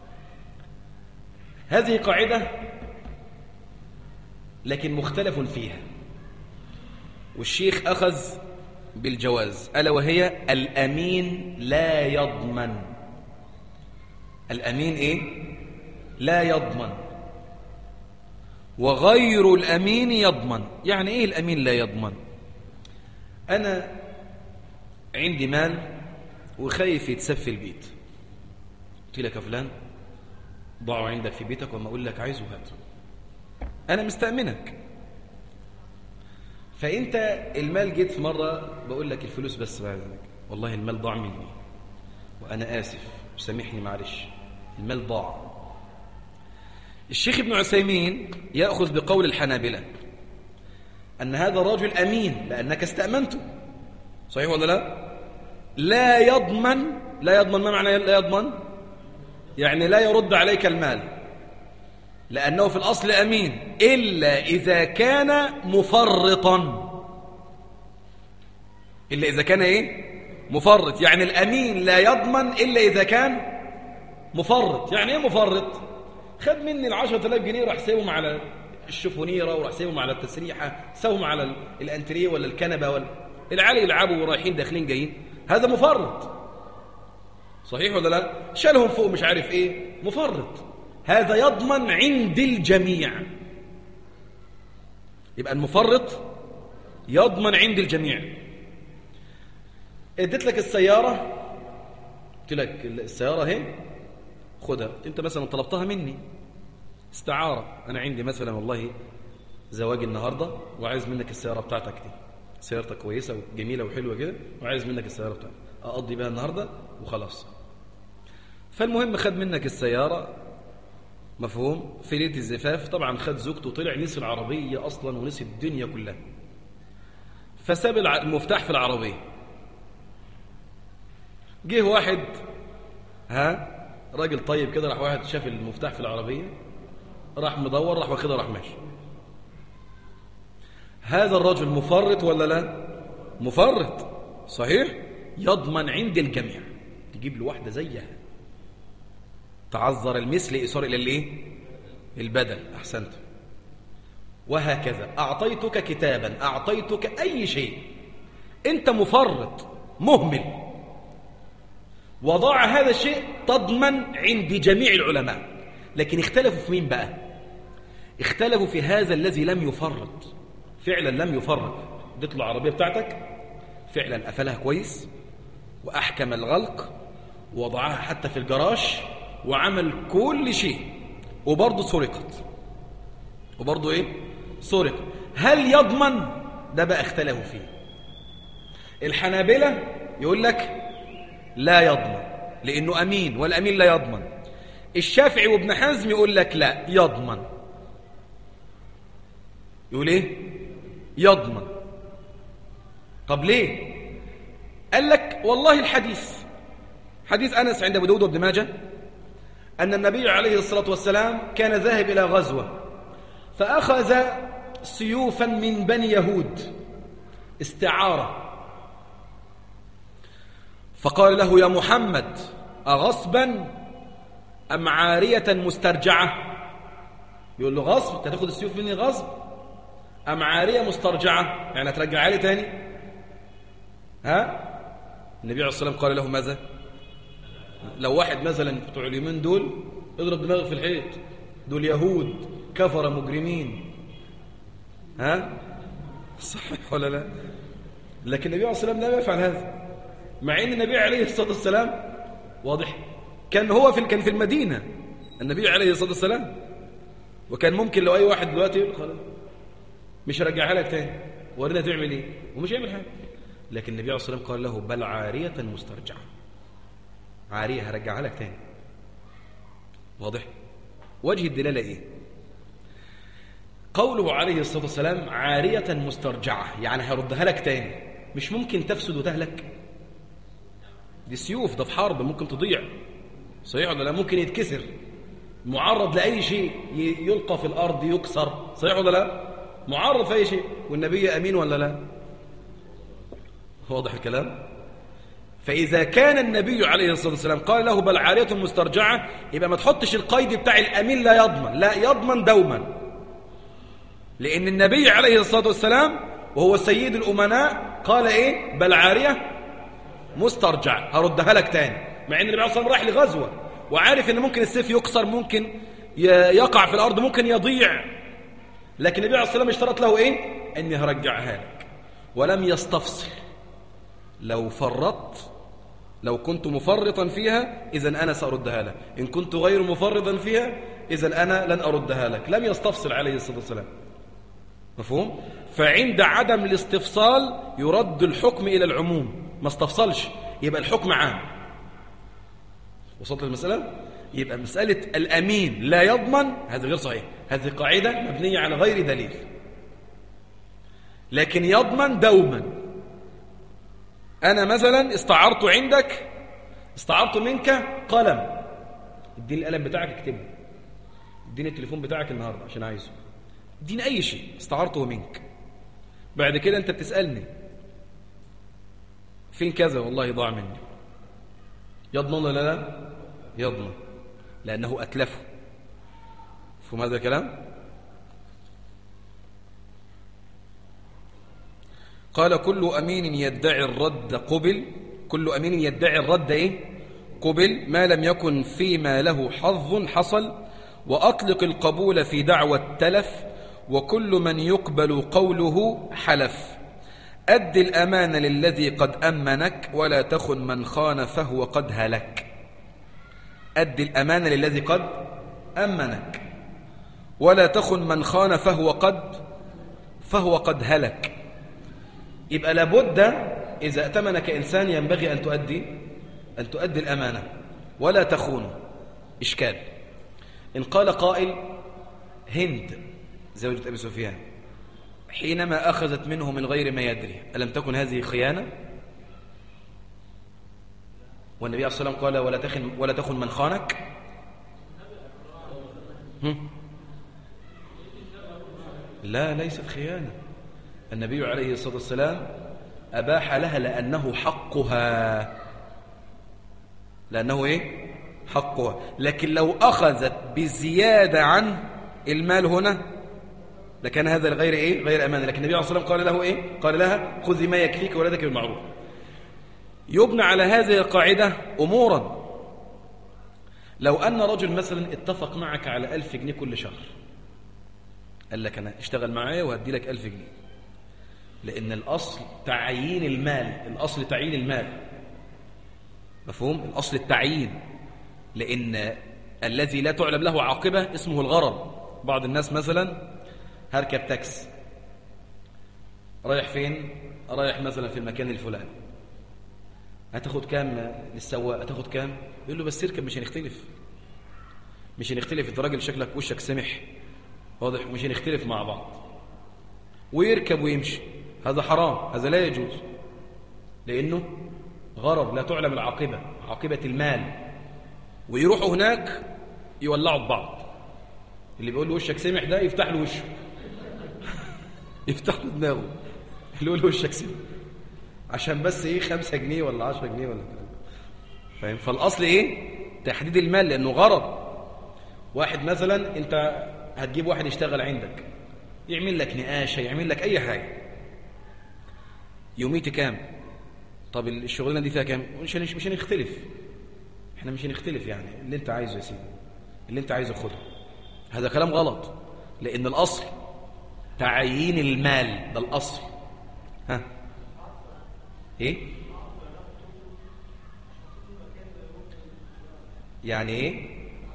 هذه قاعدة لكن مختلف فيها، والشيخ أخذ بالجواز، ألا وهي الأمين لا يضمن. الأمين إيه؟ لا يضمن. وغير الأمين يضمن. يعني إيه الأمين لا يضمن؟ أنا عندي مال وخايف يتسب في البيت، قلت لك يا فلان ضعه عندك في بيتك وما أقول لك عايزه هاته، أنا مستأمنك. فأنت المال جيت في مرة بقول لك الفلوس بس بعد ذلك والله المال ضاع مني وأنا آسف سامحني معلش المال ضاع. الشيخ ابن عثيمين يأخذ بقول الحنابلة أن هذا الرجل أمين لأنك استأمنته. صحيح ولا لا؟ لا يضمن. لا يضمن ما معنى لا يضمن؟ يعني لا يرد عليك المال. لأنه في الأصل أمين إلا إذا كان مفرطا. إلا إذا كان إيه؟ مفرط. يعني الأمين لا يضمن إلا إذا كان مفرط. يعني إيه مفرط؟ خد مني 10,000 جنيه راح سيبهم على الشفونيرة وراح سيبهم على التسريحة، سيبهم على الأنتريه ولا الكنبة ولا العيال يلعبوا ورايحين داخلين جايين، هذا مفرط. صحيح ولا لا؟ شالهم فوق مش عارف إيه، مفرط. هذا يضمن عند الجميع. يبقى المفرط يضمن عند الجميع. اديت لك السيارة، قلت لك السيارة اهي خدها، انت مثلا طلبتها مني استعارة، انا عندي مثلا والله زواج النهاردة وعايز منك السيارة بتاعتك دي، سيارتك كويسة وجميلة وحلوة كده وعايز منك السيارة بتاعتك اقضي بها النهاردة وخلاص. فالمهم خد منك السيارة، مفهوم، في ليلة الزفاف طبعا خد زوجته وطلع نسي العربية اصلا ونسي الدنيا كلها، فساب المفتاح في العربية. جه واحد راجل طيب كده، راح واحد شاف المفتاح في العربية راح مدور، راح واخدها، راح ماشي. هذا الرجل مفرط ولا لا؟ مفرط. صحيح. يضمن عند الجميع. تجيب له واحدة زيها، تعذر المثل إصار إلى الايه؟ البدل. أحسنت. وهكذا أعطيتك كتابا، أعطيتك أي شيء، أنت مفرط مهمل، وضع هذا الشيء تضمن عند جميع العلماء. لكن اختلفوا في مين بقى؟ اختلفوا في هذا الذي لم يفرط، فعلا لم يفرط. اديت له العربية بتاعتك فعلا قفلها كويس وأحكم الغلق ووضعها حتى في الجراج وعمل كل شيء، وبرضه سرقت، وبرضه ايه؟ سرقت. هل يضمن؟ ده بقى اختلفوا فيه. الحنابلة يقول لك لا يضمن لأنه أمين، والأمين لا يضمن. الشافعي وابن حزم يقول لك لا يضمن. يقول ايه؟ يضمن. طب ليه؟ قال لك والله الحديث، حديث أنس عند أبو داود وابن ماجه، أن النبي عليه الصلاة والسلام كان ذاهب إلى غزوة فأخذ سيوفا من بني يهود استعارة، فقال له يا محمد أغصبا أم عارية مسترجعة؟ يقول له غصب، انت هتاخد السيوف مني غصب، أم عارية مسترجعة يعني هترجعها لي تاني؟ النبي عليه الصلاة والسلام قال له ماذا؟ لو واحد مثلا بتوع اليومين دول اضرب دماغك في الحيط، دول يهود كفر مجرمين، صحيح ولا لا؟ لكن النبي عليه الصلاة والسلام لا يفعل هذا، مع ان النبي عليه الصلاة والسلام واضح كان هو كان في المدينة النبي عليه الصلاة والسلام، وكان ممكن لو اي واحد دلوقتي يقول خلاص مش هرجعها لك تاني، ورينا تعمل ايه، ومش هيعمل حاجة. لكن النبي عليه الصلاة والسلام قال له بل عارية مسترجعة، عارية هرجعها لك تاني. واضح؟ وجه الدلالة ايه؟ قوله عليه الصلاة والسلام عارية مسترجعة يعني هردها لك تاني، مش ممكن تفسد وتهلك، دي سيوف، ده في حرب ممكن تضيع، صحيح ولا لا؟ ممكن يتكسر، معرض لأي شيء، يلقى في الأرض، يكسر، صحيح ولا لا؟ معرض في أي شيء، والنبي أمين ولا لا؟ واضح الكلام؟ فإذا كان النبي عليه الصلاة والسلام قال له بل عارية مسترجعة، يبقى ما تحطش القيد بتاع الأمين لا يضمن، لا يضمن دوما، لأن النبي عليه الصلاة والسلام وهو سيد الأمناء قال إيه؟ بل عارية مسترجعة هردها لك تاني، مع أن النبي عليه الصلاة والسلام راح لغزوة وعارف أن ممكن السيف يكسر، ممكن يقع في الأرض، ممكن يضيع، لكن النبي عليه الصلاة والسلام اشترط له إيه؟ أني هرجعها لك، ولم يستفصل. لو فرطت، لو كنت مفرطا فيها إذن أنا سأردها لك، إن كنت غير مفرطا فيها إذن أنا لن أردها لك. لم يستفصل عليه الصلاة والسلام. مفهوم؟ فعند عدم الاستفصال يرد الحكم إلى العموم، ما استفصلش يبقى الحكم عام. وصلت المسألة؟ يبقى مسألة الأمين لا يضمن هذا غير صحيح، هذه قاعدة مبنية على غير دليل، لكن يضمن دوما. أنا مثلا استعرت عندك، استعرت منك قلم، اديني القلم بتاعك اكتبه، اديني التليفون بتاعك النهاردة عشان عايزه، اديني أي شيء استعرته منك. بعد كده أنت بتسألني فين كذا، والله ضاع مني. يضمن ولا لا؟ يضمن، لأنه أتلفه. فهم هذا الكلام؟ قال كل أمين يدعي الرد قبل. كل أمين يدعي الرد إيه؟ قبل، ما لم يكن فيما له حظ حصل. وأطلق القبول في دعوى التلف، وكل من يقبل قوله حلف. أد الأمان للذي قد أمنك، ولا تخن من خان فهو قد هلك. أد الأمان للذي قد أمنك، ولا تخن من خان فهو قد هلك. يبقى لابد إذا أتمنك إنسان ينبغي أن تؤدي الأمانة ولا تخونه. إشكال إن قال قائل: هند زوجة أبي سفيان حينما أخذت منه من غير ما يدري، ألم تكن هذه خيانة؟ والنبي صلى الله عليه وسلم قال: ولا تخن من خانك. لا، ليست خيانة. النبي عليه الصلاة والسلام أباح لها لأنه حقها، لأنه إيه؟ حقها. لكن لو أخذت بزيادة عن المال هنا لكان هذا الغير إيه؟ غير أمانة. لكن النبي عليه الصلاة والسلام قال له إيه؟ قال لها: خذي ما يكفيك ولدك بالمعروف. يبنى على هذه القاعدة أمورا. لو أن رجل مثلا اتفق معك على 1000 جنيه كل شهر، قال لك أنا اشتغل معايا وهدي لك 1000 جنيه، لأن الأصل تعيين المال. الأصل تعيين المال، مفهوم؟ الأصل التعيين، لأن الذي لا تعلم له عاقبة اسمه الغرض. بعض الناس مثلا: هركب تاكس، رايح فين؟ رايح مثلا في المكان الفلاني، هتاخد كام للسواق؟ هتاخد كام؟ يقول له: بس اركب، مش هنختلف. انت راجل شكلك وشك سمح، واضح، مش هنختلف مع بعض. ويركب ويمشي. هذا حرام، هذا لا يجوز، لأنه غرض لا تعلم العاقبة، عاقبة المال. ويروحوا هناك يولعوا ببعض. اللي بيقول له وشك سمح ده يفتح له وشه يفتح له دماغه، اللي يقول له وشك سمح عشان بس ايه 5 جنيه ولا 10 جنيه ولا كده، فاهم؟ فالأصل ايه؟ تحديد المال، لأنه غرض. واحد مثلا انت هتجيب واحد يشتغل عندك، يعمل لك نقاشة، يعمل لك أي حاجة، يوميتي كام؟ طب الشغلانة دي فيها كام؟ مش هنختلف، احنا مش هنختلف، يعني اللي انت عايزه يا سيدي، اللي انت عايزه خده. هذا كلام غلط، لأن الأصل تعيين المال، ده الأصل. ها ايه؟ يعني ايه؟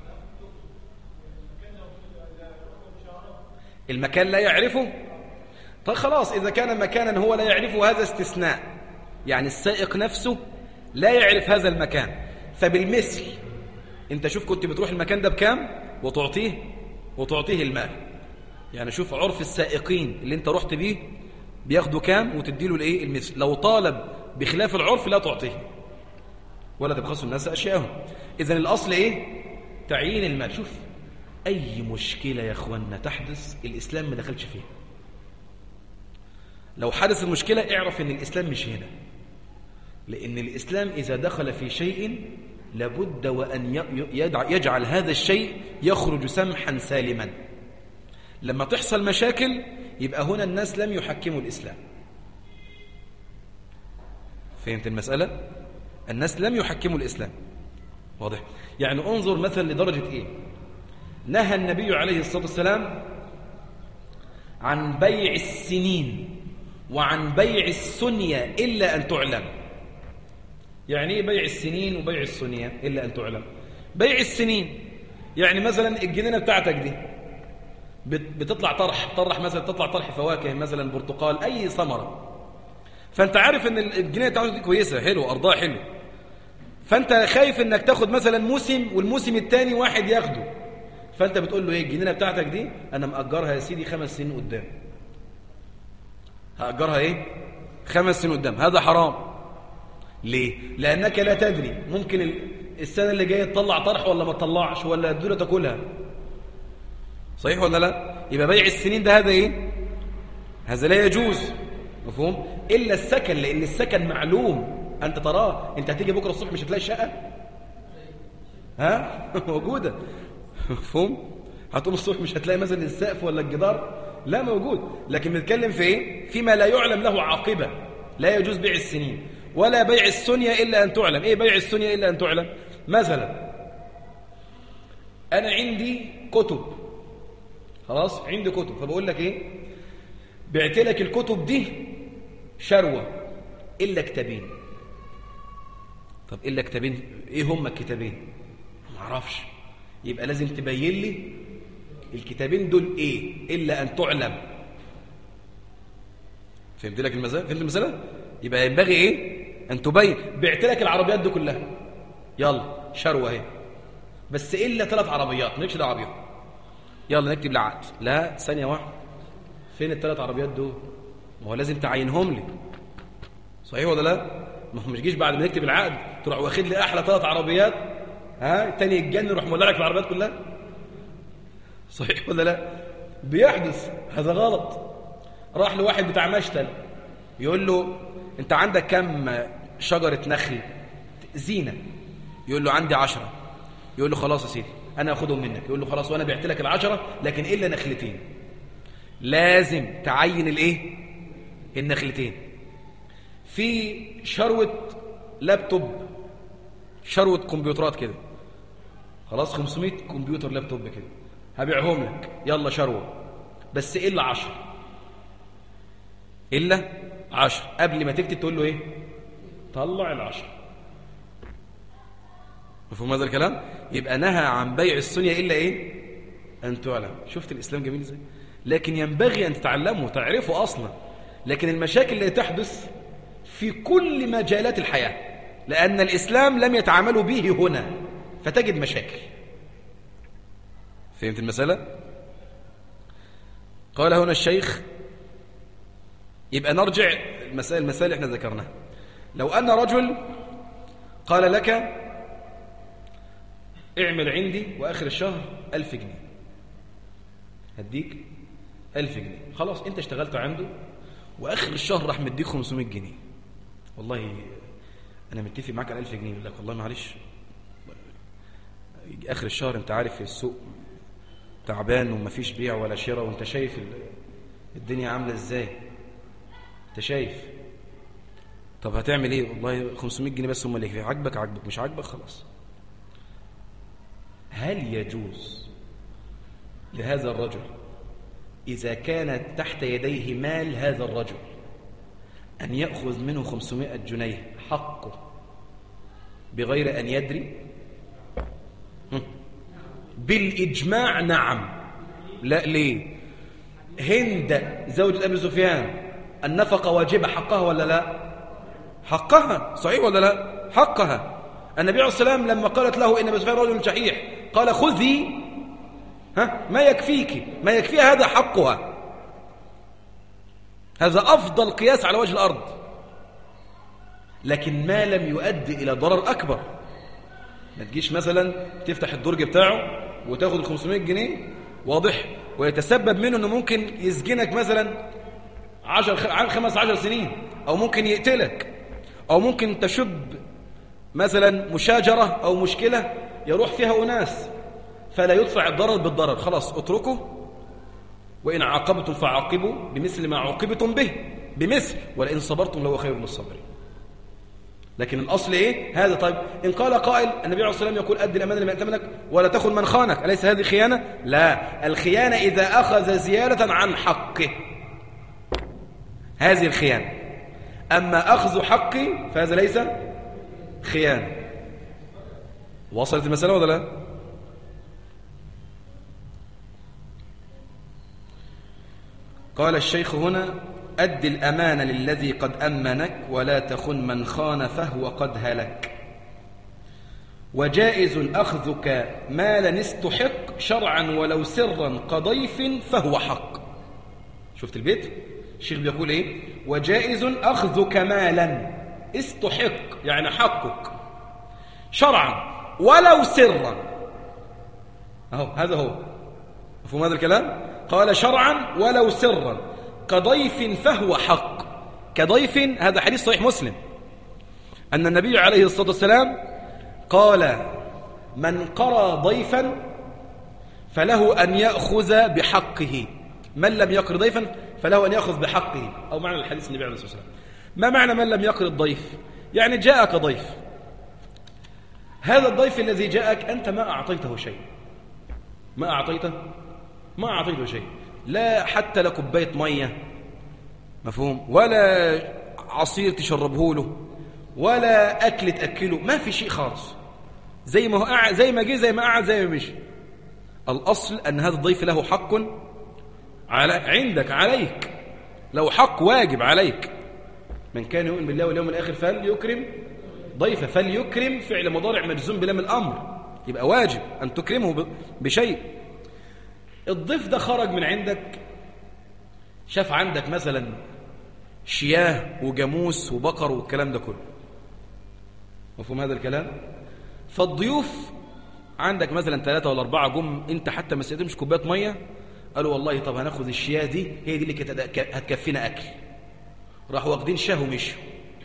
المكان لا يعرفه؟ طيب خلاص، إذا كان مكانا هو لا يعرفه هذا استثناء، يعني السائق نفسه لا يعرف هذا المكان. فبالمثل انت شوف كنت بتروح المكان ده بكام وتعطيه المال. يعني شوف عرف السائقين اللي انت رحت بيه بياخدوا كام وتديله الايه المثل. لو طالب بخلاف العرف لا تعطيه ولا تبخسوا الناس اشياءهم. اذا الاصل ايه؟ تعيين المال. شوف اي مشكله يا اخواننا تحدث الاسلام ما دخلش فيها. لو حدث المشكله اعرف ان الاسلام مش هنا، لان الاسلام اذا دخل في شيء لابد وان يجعل هذا الشيء يخرج سمحا سالما. لما تحصل مشاكل يبقى هنا الناس لم يحكموا الإسلام. فهمت المسألة؟ الناس لم يحكموا الإسلام، واضح؟ يعني انظر مثلا لدرجة إيه؟ نهى النبي عليه الصلاة والسلام عن بيع السنين وعن بيع السنية إلا أن تعلم. يعني إيه بيع السنين وبيع السنية إلا أن تعلم؟ بيع السنين يعني مثلا الجنينة بتاعتك دي بتطلع طرح مثلا، تطلع طرح فواكه مثلا، برتقال، أي ثمرة، فأنت عارف أن الجنينة بتاعتك دي كويسة، حلو، أرضها حلو، فأنت خايف أنك تاخد مثلا موسم والموسم الثاني واحد ياخده، فأنت بتقول له إيه؟ الجنينة بتاعتك دي أنا مأجرها يا سيدي 5 سنين قدام، هأجرها إيه؟ 5 سنين قدام. هذا حرام. ليه؟ لأنك لا تدري، ممكن السنة اللي جاية تطلع طرح ولا ما تطلعش، ولا الدولة تاكلها، صحيح ولا لا؟ يبقى بيع السنين ده هذا ايه؟ هذا لا يجوز، مفهوم؟ الا السكن، لان السكن معلوم انت تراه. انت هتيجي بكره الصبح مش هتلاقي الشقه موجوده، مفهوم؟ هتقوم الصبح مش هتلاقي مثلا السقف ولا الجدار، لا موجود. لكن بنتكلم في ايه؟ فيما لا يعلم له عاقبه. لا يجوز بيع السنين ولا بيع السنية الا ان تعلم. ايه بيع السنية الا ان تعلم؟ مثلا انا عندي كتب، خلاص عندي كتب، فبقول لك ايه؟ بعت لك الكتب دي شروه الا كتابين. طب الا كتابين ايه هم الكتابين؟ ما اعرفش. يبقى لازم تبين لي الكتابين دول ايه الا ان تعلم. فهمت لك المساله؟ فهمت المساله؟ يبقى ينبغي ايه؟ ان تبين. بعت لك العربيات دي كلها، يلا شروه اهي، بس الا 3 عربيات مالكش دعوه بيهم، يلا نكتب العقد. لا ثانيه واحده، فين ال3 عربيات دول؟ ما هو لازم تعينهم لي، صحيح ولا لا؟ ما هو مش جيش بعد ما نكتب العقد تروح واخد لي احلى 3 عربيات، التاني يتجنن يروح مولع لك العربيات كلها، صحيح ولا لا؟ بيحدث هذا غلط. راح لواحد بتاع مشتل يقول له انت عندك كم شجره نخل زينه؟ يقول له عندي 10. يقول له خلاص يا سيدي انا اخدهم منك. يقول له خلاص وانا بعت لك ال10 لكن الا نخلتين. لازم تعين الايه؟ النخلتين. في شروه لابتوب، شروه كمبيوترات كده، خلاص 500 كمبيوتر لابتوب كده هبيعهم لك، يلا شروه، بس الا 10. الا 10. قبل ما تكتب تقول له ايه؟ طلع ال10. مفهوم هذا الكلام؟ يبقى نهى عن بيع السنية الا ايه؟ ان تعلم. شفت الاسلام جميل ازاي؟ لكن ينبغي ان تتعلمه تعرفه اصلا. لكن المشاكل اللي تحدث في كل مجالات الحياه لان الاسلام لم يتعاملوا به هنا، فتجد مشاكل. فهمت المساله؟ قال هنا الشيخ. يبقى نرجع المسائل اللي احنا ذكرناها. لو ان رجل قال لك اعمل عندي واخر الشهر 1000 جنيه، هديك 1000 جنيه، خلاص انت اشتغلت عنده واخر الشهر راح مديك 500 جنيه. والله انا متفق معاك على 1000 جنيه. يقول لك والله معلش اخر الشهر انت عارف السوق تعبان ومفيش بيع ولا شراء، وانت شايف الدنيا عامله ازاي، انت شايف. طب هتعمل ايه؟ والله 500 جنيه بس هم اللي يكفي. عاجبك عاجبك، مش عاجبك خلاص. هل يجوز لهذا الرجل إذا كانت تحت يديه مال هذا الرجل أن يأخذ منه 500 جنيه حقه بغير أن يدري؟ بالإجماع نعم. لا ليه؟ هند زوجة أبي سفيان النفقة واجبة، حقها ولا لا؟ حقها، صحيح ولا لا؟ حقها. النبي عليه الصلاة والسلام لما قالت له إن أبي سفيان رجل شحيح قال خذي ما يكفيك، ما يكفيها، هذا حقها. هذا أفضل قياس على وجه الأرض. لكن ما لم يؤدي إلى ضرر أكبر. ما تجيش مثلا تفتح الدرج بتاعه وتاخد 500 جنيه واضح، ويتسبب منه أنه ممكن يسجنك مثلا 15 سنين، أو ممكن يقتلك، أو ممكن تشب مثلا مشاجرة أو مشكلة يروح فيها أناس، فلا يدفع الضرر بالضرر. خلاص اتركه، وإن عاقبتم فعاقبوا بمثل ما عوقبتم به، بمثل، ولئن صبرتم لهو خير للصابرين. لكن الأصل إيه؟ هذا. طيب إن قال قائل النبي عليه الصلاة والسلام يقول أدي الأمانة لمن ائتمنك ولا تخن من خانك، أليس هذه خيانة؟ لا، الخيانة إذا أخذ زيادة عن حقه، هذه الخيانة. أما أخذ حقي فهذا ليس خيانة. وصلت المسألة ولا لا؟ قال الشيخ هنا أد الأمانة للذي قد أمنك ولا تخن من خان فهو قد هلك. وجائز أخذك مالا استحق شرعا ولو سرا كضيف فهو حق. شفت البيت؟ الشيخ بيقول إيه؟ وجائز أخذك مالا استحق يعني حقك شرعا ولو سرا. أهو هذا هو مفهوم هذا الكلام؟ قال شرعا ولو سرا كضيف فهو حق. كضيف، هذا حديث صحيح مسلم أن النبي عليه الصلاة والسلام قال من قرى ضيفا فله أن يأخذ بحقه، من لم يقر ضيفا فله أن يأخذ بحقه. أو معنى الحديث النبي عليه الصلاة والسلام، ما معنى من لم يقر الضيف؟ يعني جاءك ضيف، هذا الضيف الذي جاءك أنت ما أعطيته شيء، ما أعطيته شيء، لا حتى لكوباية مية، مفهوم، ولا عصير تشربه له، ولا أكل تأكله، ما في شيء خالص، زي ما هو قاعد، زي ما جه، زي ما قعد، زي ما مشي. الأصل أن هذا الضيف له حق عندك، عليك، له حق واجب عليك. من كان يؤمن بالله واليوم الآخر فليكرم ضيفه. فليكرم فعل مضارع مجزوم بلام الأمر، يبقى واجب أن تكرمه بشيء. الضيف ده خرج من عندك، شاف عندك مثلا شياه وجاموس وبقر والكلام ده كله، مفهوم هذا الكلام؟ فالضيوف عندك مثلا 3 ولا 4 جم، انت حتى ما سقيتهمش كوبايه ميه، قالوا والله طب هناخد الشياه دي، هي دي اللي هتكفينا اكل. راحوا واخدين شاه ومشوا،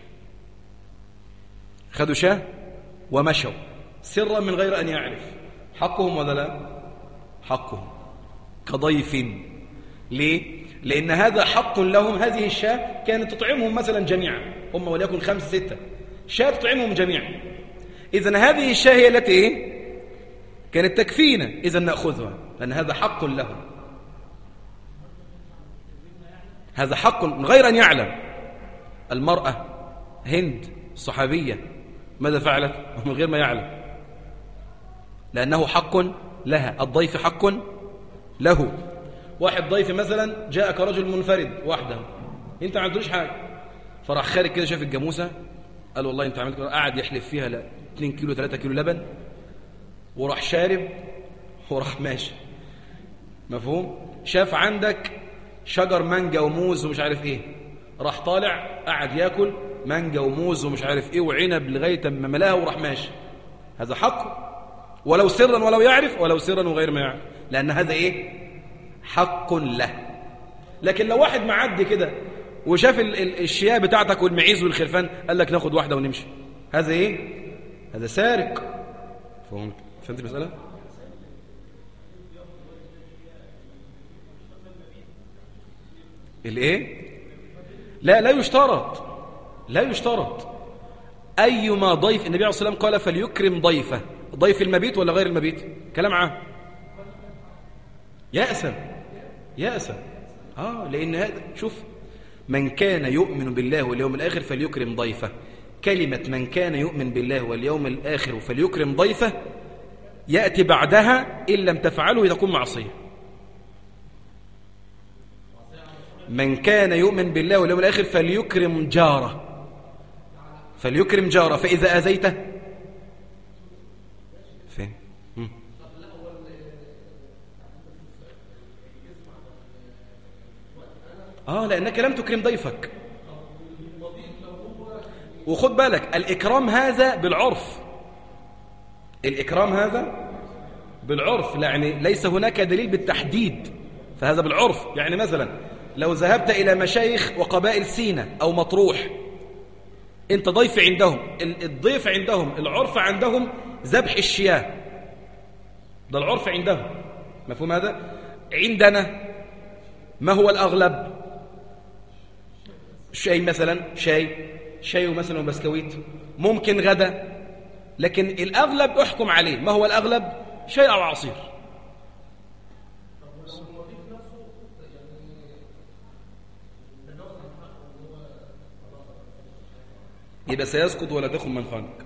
خدوا شاه ومشوا سرا من غير ان يعرف. حقهم ولا لا؟ حقهم كضيف. ليه؟ لأن هذا حق لهم. هذه الشاة كانت تطعمهم مثلا جميعا، هم وليكن 5 6 شاة تطعمهم جميعا. إذن هذه الشاة هي التي كانت تكفينا، إذن نأخذها، لأن هذا حق لهم. هذا حق من غير أن يعلم. المرأة هند الصحابية ماذا فعلت من غير ما يعلم؟ لأنه حق لها. الضيف حق له. واحد ضيف مثلا جاءك رجل منفرد وحده، انت ما عندوش حاجه، فراح خارج كده شاف الجاموسه، قال والله انت عملت كده، قاعد يحلف فيها 2 كيلو 3 كيلو لبن، وراح شارب وراح ماشي، مفهوم؟ شاف عندك شجر مانجا وموز ومش عارف ايه، راح طالع قاعد ياكل مانجا وموز ومش عارف ايه وعنب لغايه ما ملاها وراح ماشي. هذا حق ولو سرا ولو يعرف، ولو سرا وغير ما يعرف، لان هذا ايه؟ حق له. لكن لو واحد معدي كده وشاف الشياه بتاعتك والمعيز والخرفان، قال لك ناخد واحده ونمشي، هذا ايه؟ هذا سارق. فهمت المساله؟ الايه؟ لا يشترط، لا يشترط. ايما ضيف، النبي عليه الصلاه والسلام قال فليكرم ضيفه. ضيف المبيت ولا غير المبيت؟ كلام عام. يأسم لأن هذا، شوف، من كان يؤمن بالله واليوم الآخر فليكرم ضيفه. كلمة من كان يؤمن بالله واليوم الآخر فليكرم ضيفه يأتي بعدها إن لم تفعله تكون معصية. من كان يؤمن بالله واليوم الآخر فليكرم جاره، فليكرم جاره، فإذا أذيته فين؟ لأنك لم تكرم ضيفك. وخد بالك، الإكرام هذا بالعرف، الإكرام هذا بالعرف، يعني ليس هناك دليل بالتحديد، فهذا بالعرف. يعني مثلا لو ذهبت إلى مشايخ وقبائل سينا أو مطروح، أنت ضيف عندهم، الضيف عندهم العرف عندهم ذبح الشياه، ده العرف عندهم، مفهوم هذا؟ عندنا ما هو الأغلب؟ شاي مثلا، شاي مثلا وبسكويت، ممكن غدا، لكن الأغلب أحكم عليه. ما هو الأغلب؟ شاي أو عصير. يبقى سيسقط ولا تخن من خانك،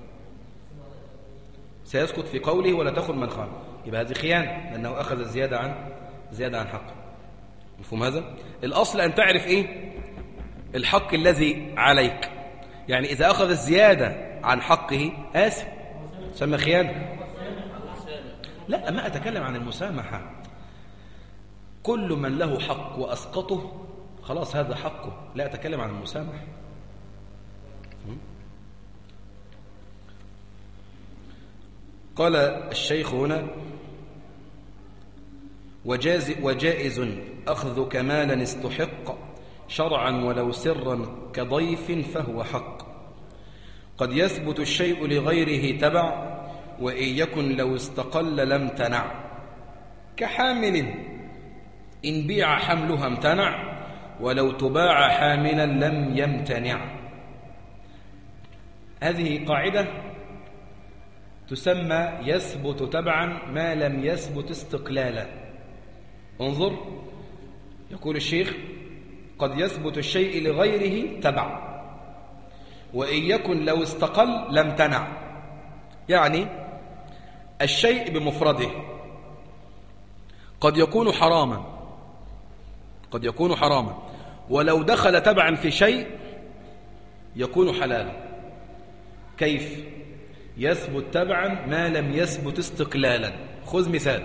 سيسقط في قوله ولا تخن من خانك، يبقى هذه خيانة لأنه أخذ زيادة عن حقه. مفهوم هذا؟ الأصل أن تعرف إيه الحق الذي عليك. يعني إذا أخذ الزيادة عن حقه آسف، سمى خيانة. لا، ما أتكلم عن المسامحة. كل من له حق وأسقطه خلاص هذا حقه، لا أتكلم عن المسامحة. قال الشيخ هنا وجائز أخذ كمالا استحق شرعا ولو سرا كضيف فهو حق. قد يثبت الشيء لغيره تبع وإن يكن لو استقل لم تنع. كحامل إن بيع حملها امتنع ولو تباع حاملا لم يمتنع. هذه قاعدة تسمى يثبت تبعا ما لم يثبت استقلالا. انظر، يقول الشيخ: قد يثبت الشيء لغيره تبع وإن يكن لو استقل لم تنع. يعني الشيء بمفرده قد يكون حراما ولو دخل تبعا في شيء يكون حلالا. كيف؟ يثبت تبعا ما لم يثبت استقلالا. خذ مثال: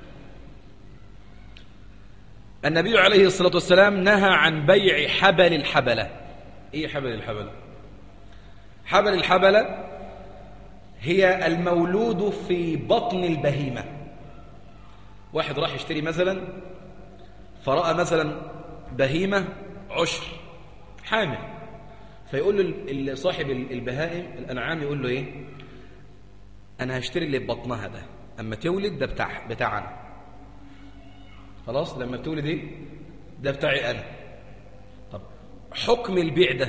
النبي عليه الصلاة والسلام نهى عن بيع حبل الحبلة. ايه حبل الحبلة؟ حبل الحبلة هي المولود في بطن البهيمة. واحد راح يشتري مثلا، فرأى مثلا بهيمة عشر حامل، فيقول له صاحب البهائم الأنعام، يقول له ايه؟ أنا هشتري اللي ببطنها ده، أما تولد ده بتاعنا. خلاص، لما تولد ايه؟ ده بتاعي أنا. طب حكم البيع ده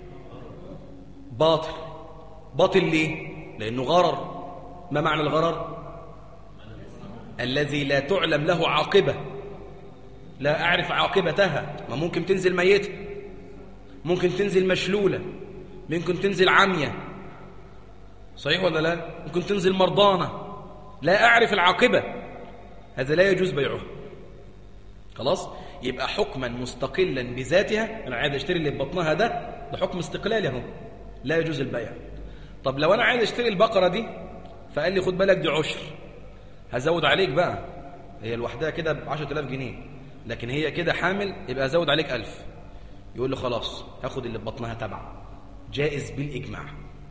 باطل ليه؟ لأنه غرر. ما معنى الغرر؟ الذي لا تعلم له عاقبة، لا أعرف عاقبتها. ما ممكن تنزل ميتة، ممكن تنزل مشلولة، ممكن تنزل عمية، صحيح ولا لا؟ ممكن تنزل مرضانة، لا أعرف العاقبة. هذا لا يجوز بيعه. خلاص، يبقى حكما مستقلا بذاتها. أنا عايز أشتري اللي ببطنها ده حكم استقلالي اهو، لا يجوز البيع. طب لو أنا عايز أشتري البقرة دي، فقال لي خد بالك دي عشر، هزود عليك بقى، هي لوحدها كده ب10,000 جنيه، لكن هي كده حامل يبقى هزود عليك 1000. يقول له خلاص هاخد اللي ببطنها تبع. جائز بالإجماع.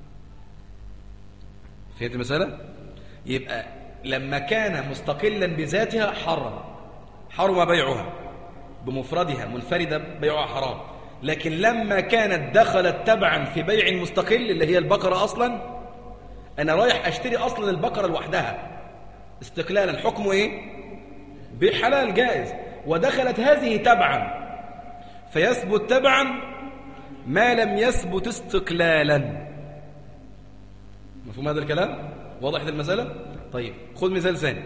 فهمت المسألة؟ يبقى لما كان مستقلا بذاتها حرم بيعها بمفردها منفردة، بيعها حرام. لكن لما كانت دخلت تبعا في بيع مستقل اللي هي البقرة أصلا، أنا رايح أشتري أصلا البقرة لوحدها استقلالا، حكمه إيه؟ بحلال جائز. ودخلت هذه تبعا، فيثبت تبعا ما لم يثبت استقلالا. مفهوم هذا الكلام؟ واضح المسألة؟ طيب خذ مثال ثاني.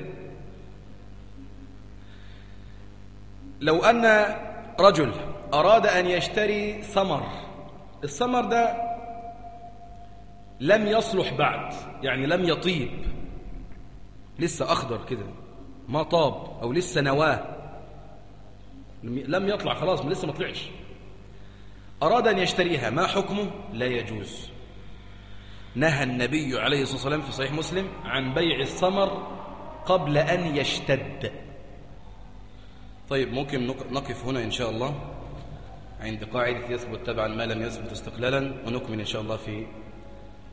لو أن رجل أراد أن يشتري ثمر، الثمر ده لم يصلح بعد، يعني لم يطيب، لسه أخضر كده ما طاب، أو لسه نواه لم يطلع، خلاص لسه ما طلعش، أراد أن يشتريها، ما حكمه؟ لا يجوز. نهى النبي عليه الصلاة والسلام في صحيح مسلم عن بيع الثمر قبل أن يشتد. طيب ممكن نقف هنا إن شاء الله عند قاعدة يثبت تبعا ما لم يثبت استقلالا، ونكمل إن شاء الله في